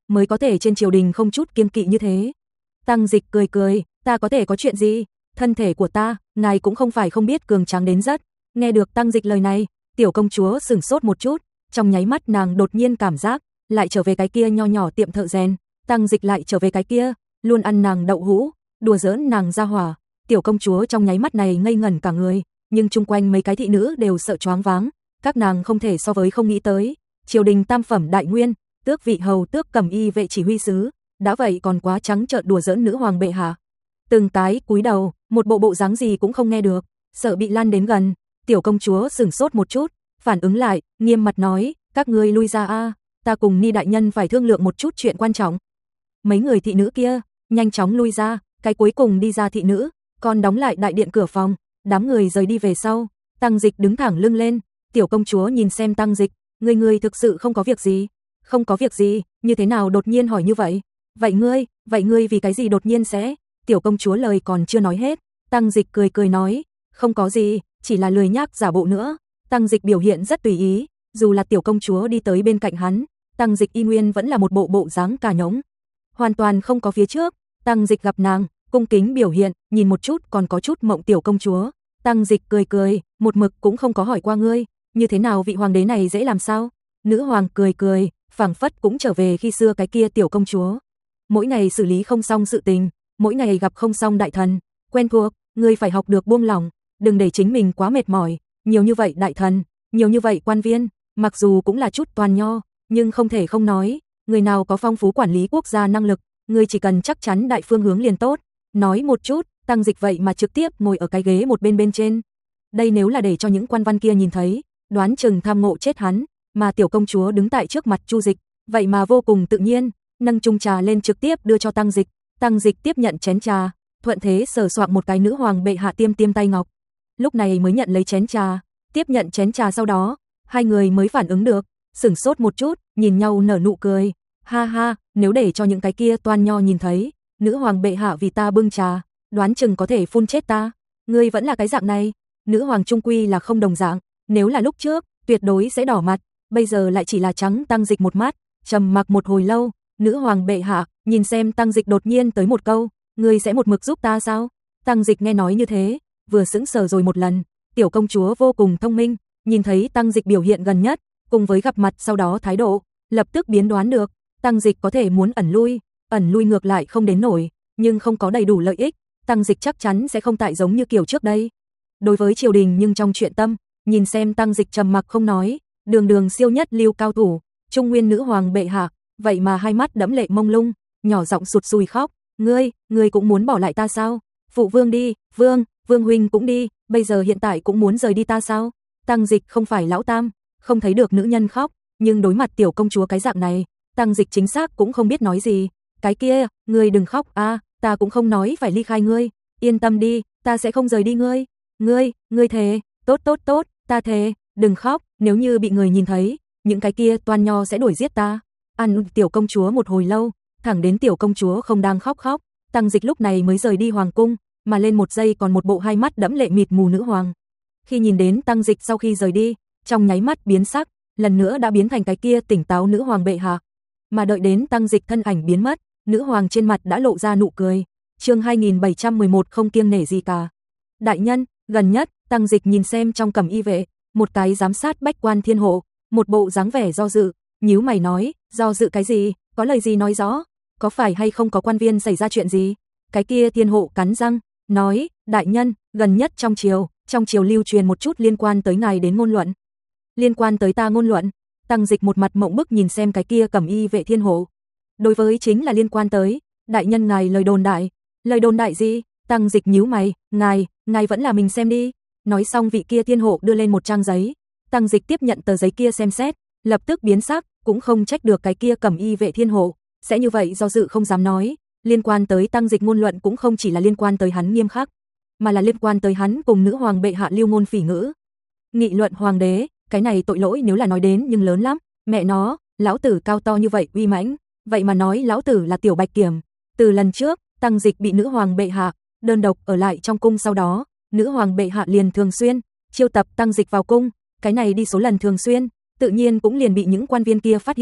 mới có thể trên triều đình không chút kiêng kỵ như thế. Tăng Dịch cười cười, ta có thể có chuyện gì? Thân thể của ta, ngài cũng không phải không biết cường tráng đến rất. Nghe được Tăng Dịch lời này, tiểu công chúa sửng sốt một chút, trong nháy mắt nàng đột nhiên cảm giác, lại trở về cái kia nho nhỏ tiệm thợ rèn, Tăng Dịch lại trở về cái kia, luôn ăn nàng đậu hũ, đùa giỡn nàng ra hỏa. Tiểu công chúa trong nháy mắt này ngây ngẩn cả người, nhưng chung quanh mấy cái thị nữ đều sợ choáng váng, các nàng không thể so với không nghĩ tới, triều đình tam phẩm đại nguyên, tước vị hầu tước cầm y vệ chỉ huy sứ, đã vậy còn quá trắng trợn đùa giỡn nữ hoàng bệ hạ. Từng cái cúi đầu, một bộ bộ dáng gì cũng không nghe được, sợ bị lan đến gần, tiểu công chúa sửng sốt một chút, phản ứng lại, nghiêm mặt nói, các ngươi lui ra a, ta cùng Ni đại nhân phải thương lượng một chút chuyện quan trọng. Mấy người thị nữ kia, nhanh chóng lui ra, cái cuối cùng đi ra thị nữ, còn đóng lại đại điện cửa phòng, đám người rời đi về sau, Tăng Dịch đứng thẳng lưng lên, tiểu công chúa nhìn xem Tăng Dịch, ngươi ngươi thực sự không có việc gì? Không có việc gì, như thế nào đột nhiên hỏi như vậy? Vậy ngươi, vậy ngươi vì cái gì đột nhiên sẽ? Tiểu công chúa lời còn chưa nói hết, Tăng Dịch cười cười nói, không có gì, chỉ là lười nhác giả bộ nữa. Tăng Dịch biểu hiện rất tùy ý, dù là tiểu công chúa đi tới bên cạnh hắn, Tăng Dịch y nguyên vẫn là một bộ bộ dáng cả nhõng, hoàn toàn không có phía trước. Tăng Dịch gặp nàng, cung kính biểu hiện, nhìn một chút còn có chút mộng tiểu công chúa. Tăng Dịch cười cười, một mực cũng không có hỏi qua ngươi, như thế nào vị hoàng đế này dễ làm sao? Nữ hoàng cười cười, phảng phất cũng trở về khi xưa cái kia tiểu công chúa. Mỗi ngày xử lý không xong sự tình, mỗi ngày gặp không xong đại thần, quen thuộc, ngươi phải học được buông lỏng, đừng để chính mình quá mệt mỏi, nhiều như vậy đại thần, nhiều như vậy quan viên, mặc dù cũng là chút toàn nho, nhưng không thể không nói, người nào có phong phú quản lý quốc gia năng lực, ngươi chỉ cần chắc chắn đại phương hướng liền tốt. Nói một chút, Tăng Dịch vậy mà trực tiếp ngồi ở cái ghế một bên bên trên. Đây nếu là để cho những quan văn kia nhìn thấy, đoán chừng tham ngộ chết hắn, mà tiểu công chúa đứng tại trước mặt Chu Dịch, vậy mà vô cùng tự nhiên, nâng chung trà lên trực tiếp đưa cho Tăng Dịch. Tăng Dịch tiếp nhận chén trà, thuận thế sờ soạng một cái nữ hoàng bệ hạ tiêm tiêm tay ngọc. Lúc này mới nhận lấy chén trà, tiếp nhận chén trà sau đó, hai người mới phản ứng được, sửng sốt một chút, nhìn nhau nở nụ cười. Ha ha, nếu để cho những cái kia toan nho nhìn thấy, nữ hoàng bệ hạ vì ta bưng trà, đoán chừng có thể phun chết ta. Ngươi vẫn là cái dạng này, nữ hoàng trung quy là không đồng dạng, nếu là lúc trước, tuyệt đối sẽ đỏ mặt, bây giờ lại chỉ là trắng. Tăng Dịch một mắt, trầm mặc một hồi lâu, nữ hoàng bệ hạ, nhìn xem Tăng Dịch đột nhiên tới một câu, ngươi sẽ một mực giúp ta sao? Tăng Dịch nghe nói như thế, vừa sững sờ rồi một lần, tiểu công chúa vô cùng thông minh, nhìn thấy Tăng Dịch biểu hiện gần nhất, cùng với gặp mặt sau đó thái độ, lập tức biến đoán được, Tăng Dịch có thể muốn ẩn lui, ẩn lui ngược lại không đến nổi, nhưng không có đầy đủ lợi ích, Tăng Dịch chắc chắn sẽ không tại giống như kiểu trước đây. Đối với triều đình nhưng trong chuyện tâm, nhìn xem Tăng Dịch trầm mặc không nói, đường đường siêu nhất lưu cao thủ, trung nguyên nữ hoàng bệ hạ, vậy mà hai mắt đẫm lệ mông lung, nhỏ giọng sụt sùi khóc, ngươi, ngươi cũng muốn bỏ lại ta sao? Phụ vương đi, vương, vương huynh cũng đi, bây giờ hiện tại cũng muốn rời đi ta sao? Tăng Dịch không phải lão tam, không thấy được nữ nhân khóc, nhưng đối mặt tiểu công chúa cái dạng này, Tăng Dịch chính xác cũng không biết nói gì. Cái kia, ngươi đừng khóc a, à, ta cũng không nói phải ly khai ngươi, yên tâm đi, ta sẽ không rời đi ngươi. Ngươi, ngươi thề, tốt tốt tốt, ta thề, đừng khóc, nếu như bị người nhìn thấy, những cái kia toan nho sẽ đuổi giết ta. Ăn tiểu công chúa một hồi lâu, thẳng đến tiểu công chúa không đang khóc khóc, Tăng Dịch lúc này mới rời đi hoàng cung, mà lên một giây còn một bộ hai mắt đẫm lệ mịt mù nữ hoàng. Khi nhìn đến Tăng Dịch sau khi rời đi, trong nháy mắt biến sắc, lần nữa đã biến thành cái kia tỉnh táo nữ hoàng bệ hạ. Mà đợi đến Tăng Dịch thân ảnh biến mất, nữ hoàng trên mặt đã lộ ra nụ cười. Chương hai nghìn bảy trăm mười một không kiêng nể gì cả. Đại nhân, gần nhất, Tăng Dịch nhìn xem trong cẩm y vệ, một cái giám sát bách quan thiên hộ, một bộ dáng vẻ do dự, nhíu mày nói, do dự cái gì, có lời gì nói rõ, có phải hay không có quan viên xảy ra chuyện gì? Cái kia thiên hộ cắn răng, nói, đại nhân, gần nhất trong triều, trong triều lưu truyền một chút liên quan tới ngài đến ngôn luận. Liên quan tới ta ngôn luận? Tăng Dịch một mặt mộng bức nhìn xem cái kia cẩm y vệ thiên hộ. Đối với chính là liên quan tới, đại nhân ngài lời đồn đại. Lời đồn đại gì? Tăng Dịch nhíu mày, ngài, ngài vẫn là mình xem đi. Nói xong vị kia thiên hộ đưa lên một trang giấy. Tăng Dịch tiếp nhận tờ giấy kia xem xét, lập tức biến sắc, cũng không trách được cái kia cẩm y vệ thiên hộ sẽ như vậy do dự không dám nói. Liên quan tới Tăng Dịch ngôn luận cũng không chỉ là liên quan tới hắn nghiêm khắc, mà là liên quan tới hắn cùng nữ hoàng bệ hạ lưu ngôn phỉ ngữ. Nghị luận hoàng đế, cái này tội lỗi nếu là nói đến nhưng lớn lắm, mẹ nó, lão tử cao to như vậy uy mãnh, vậy mà nói lão tử là tiểu bạch kiểm. Từ lần trước, Tăng Dịch bị nữ hoàng bệ hạ đơn độc ở lại trong cung, sau đó, nữ hoàng bệ hạ liền thường xuyên chiêu tập Tăng Dịch vào cung, cái này đi số lần thường xuyên, tự nhiên cũng liền bị những quan viên kia phát hiện,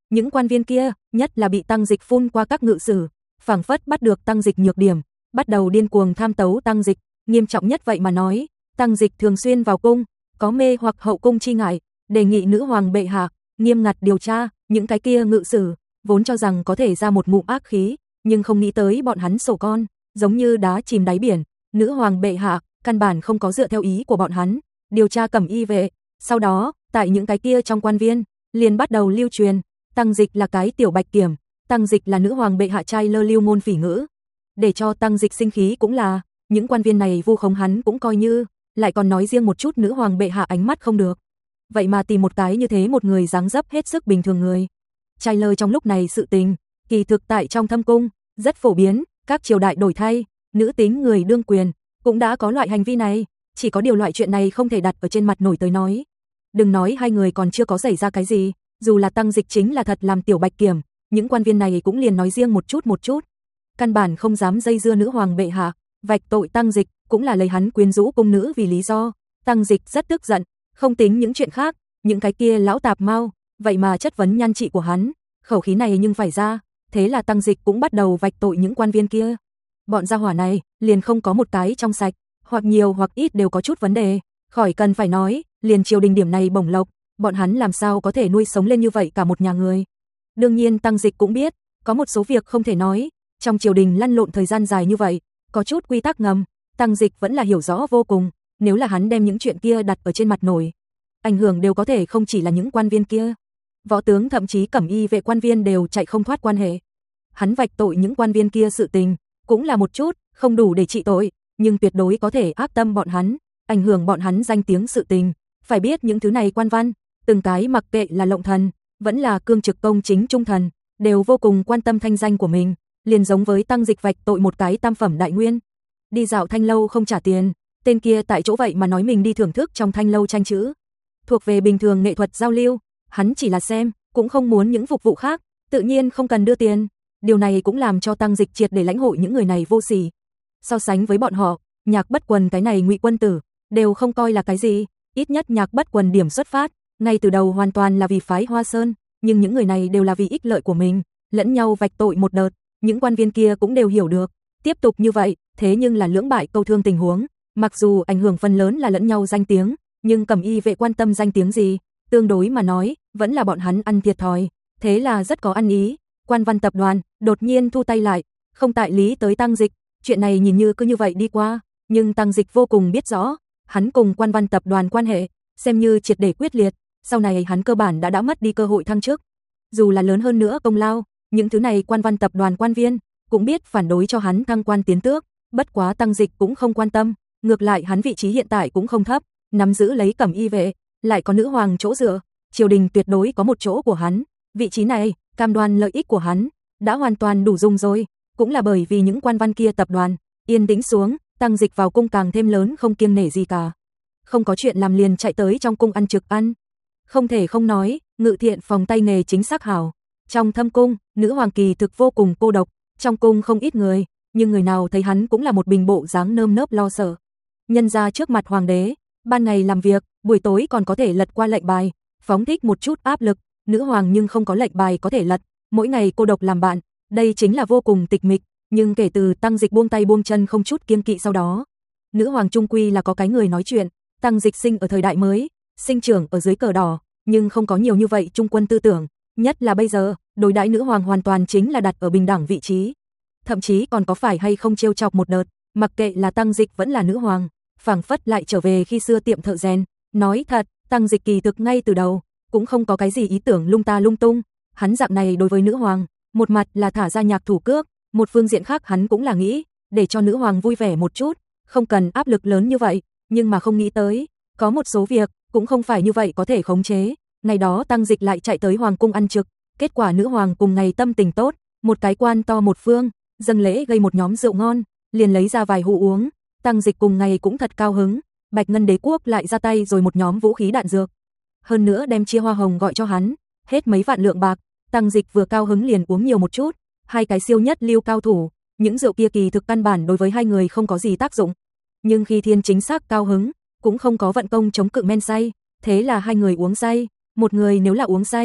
Những quan viên kia, nhất là bị Tăng Dịch phun qua các ngự sử, phảng phất bắt được Tăng Dịch nhược điểm, bắt đầu điên cuồng tham tấu Tăng Dịch, nghiêm trọng nhất vậy mà nói, Tăng Dịch thường xuyên vào cung, có mê hoặc hậu cung chi ngại, đề nghị nữ hoàng bệ hạ nghiêm ngặt điều tra. Những cái kia ngự sử vốn cho rằng có thể ra một ngụm ác khí, nhưng không nghĩ tới bọn hắn sổ con, giống như đá chìm đáy biển. Nữ hoàng bệ hạ căn bản không có dựa theo ý của bọn hắn điều tra Cẩm Y vệ. Sau đó, tại những cái kia trong quan viên liền bắt đầu lưu truyền Tăng Dịch là cái tiểu bạch kiểm, Tăng Dịch là nữ hoàng bệ hạ trai lơ lưu ngôn phỉ ngữ. Để cho Tăng Dịch sinh khí cũng là, những quan viên này vu khống hắn cũng coi như, lại còn nói riêng một chút nữ hoàng bệ hạ ánh mắt không được. Vậy mà tìm một cái như thế một người dáng dấp hết sức bình thường người. Trai lơ trong lúc này sự tình, kỳ thực tại trong thâm cung, rất phổ biến, các triều đại đổi thay, nữ tính người đương quyền, cũng đã có loại hành vi này, chỉ có điều loại chuyện này không thể đặt ở trên mặt nổi tới nói. Đừng nói hai người còn chưa có xảy ra cái gì, dù là Tăng Dịch chính là thật làm tiểu bạch kiểm, những quan viên này cũng liền nói riêng một chút một chút. Căn bản không dám dây dưa nữ hoàng bệ hạ, vạch tội Tăng Dịch, cũng là lấy hắn quyến rũ cung nữ vì lý do. Tăng Dịch rất tức giận, không tính những chuyện khác, những cái kia lão tạp mau, vậy mà chất vấn nhan trị của hắn, khẩu khí này nhưng phải ra, thế là Tăng Dịch cũng bắt đầu vạch tội những quan viên kia. Bọn gia hỏa này, liền không có một cái trong sạch, hoặc nhiều hoặc ít đều có chút vấn đề, khỏi cần phải nói, liền triều đình điểm này bổng lộc, bọn hắn làm sao có thể nuôi sống lên như vậy cả một nhà người. Đương nhiên Tăng Dịch cũng biết, có một số việc không thể nói, trong triều đình lăn lộn thời gian dài như vậy, có chút quy tắc ngầm, Tăng Dịch vẫn là hiểu rõ vô cùng, nếu là hắn đem những chuyện kia đặt ở trên mặt nổi, ảnh hưởng đều có thể không chỉ là những quan viên kia. Võ tướng thậm chí Cẩm Y vệ quan viên đều chạy không thoát quan hệ. Hắn vạch tội những quan viên kia sự tình, cũng là một chút, không đủ để trị tội, nhưng tuyệt đối có thể ác tâm bọn hắn, ảnh hưởng bọn hắn danh tiếng sự tình. Phải biết những thứ này quan văn, từng cái mặc kệ là lộng thần, vẫn là cương trực công chính trung thần, đều vô cùng quan tâm thanh danh của mình, liền giống với Tăng Dịch vạch tội một cái tam phẩm đại nguyên. Đi dạo thanh lâu không trả tiền, tên kia tại chỗ vậy mà nói mình đi thưởng thức trong thanh lâu tranh chữ. Thuộc về bình thường nghệ thuật giao lưu, hắn chỉ là xem, cũng không muốn những phục vụ khác, tự nhiên không cần đưa tiền. Điều này cũng làm cho Tăng Dịch triệt để lãnh hội những người này vô sỉ. So sánh với bọn họ, Nhạc Bất Quần cái này ngụy quân tử, đều không coi là cái gì, ít nhất Nhạc Bất Quần điểm xuất phát, ngay từ đầu hoàn toàn là vì phái Hoa Sơn, nhưng những người này đều là vì ích lợi của mình, lẫn nhau vạch tội một đợt, những quan viên kia cũng đều hiểu được, tiếp tục như vậy, thế nhưng là lưỡng bại câu thương tình huống, mặc dù ảnh hưởng phần lớn là lẫn nhau danh tiếng, nhưng Cẩm Y vệ quan tâm danh tiếng gì, tương đối mà nói, vẫn là bọn hắn ăn thiệt thòi, thế là rất có ăn ý. Quan văn tập đoàn đột nhiên thu tay lại, không tại lý tới Tăng Dịch, chuyện này nhìn như cứ như vậy đi qua, nhưng Tăng Dịch vô cùng biết rõ, hắn cùng quan văn tập đoàn quan hệ, xem như triệt để quyết liệt, sau này hắn cơ bản đã đã mất đi cơ hội thăng chức. Dù là lớn hơn nữa công lao, những thứ này quan văn tập đoàn quan viên, cũng biết phản đối cho hắn thăng quan tiến tước, bất quá Tăng Dịch cũng không quan tâm, ngược lại hắn vị trí hiện tại cũng không thấp, nắm giữ lấy Cẩm Y vệ, lại có nữ hoàng chỗ dựa, triều đình tuyệt đối có một chỗ của hắn, vị trí này, cam đoan lợi ích của hắn, đã hoàn toàn đủ dùng rồi, cũng là bởi vì những quan văn kia tập đoàn, yên tĩnh xuống, Tăng Dịch vào cung càng thêm lớn không kiêng nể gì cả. Không có chuyện làm liền chạy tới trong cung ăn trực ăn. Không thể không nói, Ngự Thiện phòng tay nghề chính xác hảo. Trong thâm cung, nữ hoàng kỳ thực vô cùng cô độc, trong cung không ít người, nhưng người nào thấy hắn cũng là một bình bộ dáng nơm nớp lo sợ. Nhân ra trước mặt hoàng đế, ban ngày làm việc, buổi tối còn có thể lật qua lệnh bài, phóng thích một chút áp lực, nữ hoàng nhưng không có lệnh bài có thể lật, mỗi ngày cô độc làm bạn, đây chính là vô cùng tịch mịch, nhưng kể từ Tăng Dịch buông tay buông chân không chút kiêng kỵ sau đó, nữ hoàng trung quy là có cái người nói chuyện, Tăng Dịch sinh ở thời đại mới, sinh trưởng ở dưới cờ đỏ, nhưng không có nhiều như vậy trung quân tư tưởng, nhất là bây giờ, đối đãi nữ hoàng hoàn toàn chính là đặt ở bình đẳng vị trí. Thậm chí còn có phải hay không trêu chọc một đợt, mặc kệ là Tăng Dịch vẫn là nữ hoàng, phảng phất lại trở về khi xưa tiệm thợ rèn, nói thật, Tăng Dịch kỳ thực ngay từ đầu cũng không có cái gì ý tưởng lung ta lung tung, hắn dạng này đối với nữ hoàng, một mặt là thả ra nhạc thủ cước, một phương diện khác hắn cũng là nghĩ, để cho nữ hoàng vui vẻ một chút, không cần áp lực lớn như vậy, nhưng mà không nghĩ tới, có một số việc, cũng không phải như vậy có thể khống chế, ngày đó Tăng Dịch lại chạy tới hoàng cung ăn trực, kết quả nữ hoàng cùng ngày tâm tình tốt, một cái quan to một phương, dâng lễ gây một nhóm rượu ngon, liền lấy ra vài hũ uống, Tăng Dịch cùng ngày cũng thật cao hứng, Bạch Ngân Đế quốc lại ra tay rồi một nhóm vũ khí đạn dược. Hơn nữa đem chia hoa hồng gọi cho hắn, hết mấy vạn lượng bạc, Tăng Dịch vừa cao hứng liền uống nhiều một chút, hai cái siêu nhất lưu cao thủ, những rượu kia kỳ thực căn bản đối với hai người không có gì tác dụng. Nhưng khi Thiên chính xác cao hứng, cũng không có vận công chống cự men say, thế là hai người uống say, một người nếu là uống say,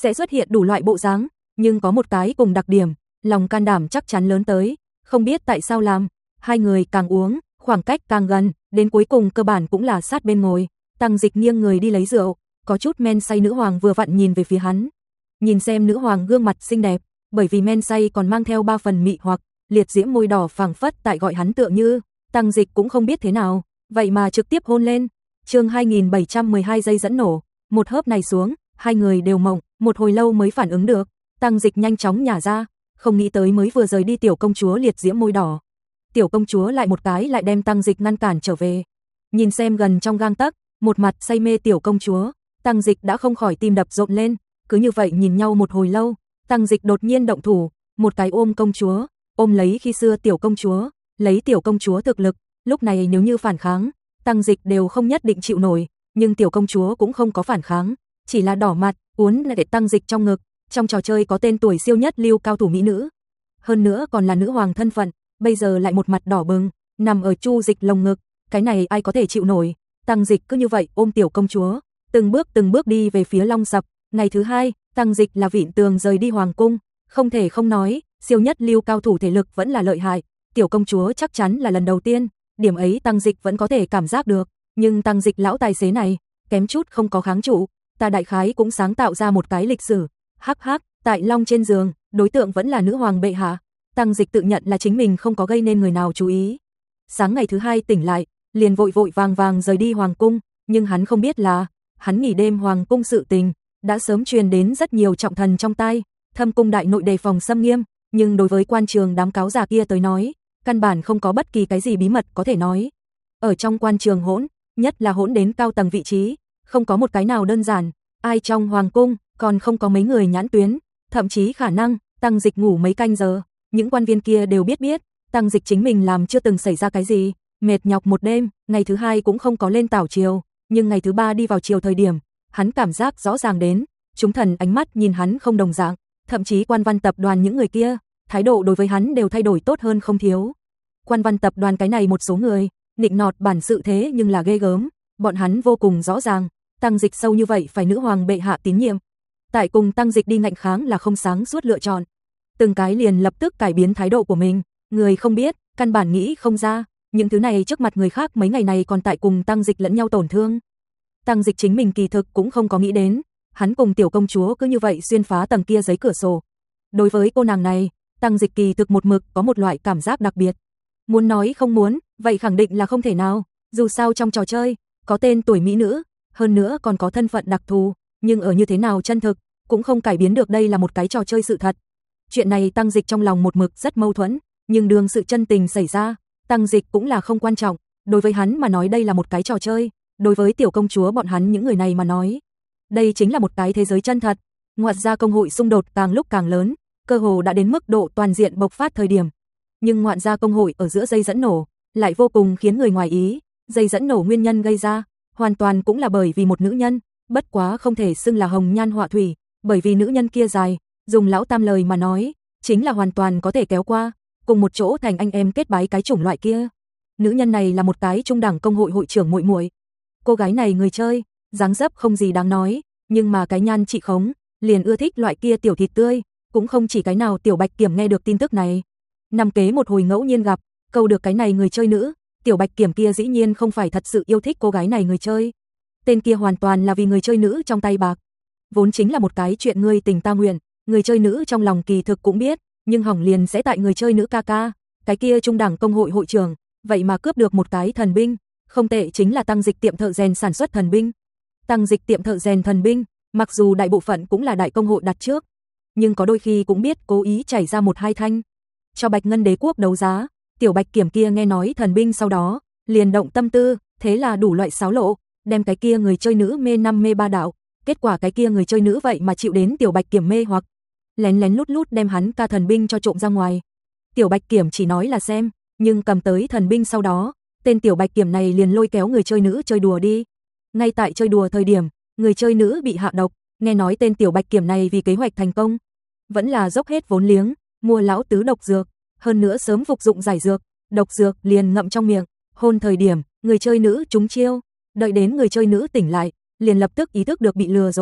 sẽ xuất hiện đủ loại bộ dáng, nhưng có một cái cùng đặc điểm, lòng can đảm chắc chắn lớn tới, không biết tại sao làm, hai người càng uống, khoảng cách càng gần, đến cuối cùng cơ bản cũng là sát bên ngồi, Tăng Dịch nghiêng người đi lấy rượu, có chút men say nữ hoàng vừa vặn nhìn về phía hắn. Nhìn xem nữ hoàng gương mặt xinh đẹp, bởi vì men say còn mang theo ba phần mị hoặc, liệt diễm môi đỏ phảng phất tại gọi hắn tựa như, Tăng Dịch cũng không biết thế nào, vậy mà trực tiếp hôn lên. Chương hai nghìn bảy trăm mười hai giây dẫn nổ, một hớp này xuống, hai người đều mộng, một hồi lâu mới phản ứng được, Tăng Dịch nhanh chóng nhả ra, không nghĩ tới mới vừa rời đi tiểu công chúa liệt diễm môi đỏ. Tiểu công chúa lại một cái lại đem Tăng Dịch ngăn cản trở về. Nhìn xem gần trong gang tấc, một mặt say mê tiểu công chúa, Tăng Dịch đã không khỏi tim đập rộn lên, cứ như vậy nhìn nhau một hồi lâu, Tăng Dịch đột nhiên động thủ, một cái ôm công chúa, ôm lấy khi xưa tiểu công chúa, lấy tiểu công chúa thực lực, lúc này nếu như phản kháng, Tăng Dịch đều không nhất định chịu nổi, nhưng tiểu công chúa cũng không có phản kháng, chỉ là đỏ mặt, uốn lại để Tăng Dịch trong ngực, trong trò chơi có tên tuổi siêu nhất lưu cao thủ mỹ nữ, hơn nữa còn là nữ hoàng thân phận, bây giờ lại một mặt đỏ bừng, nằm ở Chu Dịch lồng ngực, cái này ai có thể chịu nổi. Tăng Dịch cứ như vậy ôm tiểu công chúa, từng bước từng bước đi về phía Long Sập. Ngày thứ hai, Tăng Dịch là vịn tường rời đi hoàng cung, không thể không nói, siêu nhất lưu cao thủ thể lực vẫn là lợi hại, tiểu công chúa chắc chắn là lần đầu tiên, điểm ấy Tăng Dịch vẫn có thể cảm giác được, nhưng Tăng Dịch lão tài xế này, kém chút không có kháng trụ, ta đại khái cũng sáng tạo ra một cái lịch sử. Hắc hắc, tại Long trên giường, đối tượng vẫn là nữ hoàng bệ hạ. Tăng Dịch tự nhận là chính mình không có gây nên người nào chú ý. Sáng ngày thứ hai tỉnh lại, liền vội vội vàng vàng rời đi hoàng cung, nhưng hắn không biết là, hắn nghỉ đêm hoàng cung sự tình đã sớm truyền đến rất nhiều trọng thần trong tai, Thâm cung đại nội đề phòng xâm nghiêm, nhưng đối với quan trường đám cáo già kia tới nói, căn bản không có bất kỳ cái gì bí mật có thể nói. Ở trong quan trường hỗn, nhất là hỗn đến cao tầng vị trí, không có một cái nào đơn giản, ai trong hoàng cung còn không có mấy người nhãn tuyến, thậm chí khả năng Tăng Dịch ngủ mấy canh giờ, những quan viên kia đều biết biết, Tăng Dịch chính mình làm chưa từng xảy ra cái gì, mệt nhọc một đêm, ngày thứ hai cũng không có lên tảo triều, nhưng ngày thứ ba đi vào triều thời điểm, hắn cảm giác rõ ràng đến, chúng thần ánh mắt nhìn hắn không đồng dạng, thậm chí quan văn tập đoàn những người kia, thái độ đối với hắn đều thay đổi tốt hơn không thiếu. Quan văn tập đoàn cái này một số người, nịnh nọt bản sự thế nhưng là ghê gớm, bọn hắn vô cùng rõ ràng, Tăng Dịch sâu như vậy phải nữ hoàng bệ hạ tín nhiệm. Tại cùng Tăng Dịch đi ngạnh kháng là không sáng suốt lựa chọn. Từng cái liền lập tức cải biến thái độ của mình, người không biết, căn bản nghĩ không ra, những thứ này trước mặt người khác mấy ngày này còn tại cùng Tăng Dịch lẫn nhau tổn thương. Tăng Dịch chính mình kỳ thực cũng không có nghĩ đến, hắn cùng tiểu công chúa cứ như vậy xuyên phá tầng kia giấy cửa sổ. Đối với cô nàng này, Tăng Dịch kỳ thực một mực có một loại cảm giác đặc biệt. Muốn nói không muốn, vậy khẳng định là không thể nào, dù sao trong trò chơi, có tên tuổi mỹ nữ, hơn nữa còn có thân phận đặc thù, nhưng ở như thế nào chân thực, cũng không cải biến được đây là một cái trò chơi sự thật. Chuyện này Tăng Dịch trong lòng một mực rất mâu thuẫn, nhưng đường sự chân tình xảy ra, Tăng Dịch cũng là không quan trọng, đối với hắn mà nói đây là một cái trò chơi, đối với tiểu công chúa bọn hắn những người này mà nói, đây chính là một cái thế giới chân thật. Ngoại ra công hội xung đột càng lúc càng lớn, cơ hồ đã đến mức độ toàn diện bộc phát thời điểm. Nhưng ngoại ra công hội ở giữa dây dẫn nổ, lại vô cùng khiến người ngoài ý, dây dẫn nổ nguyên nhân gây ra, hoàn toàn cũng là bởi vì một nữ nhân, bất quá không thể xưng là hồng nhan họa thủy, bởi vì nữ nhân kia dài, dùng lão tam lời mà nói, chính là hoàn toàn có thể kéo qua, cùng một chỗ thành anh em kết bái cái chủng loại kia. Nữ nhân này là một cái trung đẳng công hội hội trưởng muội muội. Cô gái này người chơi, dáng dấp không gì đáng nói, nhưng mà cái nhan trị khống, liền ưa thích loại kia tiểu thịt tươi, cũng không chỉ cái nào Tiểu Bạch Kiểm nghe được tin tức này. Nằm kế một hồi ngẫu nhiên gặp, câu được cái này người chơi nữ, Tiểu Bạch Kiểm kia dĩ nhiên không phải thật sự yêu thích cô gái này người chơi. Tên kia hoàn toàn là vì người chơi nữ trong tay bạc. Vốn chính là một cái chuyện ngươi tình ta nguyện, người chơi nữ trong lòng kỳ thực cũng biết, nhưng hỏng liền sẽ tại người chơi nữ ca ca, cái kia trung đẳng công hội hội trưởng, vậy mà cướp được một cái thần binh, không tệ chính là Tăng Dịch tiệm thợ rèn sản xuất thần binh. Tăng Dịch tiệm thợ rèn thần binh, mặc dù đại bộ phận cũng là đại công hội đặt trước, nhưng có đôi khi cũng biết cố ý chảy ra một hai thanh, cho Bạch Ngân Đế quốc đấu giá. Tiểu Bạch Kiểm kia nghe nói thần binh sau đó, liền động tâm tư, thế là đủ loại xáo lộ, đem cái kia người chơi nữ mê năm mê ba đạo, kết quả cái kia người chơi nữ vậy mà chịu đến Tiểu Bạch Kiểm mê hoặc, lén lén lút lút đem hắn ca thần binh cho trộm ra ngoài. Tiểu Bạch Kiểm chỉ nói là xem, nhưng cầm tới thần binh sau đó, tên Tiểu Bạch Kiểm này liền lôi kéo người chơi nữ chơi đùa đi. Ngay tại chơi đùa thời điểm, người chơi nữ bị hạ độc, nghe nói tên Tiểu Bạch Kiểm này vì kế hoạch thành công, vẫn là dốc hết vốn liếng, mua lão tứ độc dược, hơn nữa sớm phục dụng giải dược, độc dược liền ngậm trong miệng, hôn thời điểm, người chơi nữ trúng chiêu, đợi đến người chơi nữ tỉnh lại, liền lập tức ý thức được bị lừa rồi,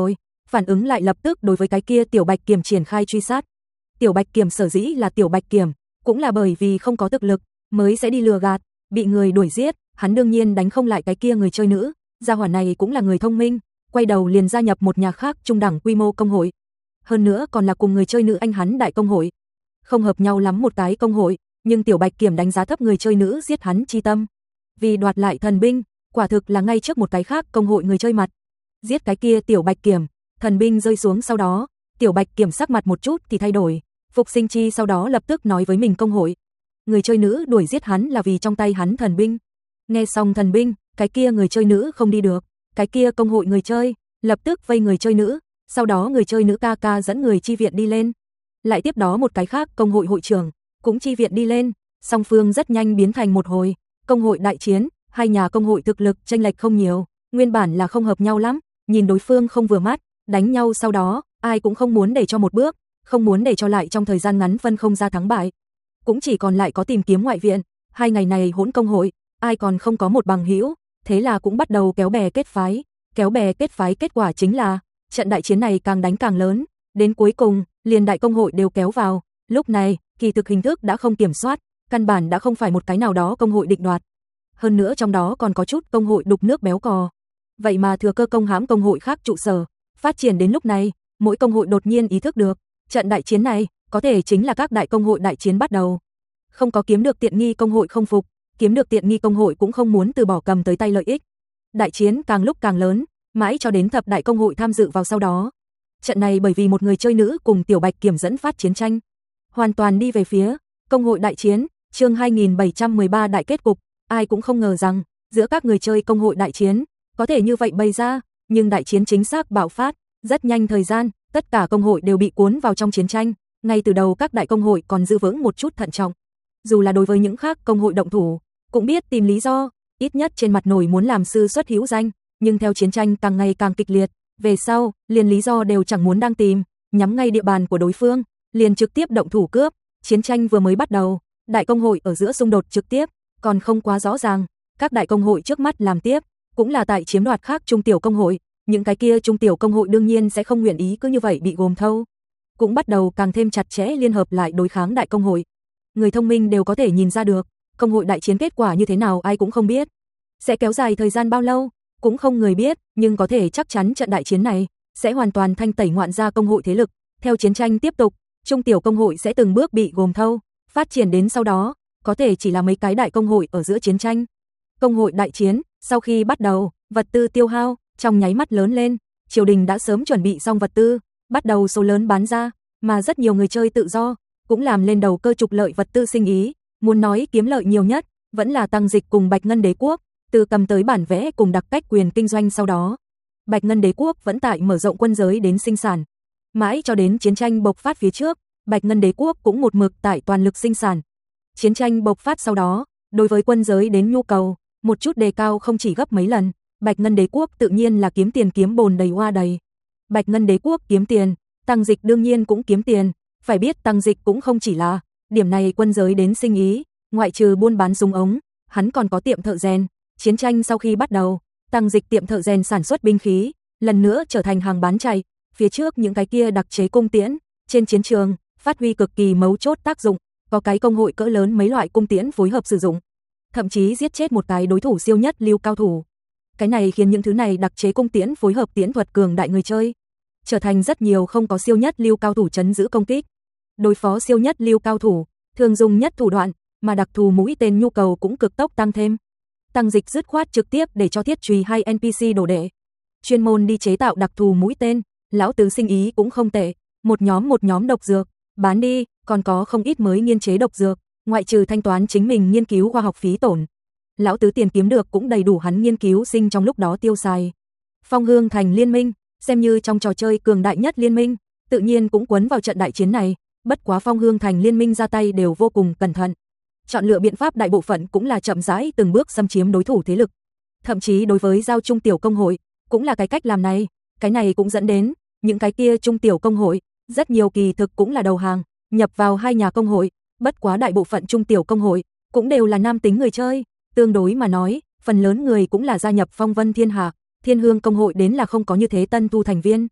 phản ứng lại lập tức đối với cái kia Tiểu Bạch Kiểm triển khai truy sát. Tiểu Bạch Kiểm sở dĩ là Tiểu Bạch Kiểm, cũng là bởi vì không có thực lực, mới sẽ đi lừa gạt, bị người đuổi giết, hắn đương nhiên đánh không lại cái kia người chơi nữ, gia hỏa này cũng là người thông minh, quay đầu liền gia nhập một nhà khác trung đẳng quy mô công hội. Hơn nữa còn là cùng người chơi nữ anh hắn đại công hội. Không hợp nhau lắm một cái công hội, nhưng Tiểu Bạch Kiểm đánh giá thấp người chơi nữ giết hắn chi tâm. Vì đoạt lại thần binh, quả thực là ngay trước một cái khác công hội người chơi mặt. Giết cái kia Tiểu Bạch Kiểm, thần binh rơi xuống sau đó, Tiểu Bạch Kiểm sắc mặt một chút thì thay đổi, Phục Sinh Chi sau đó lập tức nói với mình công hội. Người chơi nữ đuổi giết hắn là vì trong tay hắn thần binh. Nghe xong thần binh, cái kia người chơi nữ không đi được, cái kia công hội người chơi lập tức vây người chơi nữ, sau đó người chơi nữ ca ca dẫn người chi viện đi lên. Lại tiếp đó một cái khác công hội hội trưởng cũng chi viện đi lên, song phương rất nhanh biến thành một hồi công hội đại chiến, hai nhà công hội thực lực chênh lệch không nhiều, nguyên bản là không hợp nhau lắm, nhìn đối phương không vừa mắt, đánh nhau sau đó, ai cũng không muốn để cho một bước, không muốn để cho lại trong thời gian ngắn phân không ra thắng bại. Cũng chỉ còn lại có tìm kiếm ngoại viện, hai ngày này hỗn công hội, ai còn không có một bằng hữu, thế là cũng bắt đầu kéo bè kết phái, kéo bè kết phái kết quả chính là trận đại chiến này càng đánh càng lớn, đến cuối cùng, liền đại công hội đều kéo vào, lúc này, kỳ thực hình thức đã không kiểm soát, căn bản đã không phải một cái nào đó công hội định đoạt. Hơn nữa trong đó còn có chút công hội đục nước béo cò. Vậy mà thừa cơ công hãm công hội khác trụ sở, phát triển đến lúc này, mỗi công hội đột nhiên ý thức được, trận đại chiến này, có thể chính là các đại công hội đại chiến bắt đầu. Không có kiếm được tiện nghi công hội không phục, kiếm được tiện nghi công hội cũng không muốn từ bỏ cầm tới tay lợi ích. Đại chiến càng lúc càng lớn, mãi cho đến thập đại công hội tham dự vào sau đó. Trận này bởi vì một người chơi nữ cùng Tiểu Bạch Kiểm dẫn phát chiến tranh, hoàn toàn đi về phía công hội đại chiến, chương hai nghìn bảy trăm mười ba đại kết cục, ai cũng không ngờ rằng giữa các người chơi công hội đại chiến có thể như vậy bày ra, nhưng đại chiến chính xác bạo phát, rất nhanh thời gian, tất cả công hội đều bị cuốn vào trong chiến tranh, ngay từ đầu các đại công hội còn giữ vững một chút thận trọng. Dù là đối với những khác công hội động thủ, cũng biết tìm lý do, ít nhất trên mặt nổi muốn làm sư xuất hữu danh, nhưng theo chiến tranh càng ngày càng kịch liệt, về sau, liền lý do đều chẳng muốn đang tìm, nhắm ngay địa bàn của đối phương, liền trực tiếp động thủ cướp. Chiến tranh vừa mới bắt đầu, đại công hội ở giữa xung đột trực tiếp, còn không quá rõ ràng, các đại công hội trước mắt làm tiếp, cũng là tại chiếm đoạt khác trung tiểu công hội, những cái kia trung tiểu công hội đương nhiên sẽ không nguyện ý cứ như vậy bị gồm thâu, cũng bắt đầu càng thêm chặt chẽ liên hợp lại đối kháng đại công hội. Người thông minh đều có thể nhìn ra được, công hội đại chiến kết quả như thế nào ai cũng không biết, sẽ kéo dài thời gian bao lâu, cũng không người biết, nhưng có thể chắc chắn trận đại chiến này sẽ hoàn toàn thanh tẩy ngoạn gia công hội thế lực, theo chiến tranh tiếp tục, trung tiểu công hội sẽ từng bước bị gồm thâu, phát triển đến sau đó, có thể chỉ là mấy cái đại công hội ở giữa chiến tranh. Công hội đại chiến, sau khi bắt đầu, vật tư tiêu hao, trong nháy mắt lớn lên, triều đình đã sớm chuẩn bị xong vật tư, bắt đầu số lớn bán ra, mà rất nhiều người chơi tự do, cũng làm lên đầu cơ trục lợi vật tư sinh ý, muốn nói kiếm lợi nhiều nhất, vẫn là Tăng Dịch cùng Bạch Ngân Đế Quốc, từ cầm tới bản vẽ cùng đặc cách quyền kinh doanh sau đó. Bạch Ngân Đế Quốc vẫn tại mở rộng quân giới đến sinh sản. Mãi cho đến chiến tranh bộc phát phía trước, Bạch Ngân Đế Quốc cũng một mực tại toàn lực sinh sản. Chiến tranh bộc phát sau đó, đối với quân giới đến nhu cầu, một chút đề cao không chỉ gấp mấy lần, Bạch Ngân Đế Quốc tự nhiên là kiếm tiền kiếm bồn đầy hoa đầy. Bạch Ngân Đế Quốc kiếm tiền, Tăng Dịch đương nhiên cũng kiếm tiền, phải biết Tăng Dịch cũng không chỉ là điểm này quân giới đến sinh ý, ngoại trừ buôn bán súng ống, hắn còn có tiệm thợ rèn. Chiến tranh sau khi bắt đầu, Tăng Dịch tiệm thợ rèn sản xuất binh khí, lần nữa trở thành hàng bán chạy, phía trước những cái kia đặc chế cung tiễn, trên chiến trường, phát huy cực kỳ mấu chốt tác dụng, có cái công hội cỡ lớn mấy loại cung tiễn phối hợp sử dụng, thậm chí giết chết một cái đối thủ siêu nhất lưu cao thủ. Cái này khiến những thứ này đặc chế cung tiễn phối hợp tiễn thuật cường đại người chơi, trở thành rất nhiều không có siêu nhất lưu cao thủ trấn giữ công kích. Đối phó siêu nhất lưu cao thủ, thường dùng nhất thủ đoạn, mà đặc thù mũi tên nhu cầu cũng cực tốc tăng thêm. Tăng Dịch dứt khoát trực tiếp để cho Thiết Trùy hay en pê xê đổ đệ, chuyên môn đi chế tạo đặc thù mũi tên, lão tứ sinh ý cũng không tệ, một nhóm một nhóm độc dược, bán đi, còn có không ít mới nghiên chế độc dược, ngoại trừ thanh toán chính mình nghiên cứu khoa học phí tổn. Lão tứ tiền kiếm được cũng đầy đủ hắn nghiên cứu sinh trong lúc đó tiêu xài. Phong Hương Thành liên minh, xem như trong trò chơi cường đại nhất liên minh, tự nhiên cũng quấn vào trận đại chiến này, bất quá Phong Hương Thành liên minh ra tay đều vô cùng cẩn thận. Chọn lựa biện pháp đại bộ phận cũng là chậm rãi từng bước xâm chiếm đối thủ thế lực. Thậm chí đối với giao trung tiểu công hội, cũng là cái cách làm này, cái này cũng dẫn đến những cái kia trung tiểu công hội, rất nhiều kỳ thực cũng là đầu hàng, nhập vào hai nhà công hội, bất quá đại bộ phận trung tiểu công hội cũng đều là nam tính người chơi, tương đối mà nói, phần lớn người cũng là gia nhập Phong Vân Thiên Hạ, Thiên Hương công hội đến là không có như thế tân thu thành viên.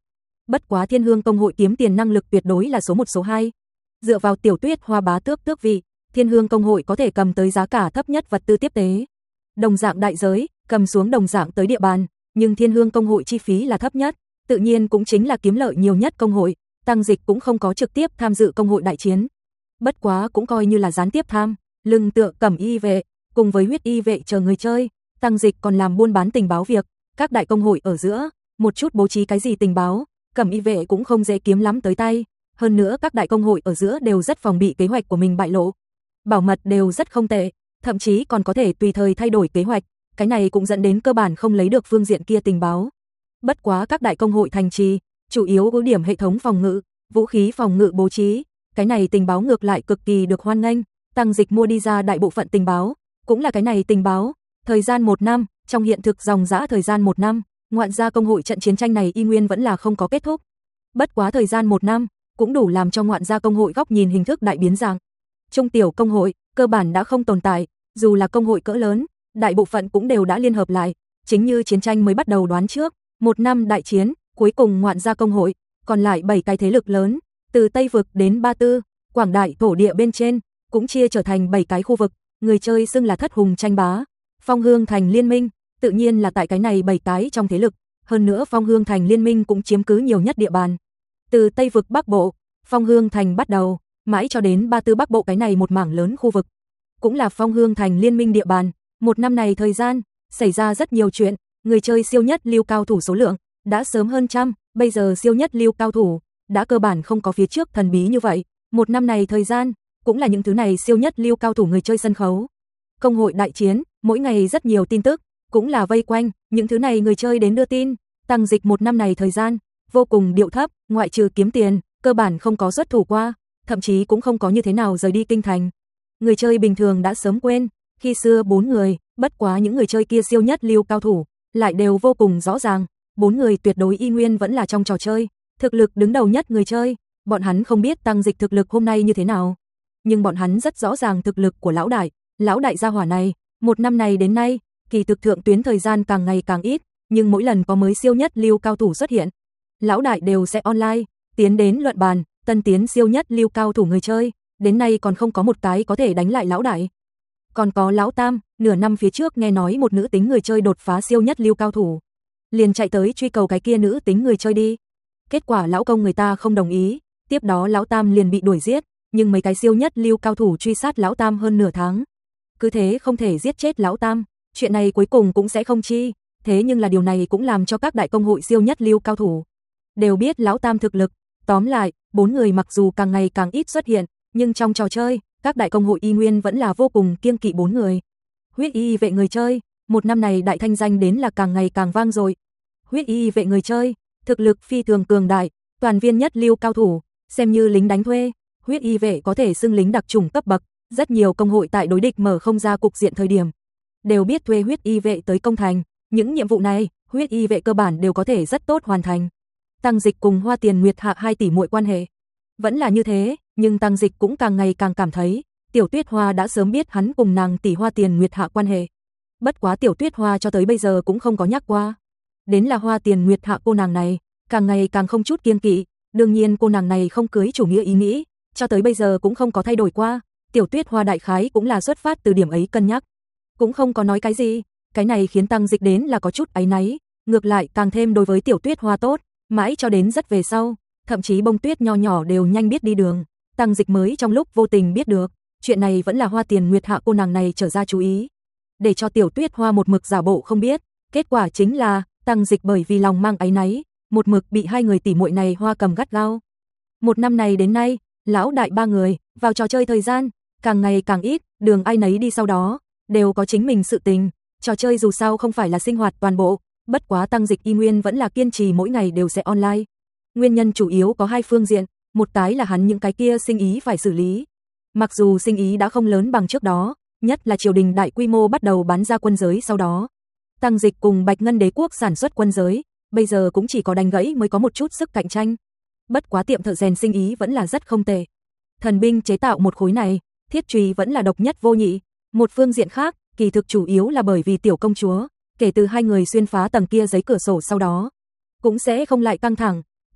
Bất quá Thiên Hương Công hội kiếm tiền năng lực tuyệt đối là số một số hai. Dựa vào Tiểu Tuyết Hoa bá tước tước vị, Thiên Hương Công hội có thể cầm tới giá cả thấp nhất vật tư tiếp tế. Đồng dạng đại giới, cầm xuống đồng dạng tới địa bàn, nhưng Thiên Hương Công hội chi phí là thấp nhất, tự nhiên cũng chính là kiếm lợi nhiều nhất công hội. Tăng Dịch cũng không có trực tiếp tham dự công hội đại chiến. Bất quá cũng coi như là gián tiếp tham, lưng tựa Cẩm Y vệ, cùng với Huyết Y vệ chờ người chơi, Tăng Dịch còn làm buôn bán tình báo việc, các đại công hội ở giữa, một chút bố trí cái gì tình báo, Cẩm Y vệ cũng không dễ kiếm lắm tới tay, hơn nữa các đại công hội ở giữa đều rất phòng bị kế hoạch của mình bại lộ. Bảo mật đều rất không tệ, thậm chí còn có thể tùy thời thay đổi kế hoạch, cái này cũng dẫn đến cơ bản không lấy được phương diện kia tình báo. Bất quá các đại công hội thành trì, chủ yếu ưu điểm hệ thống phòng ngự, vũ khí phòng ngự bố trí, cái này tình báo ngược lại cực kỳ được hoan nghênh, Tăng Dịch mua đi ra đại bộ phận tình báo, cũng là cái này tình báo, thời gian một năm, trong hiện thực dòng dã thời gian một năm, ngoạn gia công hội trận chiến tranh này y nguyên vẫn là không có kết thúc. Bất quá thời gian một năm, cũng đủ làm cho ngoạn gia công hội góc nhìn hình thức đại biến dạng. Trung tiểu công hội, cơ bản đã không tồn tại, dù là công hội cỡ lớn, đại bộ phận cũng đều đã liên hợp lại, chính như chiến tranh mới bắt đầu đoán trước, một năm đại chiến, cuối cùng ngoạn gia công hội, còn lại bảy cái thế lực lớn, từ Tây Vực đến Ba Tư, Quảng Đại thổ địa bên trên, cũng chia trở thành bảy cái khu vực, người chơi xưng là thất hùng tranh bá. Phong Hương Thành Liên minh, tự nhiên là tại cái này bảy cái trong thế lực, hơn nữa Phong Hương Thành Liên minh cũng chiếm cứ nhiều nhất địa bàn. Từ Tây Vực Bắc Bộ, Phong Hương Thành bắt đầu, mãi cho đến Ba Tư Bắc Bộ cái này một mảng lớn khu vực, cũng là Phong Hương Thành Liên minh địa bàn. Một năm này thời gian, xảy ra rất nhiều chuyện, người chơi siêu nhất lưu cao thủ số lượng đã sớm hơn trăm, bây giờ siêu nhất lưu cao thủ đã cơ bản không có phía trước thần bí như vậy. Một năm này thời gian, cũng là những thứ này siêu nhất lưu cao thủ người chơi sân khấu. Công hội đại chiến, mỗi ngày rất nhiều tin tức, cũng là vây quanh những thứ này người chơi đến đưa tin. Tăng Dịch một năm này thời gian, vô cùng điệu thấp, ngoại trừ kiếm tiền, cơ bản không có xuất thủ qua, thậm chí cũng không có như thế nào rời đi kinh thành. Người chơi bình thường đã sớm quên, khi xưa bốn người, bất quá những người chơi kia siêu nhất lưu cao thủ, lại đều vô cùng rõ ràng, bốn người tuyệt đối y nguyên vẫn là trong trò chơi, thực lực đứng đầu nhất người chơi, bọn hắn không biết Tăng Dịch thực lực hôm nay như thế nào, nhưng bọn hắn rất rõ ràng thực lực của lão đại, lão đại gia hỏa này, một năm này đến nay, kỳ thực thượng tuyến thời gian càng ngày càng ít, nhưng mỗi lần có mới siêu nhất lưu cao thủ xuất hiện, lão đại đều sẽ online, tiến đến luận bàn, tân tiến siêu nhất lưu cao thủ người chơi, đến nay còn không có một cái có thể đánh lại lão đại. Còn có lão Tam, nửa năm phía trước nghe nói một nữ tính người chơi đột phá siêu nhất lưu cao thủ, liền chạy tới truy cầu cái kia nữ tính người chơi đi. Kết quả lão công người ta không đồng ý, tiếp đó lão Tam liền bị đuổi giết, nhưng mấy cái siêu nhất lưu cao thủ truy sát lão Tam hơn nửa tháng. Cứ thế không thể giết chết lão Tam, chuyện này cuối cùng cũng sẽ không chi, thế nhưng là điều này cũng làm cho các đại công hội siêu nhất lưu cao thủ đều biết lão Tam thực lực. Tóm lại, bốn người mặc dù càng ngày càng ít xuất hiện, nhưng trong trò chơi, các đại công hội y nguyên vẫn là vô cùng kiêng kỵ bốn người. Huyết Y vệ người chơi, một năm này đại thanh danh đến là càng ngày càng vang dội. Huyết Y vệ người chơi, thực lực phi thường cường đại, toàn viên nhất lưu cao thủ, xem như lính đánh thuê, Huyết Y vệ có thể xưng lính đặc chủng cấp bậc, rất nhiều công hội tại đối địch mở không ra cục diện thời điểm, đều biết thuê Huyết Y vệ tới công thành, những nhiệm vụ này, Huyết Y vệ cơ bản đều có thể rất tốt hoàn thành. Tăng Dịch cùng Hoa Tiền Nguyệt Hạ hai tỷ muội quan hệ vẫn là như thế, nhưng Tăng Dịch cũng càng ngày càng cảm thấy, Tiểu Tuyết Hoa đã sớm biết hắn cùng nàng tỷ Hoa Tiền Nguyệt Hạ quan hệ. Bất quá Tiểu Tuyết Hoa cho tới bây giờ cũng không có nhắc qua. Đến là Hoa Tiền Nguyệt Hạ cô nàng này, càng ngày càng không chút kiêng kỵ, đương nhiên cô nàng này không cưới chủ nghĩa ý nghĩ, cho tới bây giờ cũng không có thay đổi qua. Tiểu Tuyết Hoa đại khái cũng là xuất phát từ điểm ấy cân nhắc, cũng không có nói cái gì, cái này khiến Tăng Dịch đến là có chút áy náy, ngược lại càng thêm đối với Tiểu Tuyết Hoa tốt, mãi cho đến rất về sau, thậm chí bông tuyết nho nhỏ đều nhanh biết đi đường, Tăng Dịch mới trong lúc vô tình biết được, chuyện này vẫn là Hoa Tiền Nguyệt Hạ cô nàng này trở ra chú ý, để cho Tiểu Tuyết Hoa một mực giả bộ không biết, kết quả chính là Tăng Dịch bởi vì lòng mang áy náy, một mực bị hai người tỷ muội này hoa cầm gắt gao. Một năm này đến nay, lão đại ba người vào trò chơi thời gian càng ngày càng ít, đường ai nấy đi sau đó đều có chính mình sự tình, trò chơi dù sao không phải là sinh hoạt toàn bộ, bất quá Tăng Dịch y nguyên vẫn là kiên trì mỗi ngày đều sẽ online. Nguyên nhân chủ yếu có hai phương diện, một cái là hắn những cái kia sinh ý phải xử lý. Mặc dù sinh ý đã không lớn bằng trước đó, nhất là triều đình đại quy mô bắt đầu bán ra quân giới sau đó. Tăng Dịch cùng Bạch Ngân Đế quốc sản xuất quân giới, bây giờ cũng chỉ có đánh gãy mới có một chút sức cạnh tranh. Bất quá tiệm thợ rèn sinh ý vẫn là rất không tệ. Thần binh chế tạo một khối này, thiết chùy vẫn là độc nhất vô nhị. Một phương diện khác, kỳ thực chủ yếu là bởi vì tiểu công chúa, kể từ hai người xuyên phá tầng kia giấy cửa sổ sau đó, cũng sẽ không lại căng thẳng,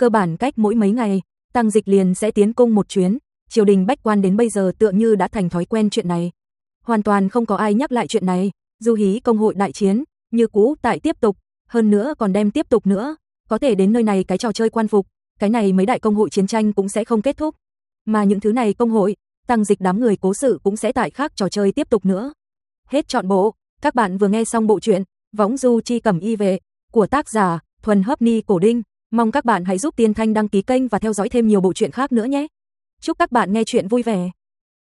Cơ bản cách mỗi mấy ngày, Tăng Dịch liền sẽ tiến cung một chuyến, triều đình bách quan đến bây giờ tựa như đã thành thói quen chuyện này. Hoàn toàn không có ai nhắc lại chuyện này, Du Hí công hội đại chiến, như cũ tại tiếp tục, hơn nữa còn đem tiếp tục nữa, có thể đến nơi này cái trò chơi quan phục, cái này mấy đại công hội chiến tranh cũng sẽ không kết thúc. Mà những thứ này công hội, Tăng Dịch đám người cố sự cũng sẽ tại khác trò chơi tiếp tục nữa. Hết trọn bộ, các bạn vừa nghe xong bộ truyện Võng Du Chi Cẩm Y Về của tác giả Thuần Hấp Ni Cổ Đinh, mong các bạn hãy giúp Tiên Thanh đăng ký kênh và theo dõi thêm nhiều bộ truyện khác nữa nhé. Chúc các bạn nghe truyện vui vẻ.